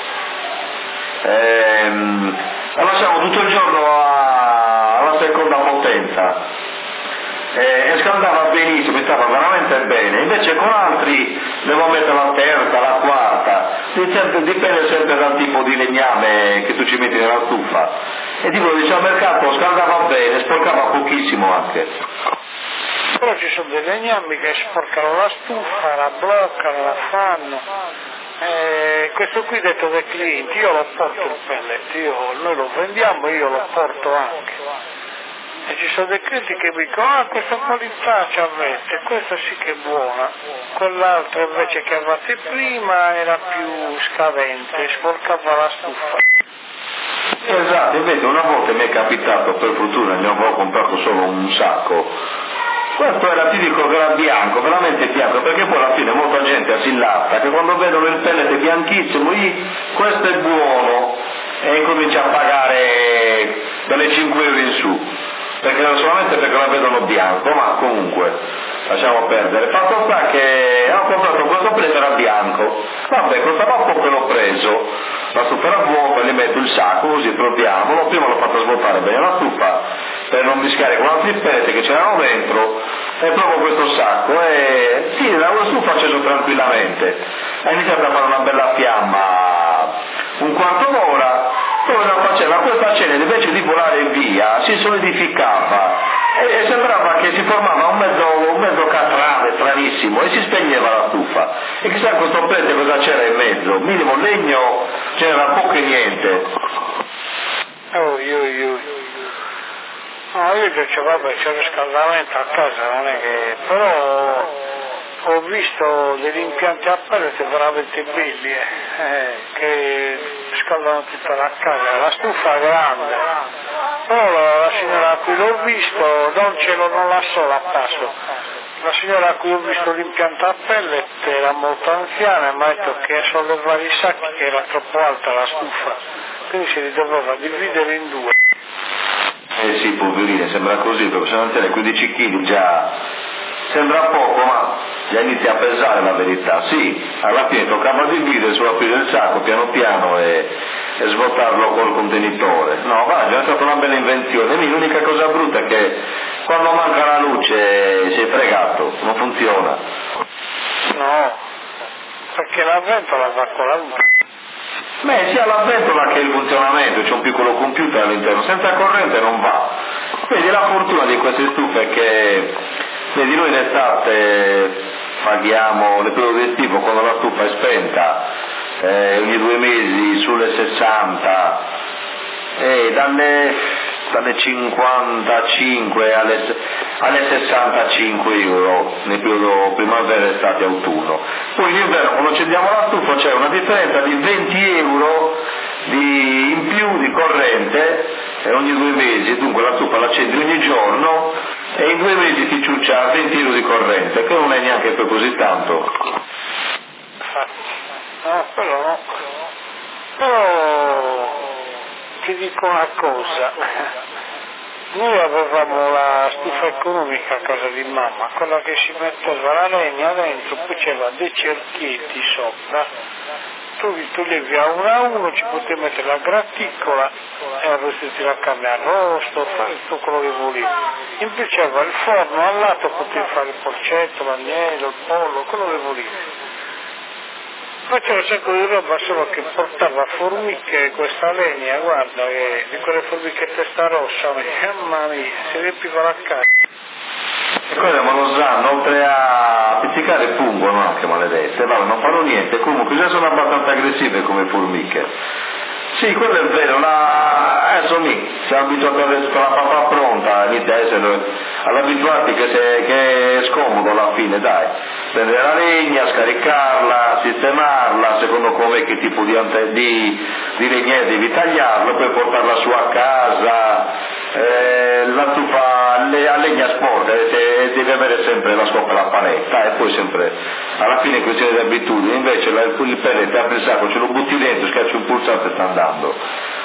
la lasciamo tutto il giorno alla seconda potenza, e scaldava benissimo, stava veramente bene. Invece con altri devo mettere la terza, la quarta, dipende sempre dal tipo di legname che tu ci metti nella stufa, e dico, dice, al mercato scaldava bene, sporcava pochissimo anche. Però ci sono dei legnami che sporcano la stufa, la bloccano, la fanno. Questo qui detto dai clienti, io lo porto il pellet, noi lo vendiamo, io lo porto anche. E ci sono dei clienti che mi dicono, questa qualità ci avete, questa sì che è buona, quell'altra invece che avevate prima era più scadente, sporcava la stufa. Esatto, invece una volta mi è capitato, per fortuna ne avevo comprato solo un sacco, questo era, ti dico, che era bianco, veramente bianco, perché poi alla fine molta gente assillata che quando vedono il pellet bianchissimo, questo è buono, e incomincia a pagare dalle 5 euro in su, perché solamente perché la vedono bianco, ma comunque lasciamo perdere. Fatto sta che ho comprato questo pellet, era bianco, vabbè, costava poco e l'ho preso, la stufa era vuota, gli metto il sacco così proviamolo, prima l'ho fatto svuotare bene la stufa per non mischiare con altri pellet che c'erano dentro, e provo questo sacco e sì, la stufa acceso tranquillamente, ha iniziato a fare una bella fiamma un quarto d'ora, poi la faceva, questa cena invece di volare via si solidificava e sembrava che si formava un mezzo catrame stranissimo, e si spegneva la stufa, e chissà questo pellet cosa c'era in mezzo, minimo legno c'era poco e niente. No, io dicevo, vabbè, c'è il riscaldamento a casa, non è che... però ho visto degli impianti a pellet veramente belli, che scaldano tutta la casa, la stufa è grande, però la signora a cui l'ho visto non la so la passo, la signora a cui ho visto l'impianto a pellet era molto anziana e mi ha detto che a sollevare i sacchi che era troppo alta la stufa, quindi si doveva dividere in due. Eh sì, poverina, sembra così, perché se non tiene 15 kg già sembra poco, ma già inizia a pesare la verità. Sì, alla fine toccava dividere, solo aprire il sacco piano piano e svuotarlo col contenitore. No, guarda, è stata una bella invenzione. L'unica cosa brutta è che quando manca la luce sei fregato, non funziona. No, perché la ventola va con la luce. Beh, sia la ventola che il funzionamento, c'è un piccolo computer all'interno, senza corrente non va. Vedi, la fortuna di queste stufe è che, vedi, noi in estate paghiamo nel periodo estivo, quando la stufa è spenta, ogni 2 mesi sulle 60, e dalle 55 alle 65 euro nel periodo primavera, estate, autunno. Poi in inverno, quando accendiamo la stufa, c'è una differenza di 20 euro in più di corrente ogni 2 mesi, dunque la stufa la accendi ogni giorno e in 2 mesi ti ciuccia 20 euro di corrente, che non è neanche per così tanto. No, quello no. Però ti dico una cosa, noi avevamo la stufa economica a casa di mamma, quella che si metteva la legna dentro, poi c'era dei cerchietti sopra, tu levi a uno, ci potevi mettere la graticola e arrostiti la carne arrosto, fare tutto quello che volevi. In più c'era il forno, al lato potevi fare il porcetto, l'agnello, il pollo, quello che volevi. Faceva un sacco di roba, solo che portava formiche questa legna, guarda, di quelle formiche testa rossa, mamma mia, si riempiva la casa. E quelle ma lo sanno, oltre a pizzicare pungono anche, maledette, vabbè, non fanno niente, comunque già sono abbastanza aggressive come formiche. Sì, quello è vero, adesso lì siamo abituati ad avere tutta la papà pronta, inizia a essere all'abituati che è scomodo alla fine, dai. Prendere la legna, scaricarla, sistemarla, secondo come che tipo di legnette devi tagliarlo, poi portarla su a casa, la stufa a legna sporca, devi avere sempre la scopa e la panetta, e poi sempre alla fine è questione di abitudine. Invece il pellet apri il sacco, ce lo butti dentro, schiacci un pulsante e sta andando.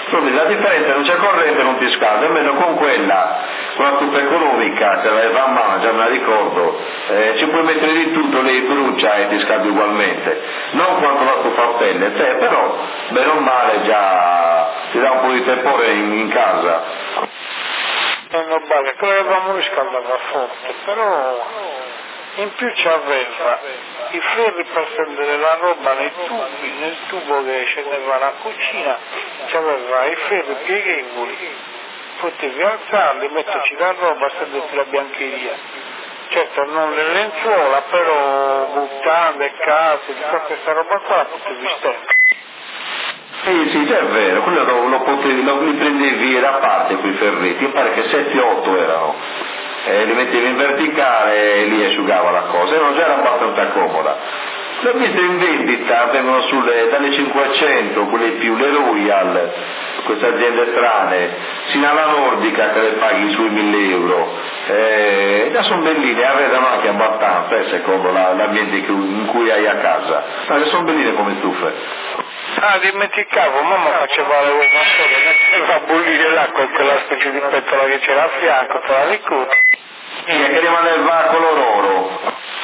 La differenza non c'è corrente, non ti scalda, almeno con la stufa economica che la a mano, già me la ricordo, ci puoi mettere di tutto, lei brucia e ti scaldi ugualmente, non quanto la stufa a pelle, però bene o male già ti dà un po' di tepore in casa. Non vale, quello che avevamo riscaldava forte, però in più c'aveva i ferri per stendere la roba nei tubi, nel tubo che scendeva la cucina, c'aveva i ferri pieghevoli, potevi alzarli, metterci la roba, stenderti la biancheria. Certo non le lenzuola, però buttande, case, tutta questa roba qua la potevi stendere. Sì, già è vero, quello li prendevi da parte quei ferretti, mi pare che 7-8 erano, li mettevi in verticale e lì asciugava la cosa, già era abbastanza comoda. Le ho viste in vendita, vengono dalle 500, quelle più, le Royal, queste aziende strane, sino alla Nordica che le paghi sui 1.000 euro, già sono belline, arredano anche abbastanza, secondo l'ambiente in cui hai a casa, ma sono belline come stufe. Ah, dimenticavo, mamma faceva le uova sole, metteva a bollire l'acqua con quella specie di pentola che c'era a fianco, te la ricordi? Che rimaneva a color oro.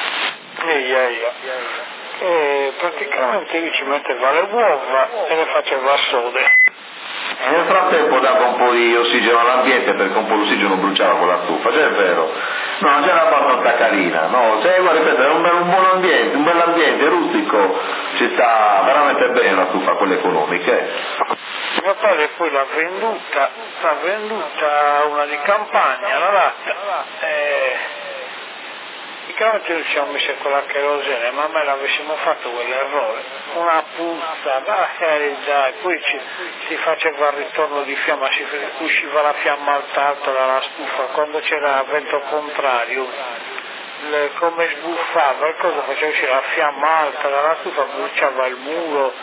E praticamente lui ci metteva le uova e le faceva sode. E nel frattempo dava un po' di ossigeno all'ambiente perché un po' l'ossigeno bruciava con la stufa, già è vero. No, già era abbastanza carina, no, ripeto, è un buon ambiente, un bell'ambiente rustico, ci sta veramente bene la stufa, quelle economiche. Mio padre poi l'ha venduta una di campagna, la latta, praticamente noi ci siamo messi con la kerosene, ma a me l'avessimo fatto quell'errore, una puzza, dai, poi si faceva il ritorno di fiamma, usciva la fiamma alta dalla stufa, quando c'era vento contrario, come sbuffava, e cosa faceva uscire la fiamma alta dalla stufa, bruciava il muro,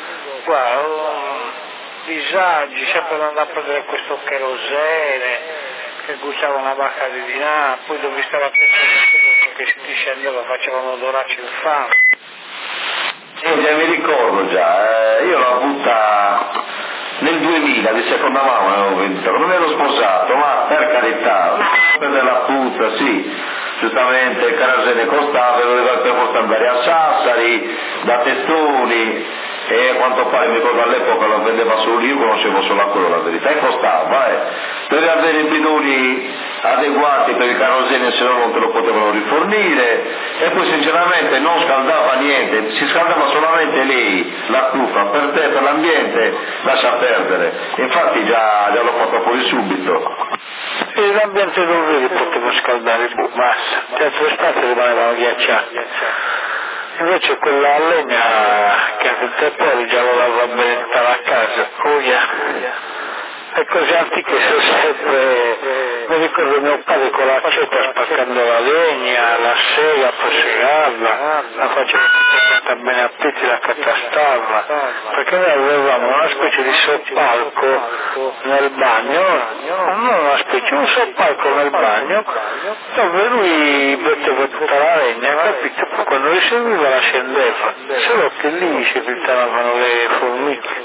disagi, sempre andando a prendere questo kerosene, che bruciava una vacca di dinà, poi dovevi stare attento che se ti scendeva facevano odoracci infami. Già mi ricordo io l'ho avuta nel 2000 di seconda mano, l'avevo venduta, non ero sposato, ma per carità, per la puzza, sì, giustamente il kerosene costava, doveva per forza andare a Sassari, da Testoni, e a quanto pare mi ricordo all'epoca lo vendeva solo io, conoscevo solo a quello la verità, e costava, doveva avere i bidoni adeguati per il kerosene, se no non te lo potevano rifornire, e poi sinceramente non scaldava niente, si scaldava solamente lei, la stufa, per te, per l'ambiente, lascia perdere, infatti già l'ho fatto fuori subito. E l'ambiente non vedi poteva scaldare, basta, le altre stanze rimanevano ghiacciate. Invece quella a legna che anche poi già lo dava bene a casa, le cose antiche sono sempre, mi ricordo mio padre con l'accetta spaccando la legna, la sega per segarla, la faceva tutta bene a pezzi, la catastava, perché noi avevamo una specie di soppalco nel bagno, un soppalco nel bagno, dove lui metteva tutta la legna, capito? Poi quando li serviva la scendeva, solo che lì si filtravano le formiche.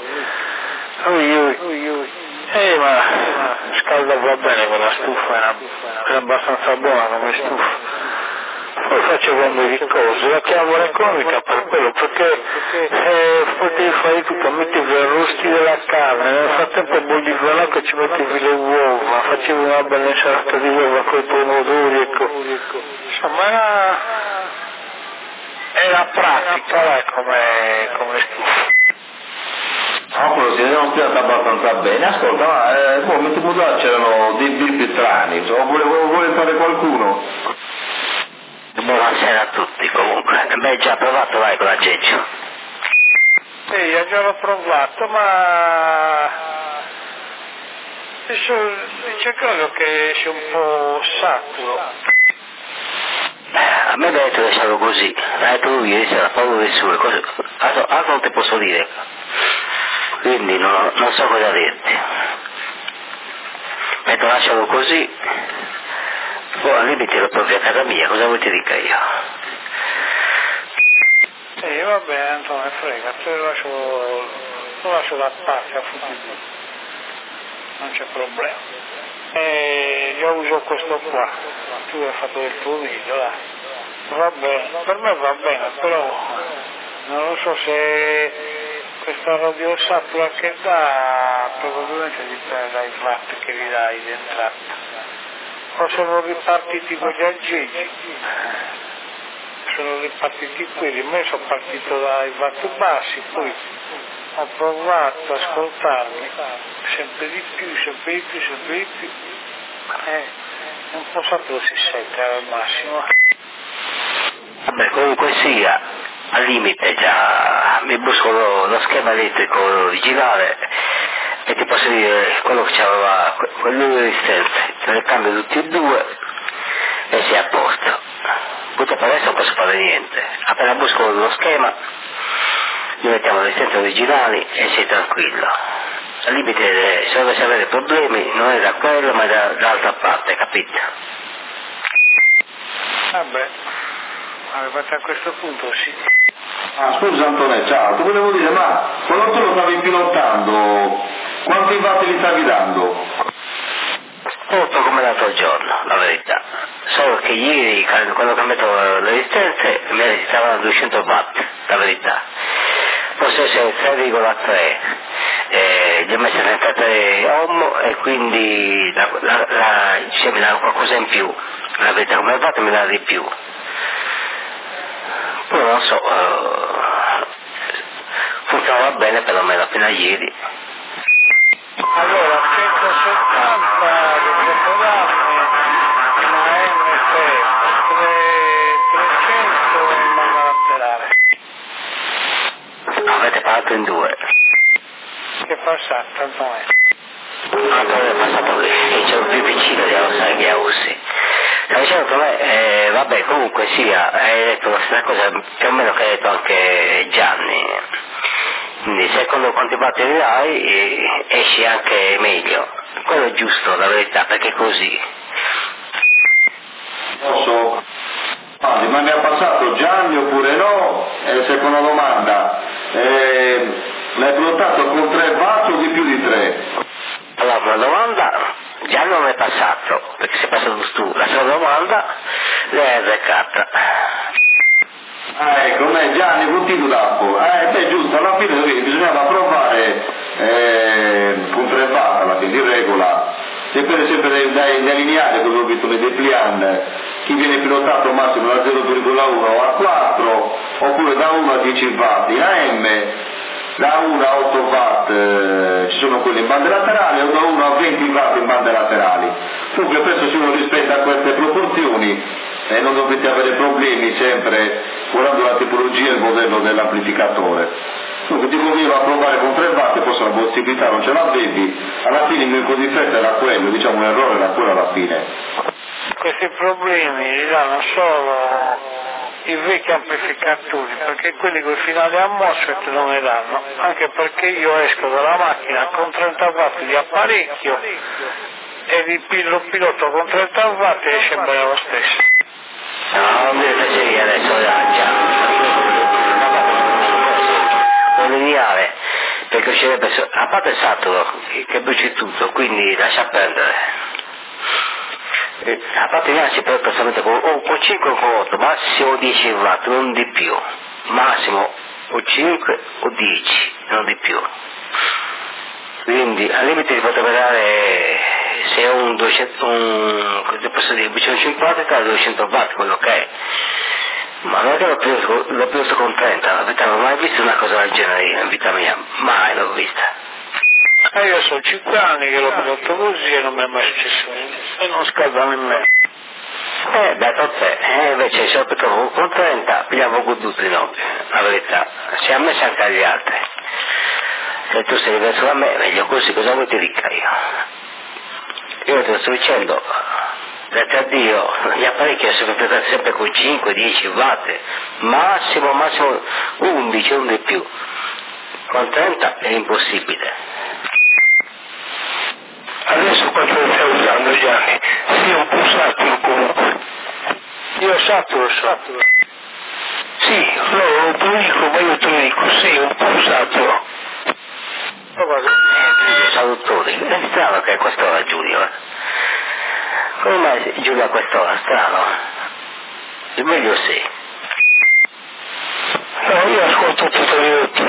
Ma scaldava bene quella stufa, era abbastanza buona come stufa. Poi facevamo di cose, la chiamavo economica per quello, perché potevi fare tutto, mettevi il rosti della carne, nel frattempo bolliva l'acqua e ci mettevi le uova, facevi una bella insalata di uova con i pomodori, insomma era pratica come stufa. No, quello si erano spiegati abbastanza bene. Ascolta, ma mentre mudare c'erano dei bimbi strani, vuole fare qualcuno? Buonasera a tutti comunque. Beh, già provato vai con la Geggio. Sì, già l'ho provato, ma c'è quello che c'è un po' saturo. A me mi ha detto che lasciarlo così, l'ha detto lui ieri sera, proprio le sue cose, altro non ti posso dire, quindi non so cosa dirti. Mi ha detto lascialo così, poi al limite lo provi a casa mia, cosa vuoi ti dica io? Va bene, non me frega, te lo lascio da parte a futuro. non c'è problema. Io uso questo qua, tu hai fatto il tuo video, dai. Va bene, per me va bene, però non lo so se questa radiosatura che dà probabilmente dipende dai watt che vi dai di entrata. O sono ripartiti quegli aggeggi, sono ripartiti quelli, me sono partito dai watt bassi, poi ho provato ad ascoltarmi sempre di più, un po' saturo si sente al massimo. Vabbè, comunque sia, al limite già mi busco lo schema elettrico originale e ti posso dire quello che c'aveva quelle resistenze, te le cambio tutti e due e sei a posto. Tutto per adesso non posso fare niente, appena busco lo schema gli mettiamo le resistenze originali e sei tranquillo. Al limite se dovessi avere problemi non è da quello ma dall'altra parte, capito? Vabbè, arrivato a questo punto sì. Scusa Antonio, ciao, ti volevo dire, ma quando tu lo stavi pilotando, quanti watt li stavi dando? Tutto come l'altro giorno, la verità. Solo che ieri, quando ho cambiato le resistenze, mi resistevano 200 watt, la verità. Posso essere 3,3, gli ho messo 33 ohm e quindi mi dà qualcosa in più. La verità, come watt mi dà di più. Poi non so, funzionava bene perlomeno fino a ieri. Allora, 170 di programmi, una MP 300 e manda laterale. Avete parlato in due. Che passa? Tanto è. Antonio è passato lì, c'è un più vicino di Osai che a Ussi. Stavo dicendo che me, vabbè, comunque sia, hai detto la stessa cosa più o meno che ha detto anche Gianni. Quindi secondo quanti watt ne dai esci anche meglio. Quello è giusto, la verità, perché è così. Posso? Ma mi ha passato Gianni oppure no? Seconda domanda, l'hai pilotato con 3 watt o di più di 3? Allora, una domanda, Gianni non è passato, perché sei passato tu. La seconda domanda, lei è azzeccata. Ecco, Gianni, continuo dopo. Beh, giusto, alla fine bisognava provare con 3 watt, alla fine, di regola. Dipende sempre dai lineari, come ho visto nei Deplian, chi viene pilotato massimo da 0,1 a 4, oppure da 1 a 10 watt. In AM, da 1 a 8 watt ci sono quelli in bande laterali, o da 1 a 20 watt in bande laterali. Comunque penso se uno rispetta queste proporzioni non dovete avere problemi sempre guardando la tipologia e il modello dell'amplificatore. Dunque ti conveniva a provare con 3 watt e forse la possibilità non ce l'avevi, alla fine il mio difetto era quello, diciamo un errore era quello alla fine. Questi problemi li danno solo i vecchi amplificatori, perché quelli con i finali a MOSFET non ne danno, anche perché io esco dalla macchina con 30 watt di apparecchio e lo pilota con 30 watt e esce bene lo stesso. No, non mi piaceria adesso un lineare, perché uscirebbe, a parte il saturo che bruci tutto, quindi lascia perdere. A parte gli anzi per personalmente con 5 o con 8, massimo 10 watt, non di più, massimo o 5 o 10, non di più. Quindi al limite ti potrebbe dare, se è un 250 200 watt, quello che è. Ma non è che l'ho preso con 30, la verità non ho mai visto una cosa del genere in vita mia, mai l'ho vista. Io sono 5 anni che l'ho prodotto così e non mi è mai successo niente, e non scalda nemmeno. Dato te, invece se lo trovo con 30 pigliamo goduto di noi, la verità, si è messo anche agli altri. Se tu sei diverso da me, meglio così, cosa vuoi ti dica io? Io te lo sto dicendo, grazie a Dio, gli apparecchi sono completati sempre con 5-10 watt, massimo 11, non di più. Con 30 è impossibile. Adesso quanto lo stai usando Gianni? Sì, un po' saturo comunque. Io saturo. Sì, no, lo dico, ma io te lo dico, sì, un po' saturo. Giulio, salutoni. È strano che a quest'ora Giulio, Come mai Giulio a quest'ora? Strano. Il meglio sì. No, io ascolto tutto io.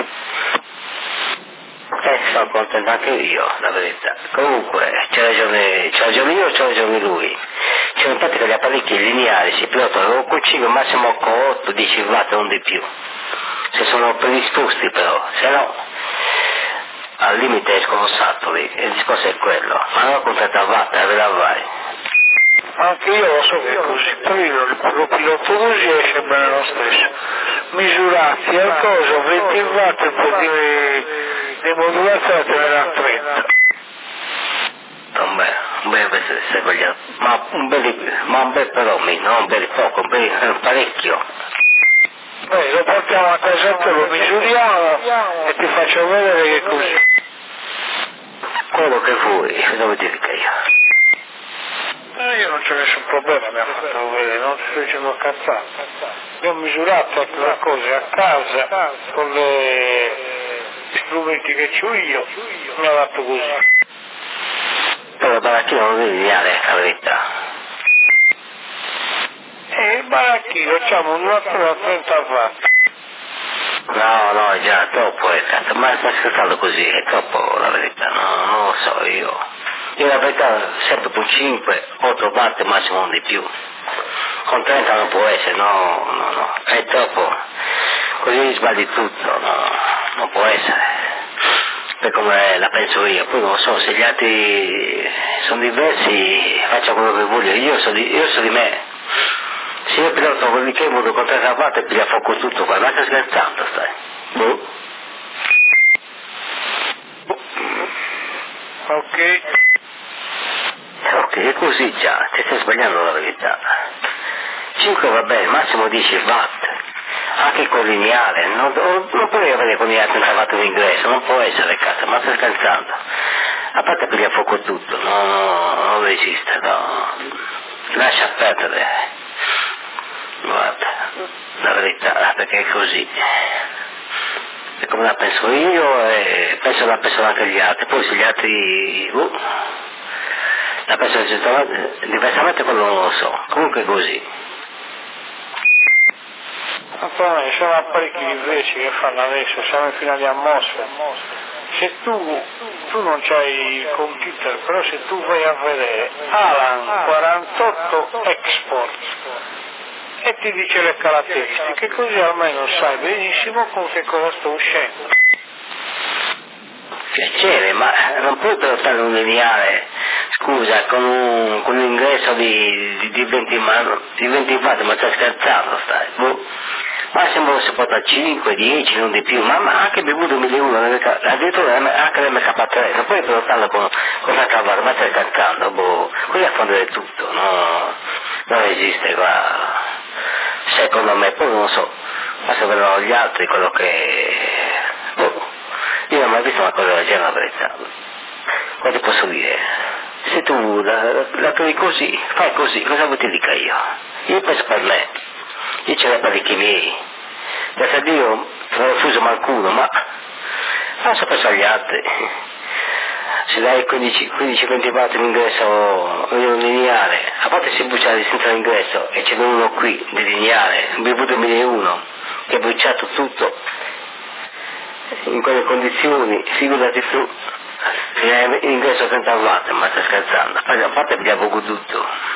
Sono contento anche io, la verità. Comunque, c'è ragione io o c'è ragione lui? Cioè, in pratica gli apparecchi lineari si pilotano con 5, massimo con 8-10 watt, non di più. Se sono predisposti però, se no al limite escono sattoli, e il discorso è quello. Ma non con 30 watt, la verità vai. Anche io lo so che è così, però io lo piloto così e esce bene lo stesso. Misurati al coso, 20 watt e poi di modulazione te ne dà 30. Un bel sbagliato, ma un bel però, non un bel poco, un bel parecchio. Lo portiamo a casa te, lo misuriamo e ti faccio vedere che è così. Quello che vuoi, cosa vuoi dire che io? Io non c'è nessun problema, mi ha fatto vedere, non ti sto dicendo cazzate. Io ho misurato altre cose a casa con gli strumenti che ho io, mi ha fatto così. Però il baracchino non devi lineare, la verità. Il baracchino facciamo un attimo da 30 watt. No, è già troppo, cazzo, ma sta scherzando così, è troppo la verità, no, non lo so io. Io la verità sempre con 5, 8 watt massimo non di più. Con 30 non può essere, no, è troppo. Così sbagli tutto, no, non può essere. Per come la penso io, poi non so, se gli altri sono diversi faccio quello che voglio, io so di me. Se io piloto con il Kenwood con 30 watt e piglia fuoco tutto qua, ma stai scherzando, stai? Ok, è così già, ti stai sbagliando la verità. 5 va bene, massimo 10 watt, anche con lineare, non puoi avere con lineare 30 watt di ingresso, non può essere, cazzo, ma stai scherzando. A parte piglia fuoco tutto, non esiste, no, lascia perdere, guarda, la verità, perché è così. E come la penso io e la pensano anche gli altri, poi se gli altri la pensano diversamente quello non lo so, comunque è così. Naturalmente ci sono apparecchi invece che fanno adesso, siamo in fine di atmosfera. Se tu non c'hai il computer, però se tu vai a vedere Alan 48 Export e ti dice le caratteristiche, così almeno sai benissimo con che cosa sto uscendo. Piacere, ma non puoi pilotare un lineare, scusa, con un ingresso di 20 watt, ma stai scherzando, stai? Massimo si porta 5, 10, non di più, ma anche bevuto 1001, addirittura anche l'MK3, non puoi pilotarlo con una cavata, ma stai scherzando, così a fondere tutto, no, non esiste qua, secondo me, poi non so, ma se vedono gli altri quello che, io non ho mai visto una cosa del genere, la verità, cosa ti posso dire? Se tu la trovi così, fai così, cosa vuoi ti dica io? Io penso per me. Io ce l'ho parecchi miei, grazie a Dio non ho fuso qualcuno, ma non so pensare agli altri. Se dai 15-20 watt l'ingresso lineare, a volte si brucia la distanza d'ingresso e c'è uno qui di lineare, un bevuto 1001, che ha bruciato tutto in quelle condizioni, figurati tu, l'ingresso a 30 watt, ma stai scherzando, a parte abbiamo tutto.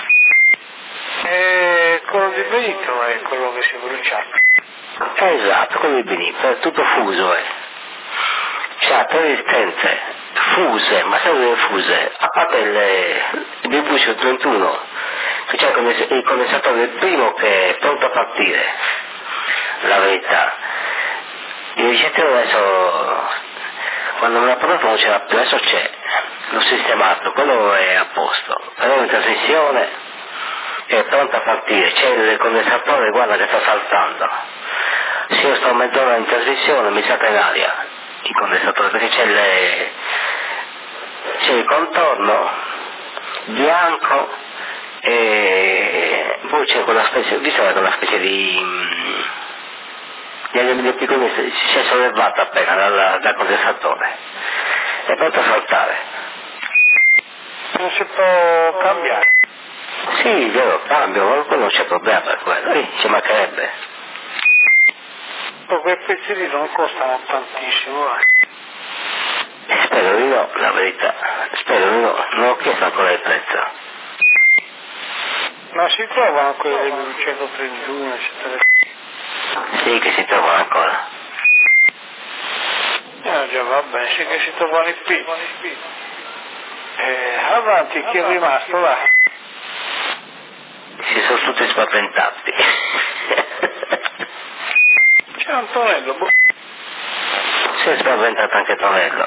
Quello di Benito è quello che si è bruciato. Esatto, quello di Benito, è tutto fuso, c'ha tre resistenze fuse, ma sempre fuse, a parte il Bibuccio 31, che c'è il condensatore del primo che è pronto a partire, la verità. Il ricettore adesso, quando me l'ha portato non c'era più, adesso c'è, l'ho sistemato, quello è a posto, però in trasmissione è pronto a partire, c'è il condensatore, guarda che sta saltando. Se io sto mezz'ora in trasmissione mi salta in aria il condensatore, perché c'è il contorno bianco e poi c'è quella specie, visto quella specie di piccoli, si è sollevato appena dal condensatore è pronto a saltare. Non si può cambiare. Sì, io cambio, non c'è problema per quello, ci mancherebbe. Quei pezzi lì non costano tantissimo, Spero di no, la verità, spero di no, non ho chiesto ancora il prezzo. Ma si trovano quelli del 131, eccetera? Sì, che si trovano ancora. Già va bene, sì che si trovano i P. Avanti, chi è rimasto là? Si sono tutti spaventati. C'è Antonello, Si è spaventato anche Tonello.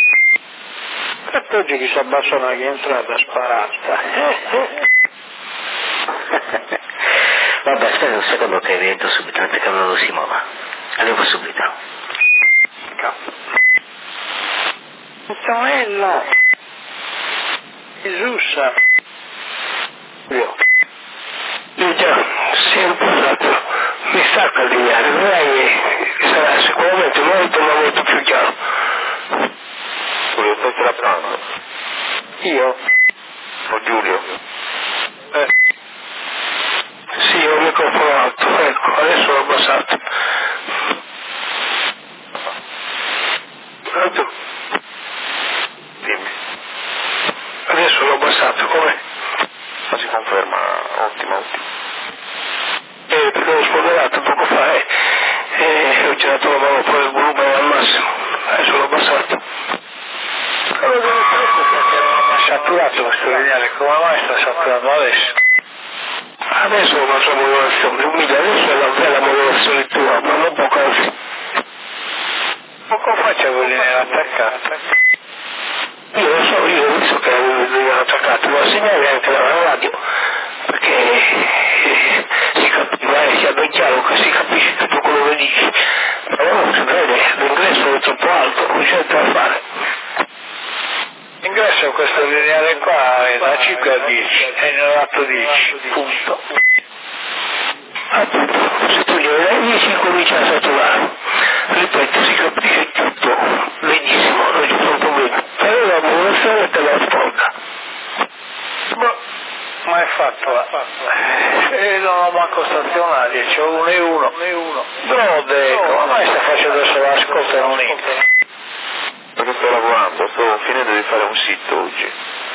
e oggi chi si abbassa una entrata sparata. Vabbè, aspetta un secondo che rientro subito, mentre che lo Simona. Arrivo subito. Antonello! Gesusa! Io già, si è impostato, mi sta a lineare, lei sarà sicuramente molto ma molto più chiaro. Lo stai trattando? Io? O Giulio? Sì, ho il microfono alto, ecco, adesso l'ho abbassato. Pronto? Dimmi. Adesso l'ho abbassato, com'è? Ma si conferma, ottimo. Perché l'ho spolverato poco fa e ho girato la mano, poi il volume al massimo, adesso l'ho abbassato. Quello delle prese perché non ha mai saturato questo lineare, come mai sta saturando adesso? Adesso è un'altra modulazione, adesso è la bella modulazione tua, ma non poco anzi. Poco fa c'avevo il lineare attaccato. Io lo so, io ho visto che avevo attaccato, ma segnale anche dalla radio, perché si capiva e sia ben chiaro che si capisce tutto quello che dici, però non si vede, l'ingresso è troppo alto, non c'è da fare. L'ingresso a questo lineare qua è da 5 a 10, è nell'atto 10, punto. Appunto, se tu glielo dai 10 comincia a saturare, ripeto, si capisce tutto, benissimo, non ci sono problemi, però la modulazione te la sporca. Ma è fatto là. E non ho manco stazionarie, c'ho 1 e 1. No, come mai sta facendo solo l'ascolto e non entra? Perché sto lavorando, sto finendo di fare un sito oggi.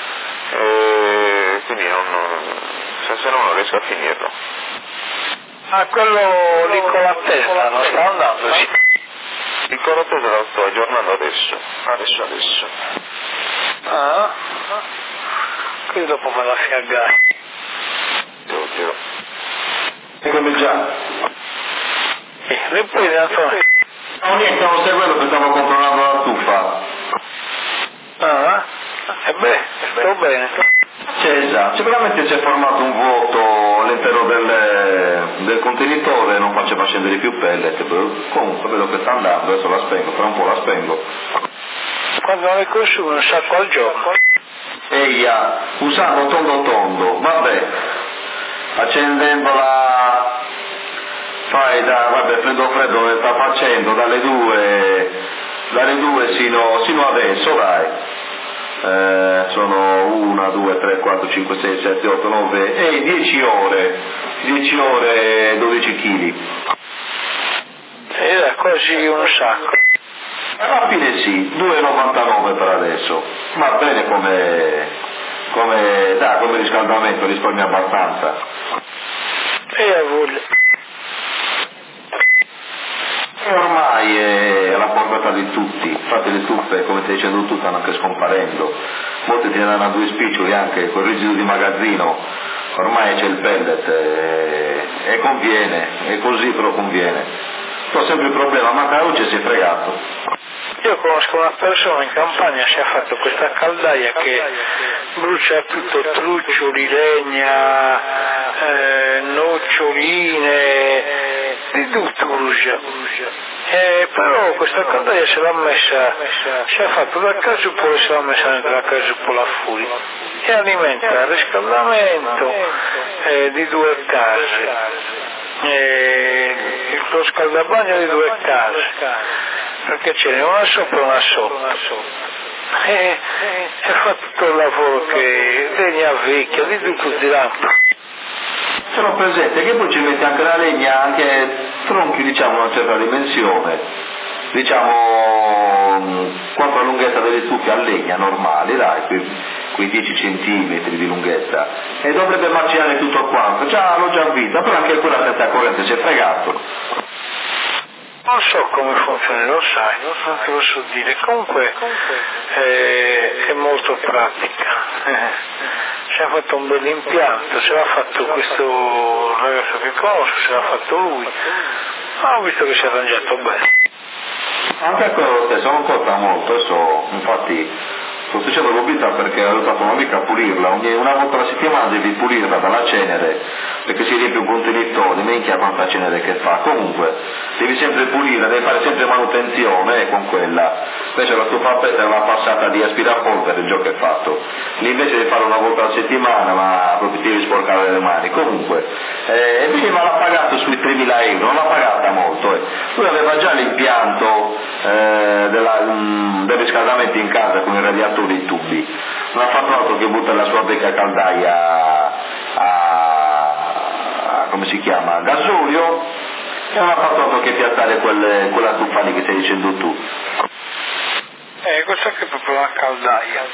Quindi se no non riesco a finirlo. Ah, quello lì con la testa non sta andando, sì. Il corotese lo sto aggiornando adesso. Ah? Qui dopo me la fiaggare. Oddio. Come già? Riprende Antonio. No, niente, stavo seguendo che stavo controllando la stufa. Ah? E beh, sto bene. C'è già, sicuramente si è formato un vuoto all'interno del contenitore, non faceva scendere più pellet, comunque vedo che sta andando, adesso la spengo, tra un po' la spengo. Quando ne consumi un sacco al giorno? Eia, usando tondo, vabbè, accendendola, vabbè, freddo le sta facendo dalle 2 sino adesso, dai. Sono 1, 2, 3, 4, 5, 6, 7, 8, 9 e 10 ore e 12 kg. Era così un sacco. Alla fine sì, 2,99 per adesso, va bene come riscaldamento, risparmia abbastanza. E a voglia. E ormai è alla portata di tutti, infatti le stufe, come stai dicendo tu, stanno anche scomparendo, molte ti danno a 2 spiccioli anche quel rigido di magazzino, ormai c'è il pellet e conviene, è così però conviene. Ho sempre il problema, ma la luce si è fregato. Io conosco una persona in campagna, si è fatto questa caldaia che brucia tutto, truccioli, legna, noccioline, di tutto brucia. Però questa caldaia se l'ha messa, si è fatto la casupola e se l'ha messa dentro la casupola fuori e alimenta il riscaldamento di 2 case. Lo scaldabagno di 2 case, perché ce n'è una sopra e una sotto. e fa tutto il lavoro che legna vecchia, di tutto di là. Sono presente che poi ci mette anche la legna, anche tronchi diciamo una certa dimensione, diciamo quanto la lunghezza delle stufe a legna normali, dai, quei 10 centimetri di lunghezza, e dovrebbe macinare tutto quanto, già l'ho già vista, però anche quella senza corrente si è fregato. Non so come funziona, lo sai, non te lo so dire, comunque è molto pratica. Si è fatto un bel impianto, se l'ha fatto questo ragazzo che conosco, se l'ha fatto lui, ho visto che si è arrangiato bene. Anche quello stesso non costa molto, adesso infatti sto facendo l'obità perché ho aiutato un'amica a pulirla, una volta alla settimana devi pulirla dalla cenere, perché si riempie un contenitore, minchia quanta cenere che fa, comunque devi sempre pulire, devi fare sempre manutenzione con quella, invece la stufa a pelle è una passata di aspirapolvere il gioco è fatto, lì invece devi farlo una volta alla settimana, ma proprio ti devi sporcare le mani, comunque, e prima l'ha pagato sui 3.000 euro, non l'ha pagata molto, lui aveva già l'impianto del riscaldamento in casa con i radiatori e i tubi, non ha fatto altro che buttare la sua vecchia caldaia a come si chiama, gasolio, e non ha fatto altro che piazzare quella stufa lì che stai dicendo tu. Questa che è proprio una caldaia.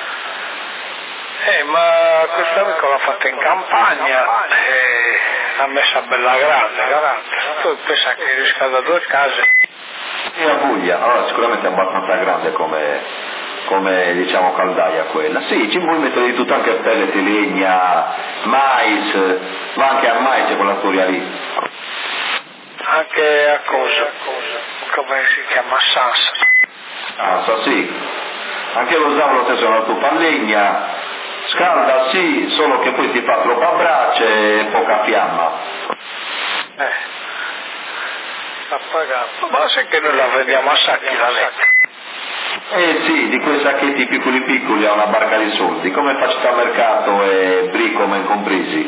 Ma questa amico l'ha fatta in campagna e l'ha messa bella grande. Tu pensa che riscalda 2 case. E a Puglia, allora sicuramente è abbastanza grande come diciamo caldaia quella. Sì, ci puoi mettere di tutto, anche pellet, legna, mais, va anche a mais quella storia lì. Anche a cosa? Come si chiama? Sansa. Sansa, sì. Anche lo usavo lo stesso nella stufa a legna, scalda sì, solo che poi ti fa troppa brace e poca fiamma. Appagato. Ma sai che noi la vendiamo a sacchi la legna? Sì, di quei sacchetti piccoli a una barca di soldi, come faccio al mercato e Bricomen compresi.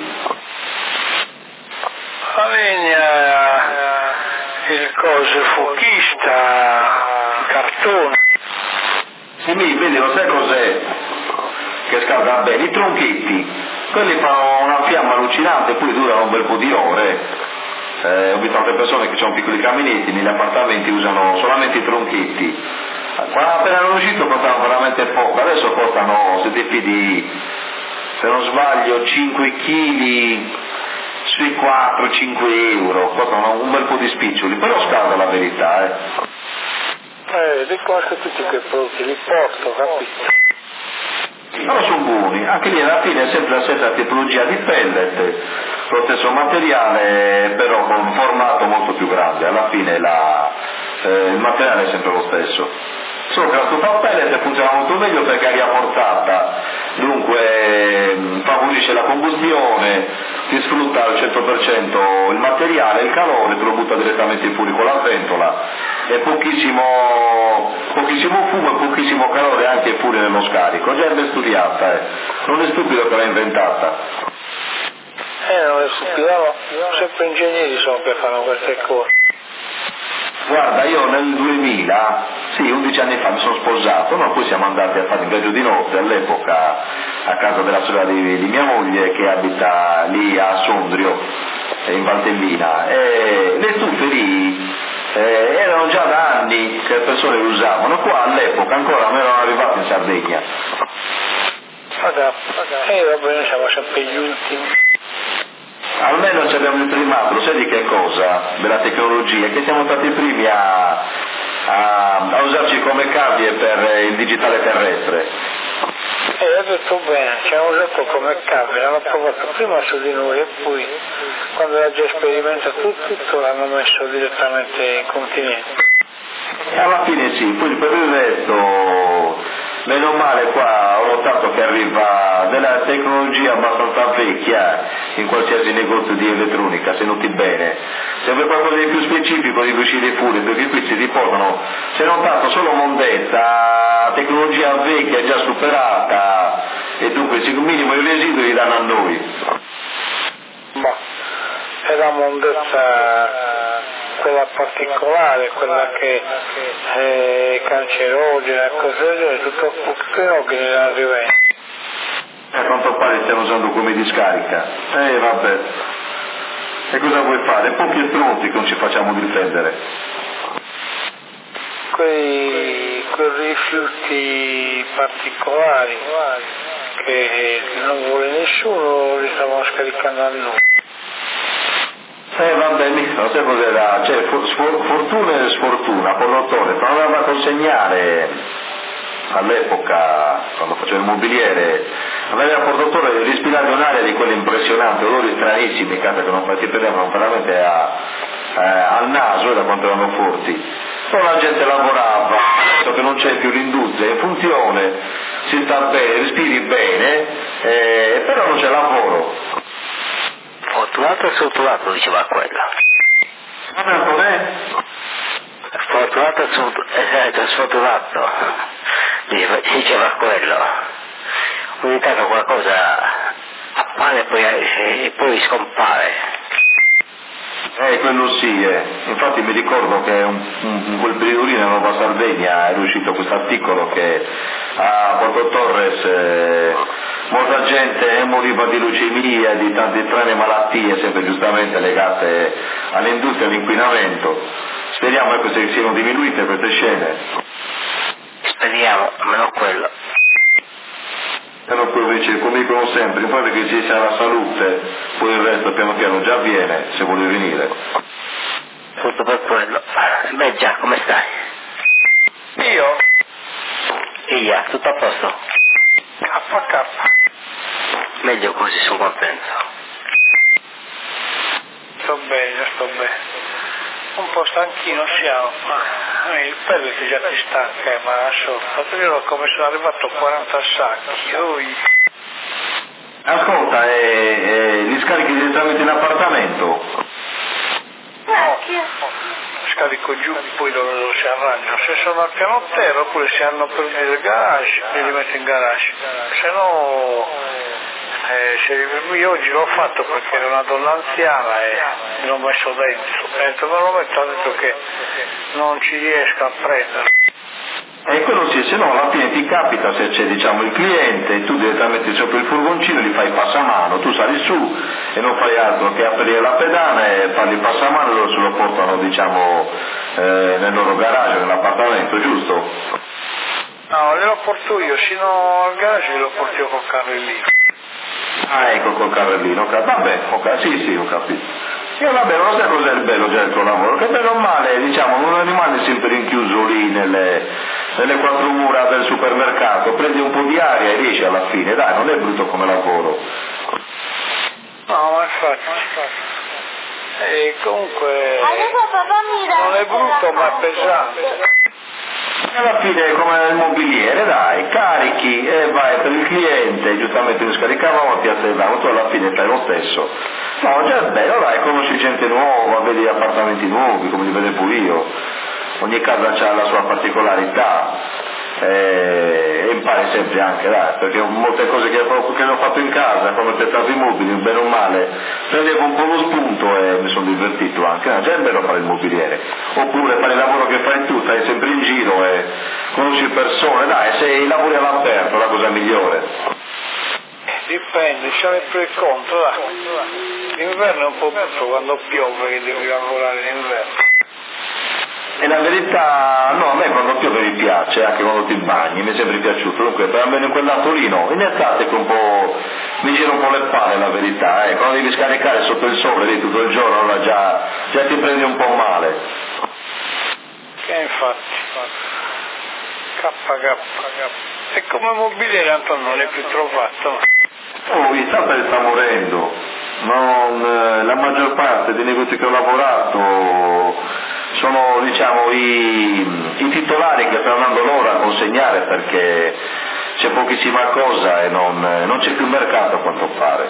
La legna, il coso fuochista, il cartone. Sì, vedi, lo sai cos'è che scalda bene? I tronchetti, quelli fanno una fiamma allucinante e poi durano un bel po' di ore. Ho visto altre persone che hanno piccoli caminetti, negli appartamenti usano solamente i tronchetti. Quando appena erano uscito costavano veramente poco, adesso costano, se ti fidi, se non sbaglio, 5 kg sui 4-5 euro, costano un bel po' di spiccioli, però scalda la verità. Li conosco tutti quei prodotti, li porto, capito? Però sono buoni, anche lì alla fine è sempre la stessa tipologia di pellet, lo stesso materiale, però con un formato molto più grande, alla fine il materiale è sempre lo stesso. Solo che la stufa a pellet funziona molto meglio perché è aria forzata, dunque favorisce la combustione, si sfrutta al 100% il materiale, il calore, te lo butta direttamente fuori con la ventola, e pochissimo fumo e pochissimo calore anche fuori nello scarico, già è ben studiata, non è stupido che l'ha inventata. Non è stupido, sempre ingegneri sono che fanno queste cose. Guarda, io nel 2000, sì, 11 anni fa mi sono sposato, noi poi siamo andati a fare un viaggio di notte all'epoca a casa della sorella di mia moglie che abita lì a Sondrio, in Valtellina, e le stufe lì erano già da anni che le persone le usavano, qua all'epoca ancora non erano arrivate in Sardegna. Vabbè, noi siamo sempre gli ultimi. Almeno ci abbiamo il primato, lo sai di che cosa? Della tecnologia, che siamo stati i primi a usarci come cavie per il digitale terrestre. Hai detto bene, ci hanno usato come cavie, l'hanno provato prima su di noi e poi quando l'ha già sperimentato tutto l'hanno messo direttamente in continente. E alla fine sì, poi per il resto, meno male qua ho notato che arriva della tecnologia abbastanza vecchia in qualsiasi negozio di elettronica, se noti bene. Se vuoi qualcosa di più specifico devi uscire fuori, perché qui si riportano, se non tanto solo mondezza, tecnologia vecchia già superata, e dunque il minimo i residui li danno a noi. Ma è la mondezza quella particolare, quella che è cancerogena, cose del genere, tutto pochino nella rivenda. A quanto pare stiamo usando come discarica. Vabbè. E cosa vuoi fare? Pochi e pronti che non ci facciamo difendere. Quei rifiuti particolari che non vuole nessuno li stiamo scaricando a noi. Vabbè, mica, sai cos'era? Cioè, fortuna e sfortuna, Portotore, provava a consegnare all'epoca, quando faceva il mobiliere, aveva il Portotore respirato un'aria di quelle impressionanti, odori stranissimi, che non ti prendevano veramente al naso da quanto erano forti. Poi la gente lavorava, adesso che non c'è più l'industria in funzione, si sta bene, respiri bene, però non c'è lavoro. Fortunato e sfortunato, diceva quello. Fortunato e sfortunato, diceva quello. Ogni tanto qualcosa appare e poi scompare. Quello sì, infatti mi ricordo che in quel periodo lì nella Nuova Sardegna è uscito questo articolo che a Porto Torres molta gente moriva di leucemia e di tante strane malattie, sempre giustamente legate all'industria e all'inquinamento. Speriamo che siano diminuite queste scene. Speriamo, almeno quello. Però poi invece, come dicono sempre, poi perché ci sia la salute, poi il resto piano piano già avviene, se vuole venire. Tutto per quello. Beh già, come stai? Io? Via, tutto a posto? KK. Meglio così, sono contento. Sto bene. Un po' stanchino siamo, ma il pellet già ti stanca, ma adesso, io come sono arrivato a 40 sacchi, Ascolta, li scarichi direttamente in appartamento? No, scarico giù, poi loro si arrangiano, se sono al piano terra oppure se hanno per il garage, li metto in garage, se no... io oggi l'ho fatto perché era una donna anziana e l'ho messo dentro, ho detto me lo metto, ha detto che non ci riesco a prendere. E quello sì, se no alla fine ti capita se c'è il cliente, tu direttamente sopra il furgoncino gli fai passamano, tu sali su e non fai altro che aprire la pedana e fargli passamano e loro se lo portano nel loro garage, nell'appartamento, giusto? No, glielo porto io, sino al garage lo porto io col carrellino. Ecco, col carrellino, vabbè, sì, ho capito. Io vabbè, non sai cos'è il bello del tuo lavoro, che bene o male, non rimane sempre rinchiuso lì nelle quattro mura del supermercato, prendi un po' di aria e riesci alla fine, dai, non è brutto come lavoro. No, ma infatti. E comunque non è brutto ma è pesante. Alla fine è come il mobiliere, dai, carichi e vai per il cliente, giustamente lo scaricavamo, ti attendavamo, tu alla fine fai lo stesso. No, già è bello, dai, conosci gente nuova, vedi appartamenti nuovi, come li vedevo io. Ogni casa ha la sua particolarità e impari sempre anche, dai, perché molte cose che ho fatto in casa, come pezzato i mobili, bene o male, prendevo un po' lo spunto e mi sono divertito anche, no, già è bello fare il mobiliere, oppure fare il lavoro che fai tu, stai sempre in giro e conosci persone, dai, se i lavori all'aperto è la cosa migliore. Dipende, c'è il pro e contro, dai. L'inverno è un po' brutto quando piove che devi lavorare in inverno. E la verità, no, a me quando piove mi piace, anche quando ti bagni, mi è sempre piaciuto, dunque per almeno in quel lato lì no, in estate che un po' mi gira un po' le palle la verità, quando devi scaricare sotto il sole lì tutto il giorno allora già ti prendi un po' male. Che infatti, KK, e come mobiliere Antonio non è più trovato. In Santa sta morendo, la maggior parte dei negozi che ho lavorato sono i titolari che stanno andando loro a consegnare perché c'è pochissima cosa e non c'è più mercato a quanto pare.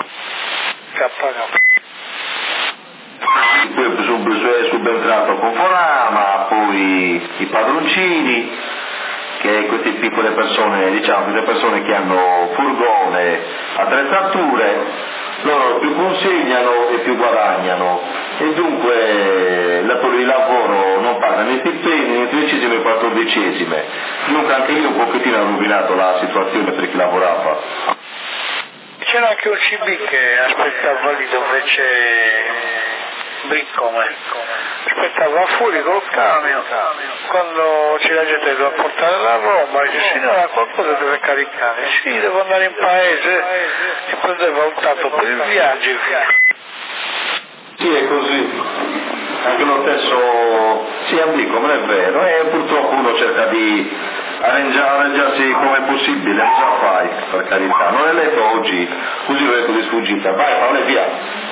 Poi è subentrato Conforama, poi i padroncini, che queste piccole persone, queste persone che hanno furgone, attrezzature, loro più consegnano e più guadagnano e dunque il lavoro non paga né stipendi né tredicesime né quattordicesime, dunque anche lì un pochettino ha rovinato la situazione per chi lavorava. C'era anche un CB che aspettava lì dove c'è Briccome, aspettava fuori col camion, quando c'è la gente che doveva portare la roba, dice signora qualcosa deve caricare, sì devo andare in paese e prendeva un tanto per il viaggio e via. Sì, è così, anche lo stesso sì a Briccome è vero, e purtroppo uno cerca di arrangiarsi come è possibile, cosa fai, per carità, non è letto oggi, così l'ho detto di sfuggita, vai Paolo via,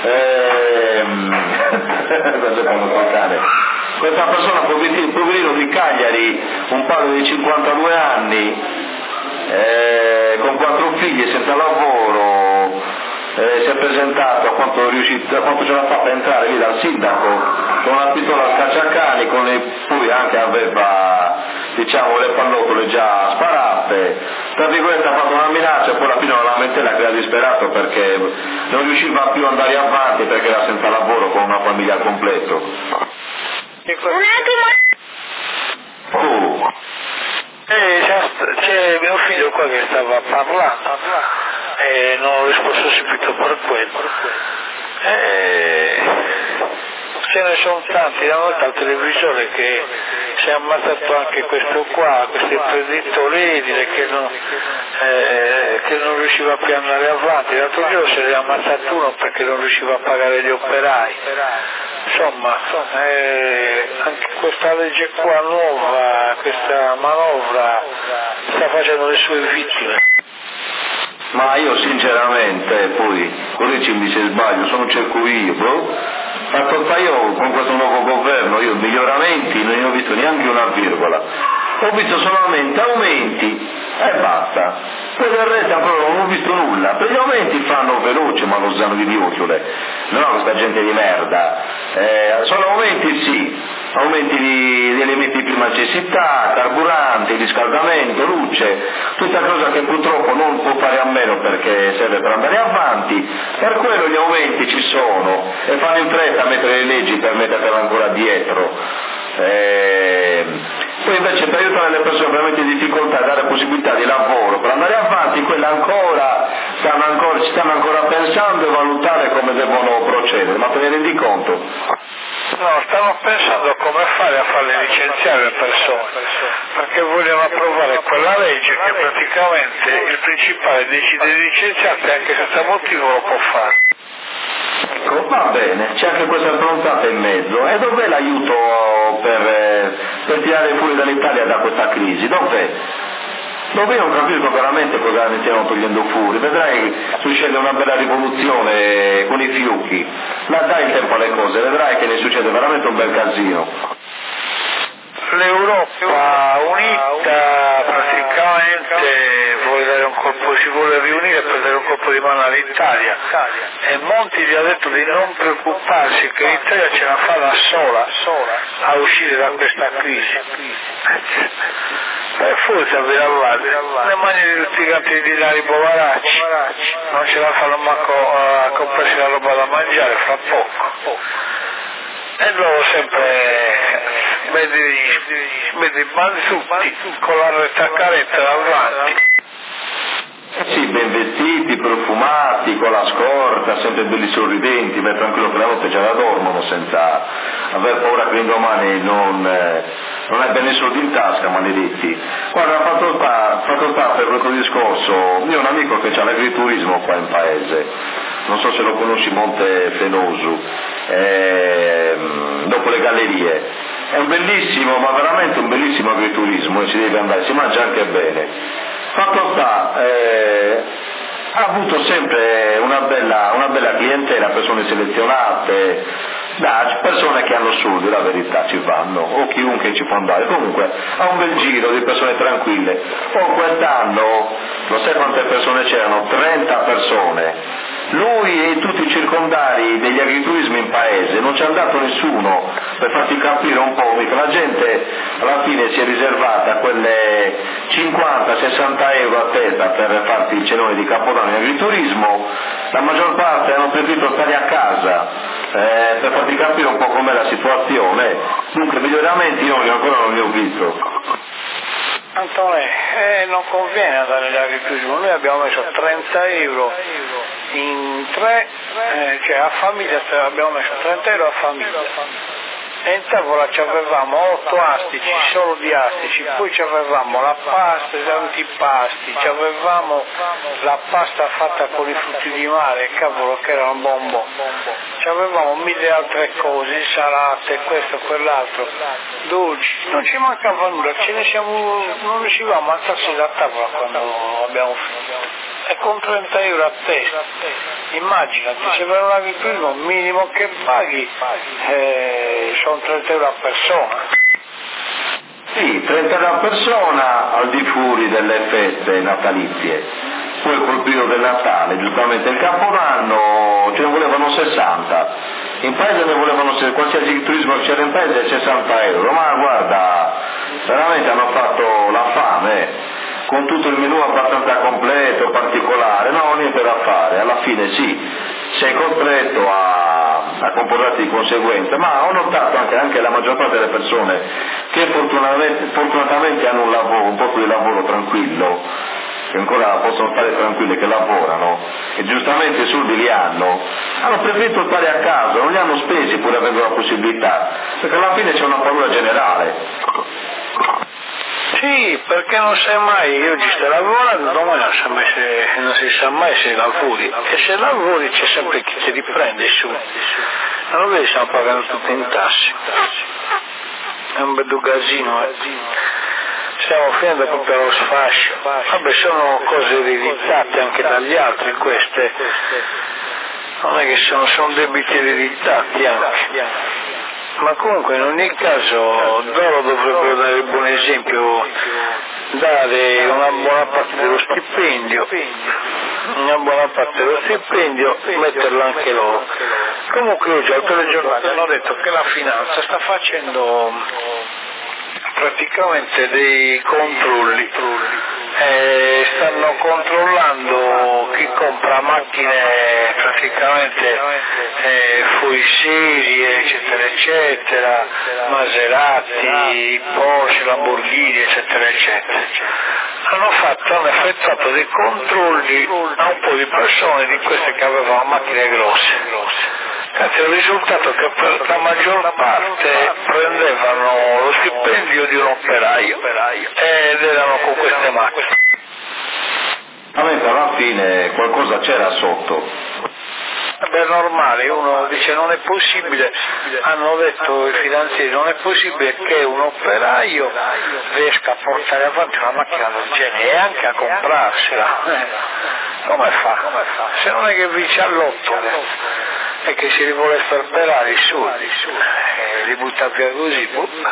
questa persona poverino di Cagliari, un padre di 52 anni, con 4 figli senza lavoro, si è presentato a quanto ce l'ha fatta entrare lì dal sindaco con una pistola a scacciacani, poi anche aveva diciamo le pallottole già sparate, tra virgolette ha fatto una minaccia e poi alla fine una lamentela che era disperato perché non riusciva più ad andare avanti perché era senza lavoro con una famiglia al completo. Un attimo! C'è mio figlio qua che stava parlando e non ho risposto subito per quello. Ce ne sono tanti, una volta al televisore che si è ammazzato anche questo qua, questo imprenditore edile che non riusciva più ad andare avanti, l'altro giorno se ne è ammazzato uno perché non riusciva a pagare gli operai. Insomma, anche questa legge qua nuova, questa manovra sta facendo le sue vittime. Ma io sinceramente, poi, correggimi se sbaglio, se non cerco io, io con questo nuovo governo, io miglioramenti non ne ho visto neanche una virgola, ho visto solamente aumenti e basta. Poi del resto ancora non ho visto nulla, per gli aumenti fanno veloce ma lo sanno di diocciole, no questa gente di merda, sono aumenti sì, aumenti di elementi di prima necessità, carburanti, riscaldamento, luce, tutta cosa che purtroppo non può fare a meno perché serve per andare avanti, per quello gli aumenti ci sono e fanno in fretta a mettere le leggi per mettertela ancora dietro. Poi invece per aiutare le persone veramente in difficoltà e dare possibilità di lavoro per andare avanti, quelle ci stanno ancora pensando e valutare come devono procedere, ma te ne rendi conto? No, stanno pensando come fare a farle licenziare le persone, perché vogliono approvare quella legge che praticamente il principale decide di licenziarti anche senza motivo lo può fare. Ecco, va bene, c'è anche questa affrontata in mezzo. E dov'è l'aiuto per tirare fuori dall'Italia da questa crisi? Dov'è? Dove io non capisco veramente cosa ne stiamo togliendo fuori, vedrai succede una bella rivoluzione con i fiocchi, ma dai il tempo alle cose, vedrai che ne succede veramente un bel casino. L'Europa unita praticamente si vuole riunire per dare un colpo di mano all'Italia e Monti gli ha detto di non preoccuparsi che l'Italia ce la fa da sola a uscire da questa crisi. E forse le mani di tutti i campi di denari poveracci non ce la fanno manco a comprarsi la roba da mangiare fra poco. E loro sempre vedi manzutti con la rettacaretta davanti. Sì, ben vestiti, profumati, con la scorta, sempre belli sorridenti, beh tranquillo che la notte già la dormono senza aver paura che l'indomani non abbia i soldi in tasca, maledetti. Guarda, fatto sta per questo discorso, io ho un amico che ha l'agriturismo qua in paese, non so se lo conosci, Monte Fenosu, dopo le gallerie, è un bellissimo, ma veramente un bellissimo agriturismo e ci deve andare, si mangia anche bene. Fatto sta, ha avuto sempre una bella clientela, persone selezionate, persone che hanno soldi, la verità ci vanno, o chiunque ci può andare, comunque ha un bel giro di persone tranquille. Quest'anno, lo sai quante persone c'erano? 30 persone. Lui e tutti i circondari degli agriturismi in paese, non c'è andato nessuno, per farti capire un po', mica la gente alla fine si è riservata quelle 50-60 euro a testa per farti il cenone di Capodanno in agriturismo, la maggior parte hanno preferito stare a casa per farti capire un po' com'è la situazione. Dunque miglioramenti io ancora non li ho visto. Antonio, non conviene andare all'agriturismo, noi abbiamo messo 30 euro in tre, cioè a famiglia abbiamo messo 30 euro a famiglia. E in tavola ci avevamo 8 astici, solo di astici, poi ci avevamo la pasta, gli antipasti, ci avevamo la pasta fatta con i frutti di mare, cavolo che era un bonbon, ci avevamo 1000 altre cose, insalate, questo, quell'altro, dolci, non ci mancava nulla, non riuscivamo a alzarsi da tavola quando abbiamo finito. E con 30 euro a testa, immaginati, se per un agriturismo minimo che paghi sono 30 euro a persona. Sì, 30 euro a persona al di fuori delle feste natalizie. Poi col periodo del Natale, giustamente il Capodanno ce ne volevano 60. In paese ne volevano, qualsiasi turismo c'era in paese 60 euro, ma guarda, veramente hanno fatto la fame. Con tutto il menù abbastanza completo, particolare, no, niente da fare, alla fine sì, sei costretto a comportarti di conseguenza, ma ho notato anche la maggior parte delle persone che fortunatamente hanno un posto di lavoro tranquillo, che ancora possono stare tranquille, che lavorano, e giustamente i soldi li hanno preferito stare a casa, non li hanno spesi pur avendo la possibilità, perché alla fine c'è una paura generale. Sì, perché non sai mai, io ci sto lavorando, domani non si sa mai se lavori, e se lavori c'è sempre chi ti riprende su, non lo vedi, stiamo pagando tutto in tasse, è un bel casino, stiamo finendo proprio allo sfascio, vabbè sono cose ereditate anche dagli altri queste, non è che sono debiti ereditati anche. Ma comunque in ogni caso loro dovrebbero dare il buon esempio, dare una buona parte dello stipendio, metterlo anche loro. Comunque oggi al telegiornale hanno detto che la finanza sta facendo praticamente dei controlli, stanno controllando chi compra macchine praticamente fuori serie, eccetera eccetera, Maserati, Porsche, Lamborghini, eccetera eccetera. Hanno effettuato dei controlli a un po' di persone di queste che avevano macchine grosse. Cazzo, il risultato è che per la maggior parte prendevano lo stipendio di un operaio ed erano con queste macchine. Alla fine qualcosa c'era sotto. Beh, è normale, uno dice non è possibile, hanno detto i finanzieri, non è possibile che un operaio riesca a portare avanti una macchina del genere e anche a comprarsela. Come fa? Se non è che vince all'otto e che si vuole sperperare i soldi, li butta via così.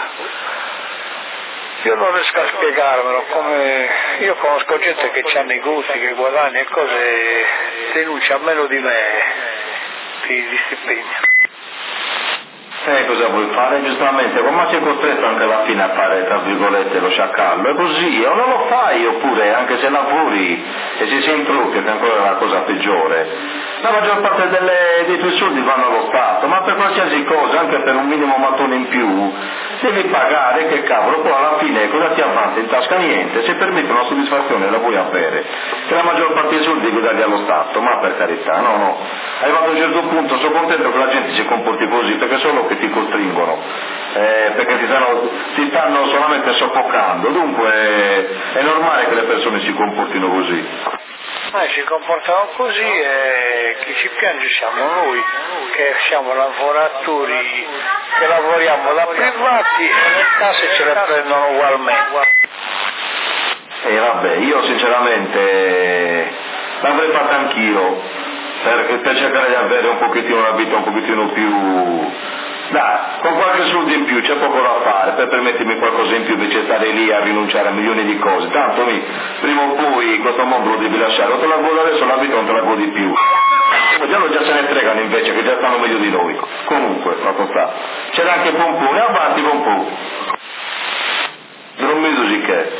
Io non riesco a spiegarmelo, come io conosco gente che ha negozi, che guadagna e cose, denuncia meno di me di stipendio. Cosa vuoi fare? Giustamente, ma sei costretto anche alla fine a fare, tra virgolette, lo sciacallo, è così, o non lo fai, oppure anche se lavori e se sei in proprio, che è ancora la cosa peggiore. La maggior parte dei tuoi soldi vanno allo Stato, ma per qualsiasi cosa, anche per un minimo mattone in più, devi pagare, che cavolo, poi alla fine cosa ti avanza in tasca? Niente, se permette una soddisfazione la vuoi avere, che la maggior parte dei soldi devi darli allo Stato, ma per carità, no, arrivato a un certo punto sono contento che la gente si comporti così, perché solo che ti costringono, perché ti stanno solamente soffocando, dunque è normale che le persone si comportino così. Si comportano così e chi ci piange siamo noi, che siamo lavoratori, che lavoriamo da privati e le tasse ce le prendono ugualmente. E vabbè, io sinceramente l'avrei fatta anch'io, per cercare di avere un pochettino una vita un pochettino più... Dai, con qualche soldo in più c'è poco da fare per permettermi qualcosa in più invece di stare lì a rinunciare a milioni di cose. Tanto prima o poi questo mondo lo devi lasciare, o te la godi adesso la vita non te la godi più. Già se ne fregano invece, che già stanno meglio di noi. Comunque, fatto sta. C'era anche Pompù, e avanti Pompù. Non mi dici che.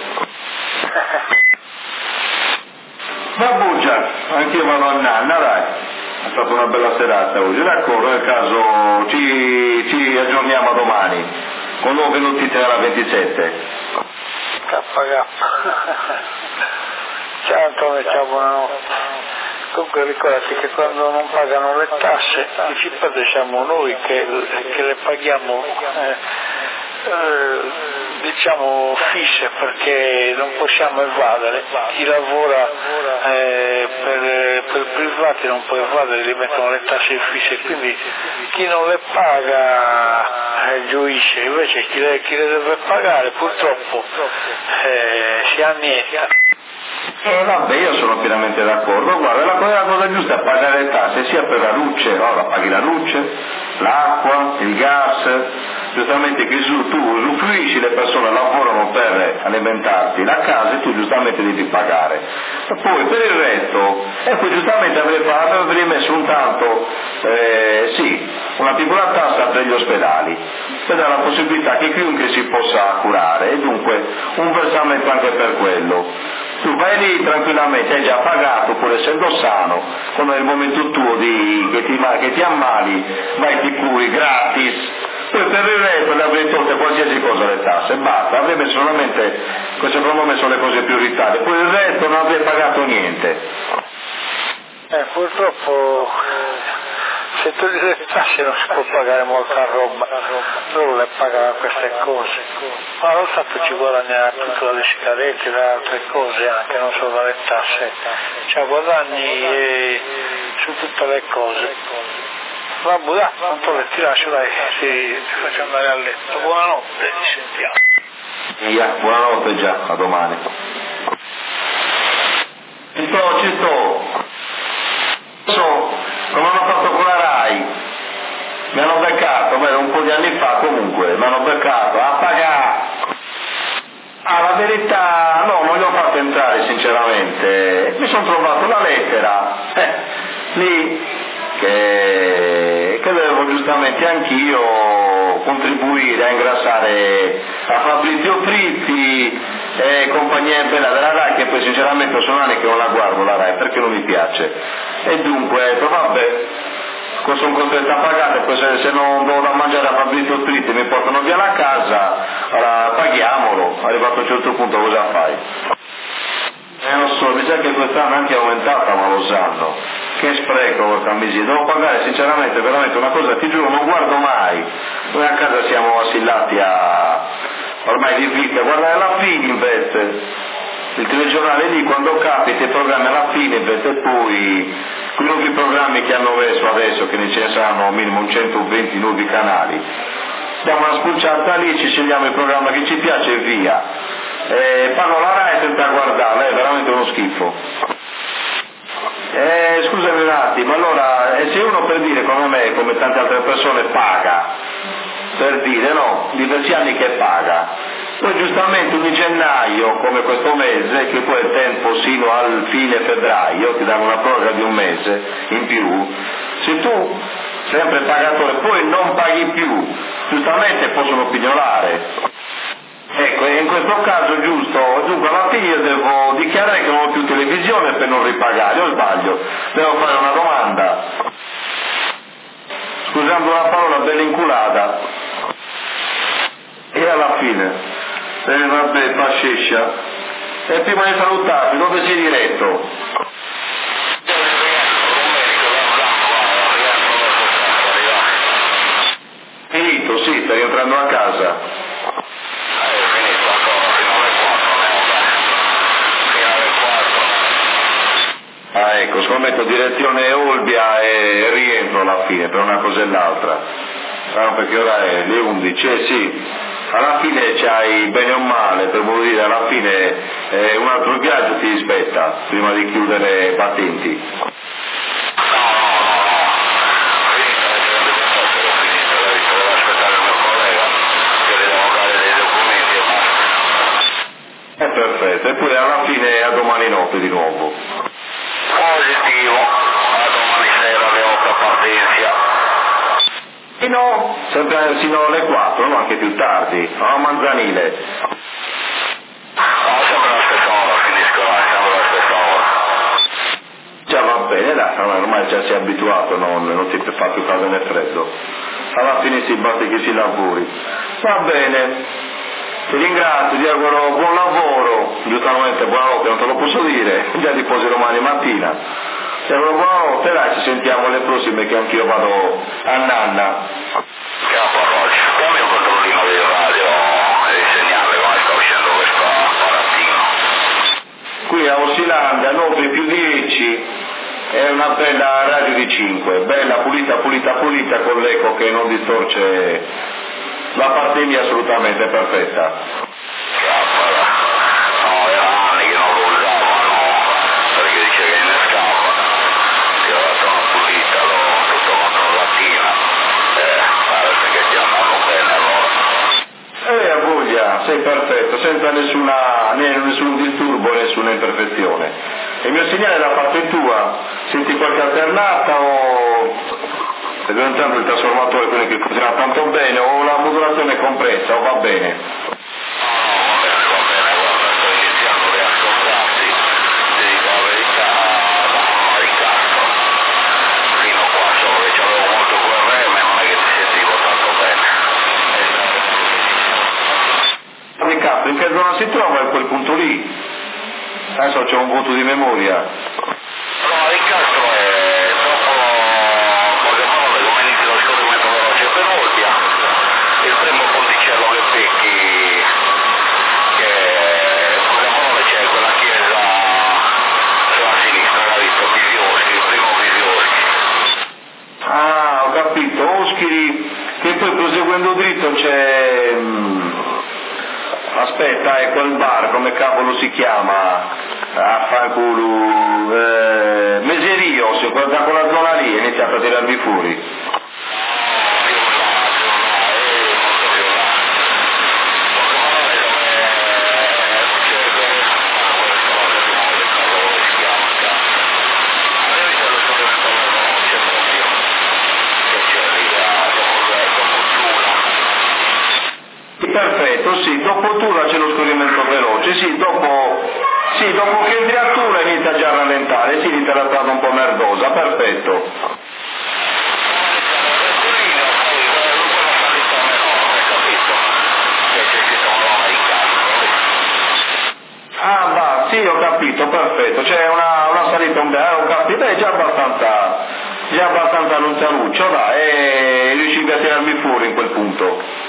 Ma bugia, anch'io vado a nanna, dai. È stata una bella serata oggi, d'accordo, nel caso ci aggiorniamo domani con nuove notizie della 27. KK. Ciao Antonio, ciao, buonanotte. Comunque ricordati che quando non pagano le tasse i cittadini siamo noi che le paghiamo diciamo fisse, perché non possiamo evadere. Chi lavora per privati non può evadere, gli mettono le tasse fisse, quindi chi non le paga gioisce, invece chi le deve pagare purtroppo si annienta. Vabbè, io sono pienamente d'accordo, guarda, la cosa giusta è pagare le tasse sia per la luce, ora paghi la luce, l'acqua, il gas, giustamente che tu usufruisci, le persone lavorano per alimentarti la casa e tu giustamente devi pagare. E poi per il resto, poi giustamente avrei messo un tanto, sì, una piccola tassa per gli ospedali, per dare la possibilità che chiunque si possa curare, e dunque un versamento anche per quello. Tu vai lì tranquillamente, hai già pagato, pur essendo sano, quando è il momento tuo che ti ammali, vai ti curi gratis. Poi per il resto le avrei tolte qualsiasi cosa le tasse, basta, avrei messo solamente, secondo me sono le cose prioritarie, poi il resto non avrei pagato niente. Purtroppo se togli le tasse non si può pagare molta roba, loro le pagano queste cose, ma allo Stato ci guadagna tutto dalle sigarette, da altre cose anche, non solo dalle tasse, cioè guadagni su tutte le cose. Vabbè, dai, Antonio, ti lascio, dai, ti faccio andare a letto, buonanotte, ci sentiamo. Buonanotte già, a domani. Ci sto. Come hanno fatto con la RAI, mi hanno beccato, un po' di anni fa comunque, mi hanno beccato a pagare. La verità no, non li ho fatto entrare sinceramente, mi sono trovato la lettera, lì che devo giustamente anch'io contribuire a ingrassare a Fabrizio Fritti e compagnia bella della RAI, che poi sinceramente sono anni che non la guardo la RAI perché non mi piace, e dunque vabbè, sono costretto a pagare, poi se non do da mangiare a Fabrizio Fritti mi portano via la casa, allora paghiamolo, arrivato a un certo punto cosa fai? Non so, mi sa che quest'anno è anche aumentata, ma lo sanno. Che spreco, porca miseria, devo pagare sinceramente veramente una cosa, ti giuro, non guardo mai. Noi a casa siamo assillati ormai di vita, guardare la Fininvest, il telegiornale lì quando capita i programmi alla Fininvest, e poi quei nuovi programmi che hanno messo adesso, che ne ce ne saranno minimo 120 nuovi canali. Diamo una spulciata lì, ci scegliamo il programma che ci piace e via. Fanno la RAI senza guardarla, è veramente uno schifo. Scusami un attimo, allora se uno, per dire come me, come tante altre persone, paga, per dire no, diversi anni che paga, poi giustamente di gennaio, come questo mese, che poi è il tempo sino al fine febbraio, ti danno una proroga di un mese in più, se tu, sempre pagatore, poi non paghi più, giustamente possono pignolare. Ecco, in questo caso giusto, dunque alla fine io devo dichiarare che non ho più televisione per non ripagare, o sbaglio? Devo fare una domanda, scusando la parola bella inculata, e alla fine, vabbè, pascescia, e prima di salutarti, dove sei diretto? Finito, sì, stai entrando a casa. Ecco, scommetto direzione Olbia e rientro alla fine per una cosa e l'altra, perché ora è le 11, sì, alla fine c'hai bene o male, per modo dire, alla fine un altro viaggio ti aspetta prima di chiudere battenti. Perfetto, e poi alla fine a domani notte di nuovo. Positivo, a domani sera alle 8 a Partenza. Sino alle 4, no? Anche più tardi, a Manzanile. Sempre la stessa ora, finisco là, sempre la stessa ora. Già va bene, dai. ormai già si è abituato, non ti fa più caldo né freddo. Alla fine si batte che si lavori. Va bene, ti ringrazio, ti auguro buon lavoro, giustamente buonanotte, non te lo posso dire, già riposi domani mattina. Ti auguro buonanotte, dai, ci sentiamo alle prossime che anch'io vado a nanna. Capo Roger, dammi un controllino di radio e il segnale come sta uscendo questo apparattino. Qui a Ossilanda, Notri più 10, è una bella radio di 5, bella pulita, con l'eco che non distorce la parte mia, assolutamente perfetta. Capala, no, era anni che non lo usavano, perché dice che ne scappa, ti ho dato una pulita, tutto controllatina, parece che già vanno bene allora. A voglia, sei perfetto, senza nessun disturbo, nessuna imperfezione. Il mio segnale è da parte tua, senti qualche alternata o stai entrando il trasformatore, quello che funziona tanto bene, o la modulazione è compressa o va bene? Va bene, guarda, sto iniziando a riascoltarti, ti dico la verità, da ricasco, fino qua solo che c'avevo molto QRM, non è che ti sentivo tanto bene. Riccardo, in che zona si trova in quel punto lì? Adesso c'è un voto di memoria. No, Ricastro è dopo poche parole come inizia lo scorrimento veloce per Olbia, il primo ponticello che becchi, che poche parole c'è quella chiesa sulla sinistra, l'ha visto, Visioschi, il primo Visioschi. Ah, ho capito, Oschiri, che poi proseguendo dritto c'è... Aspetta, è quel bar, come cavolo si chiama? Affanculo, Meserio, da quella zona lì è iniziato a tirarvi fuori. Perfetto, sì, dopo Tula c'è lo scorrimento veloce, sì, dopo che entri a Tula inizia già a rallentare, sì, inizia la strada un po' merdosa, perfetto. Ah, va, sì, ho capito, perfetto, c'è una salita ho capito, è già abbastanza lontanuccio, dai, e riuscivi a tirarmi fuori in quel punto.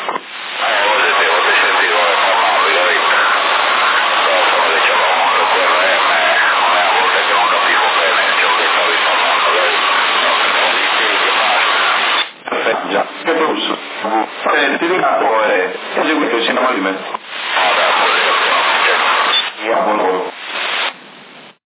Già, che flusso. Ti dico, eseguito il sinema di me. Buon lavoro.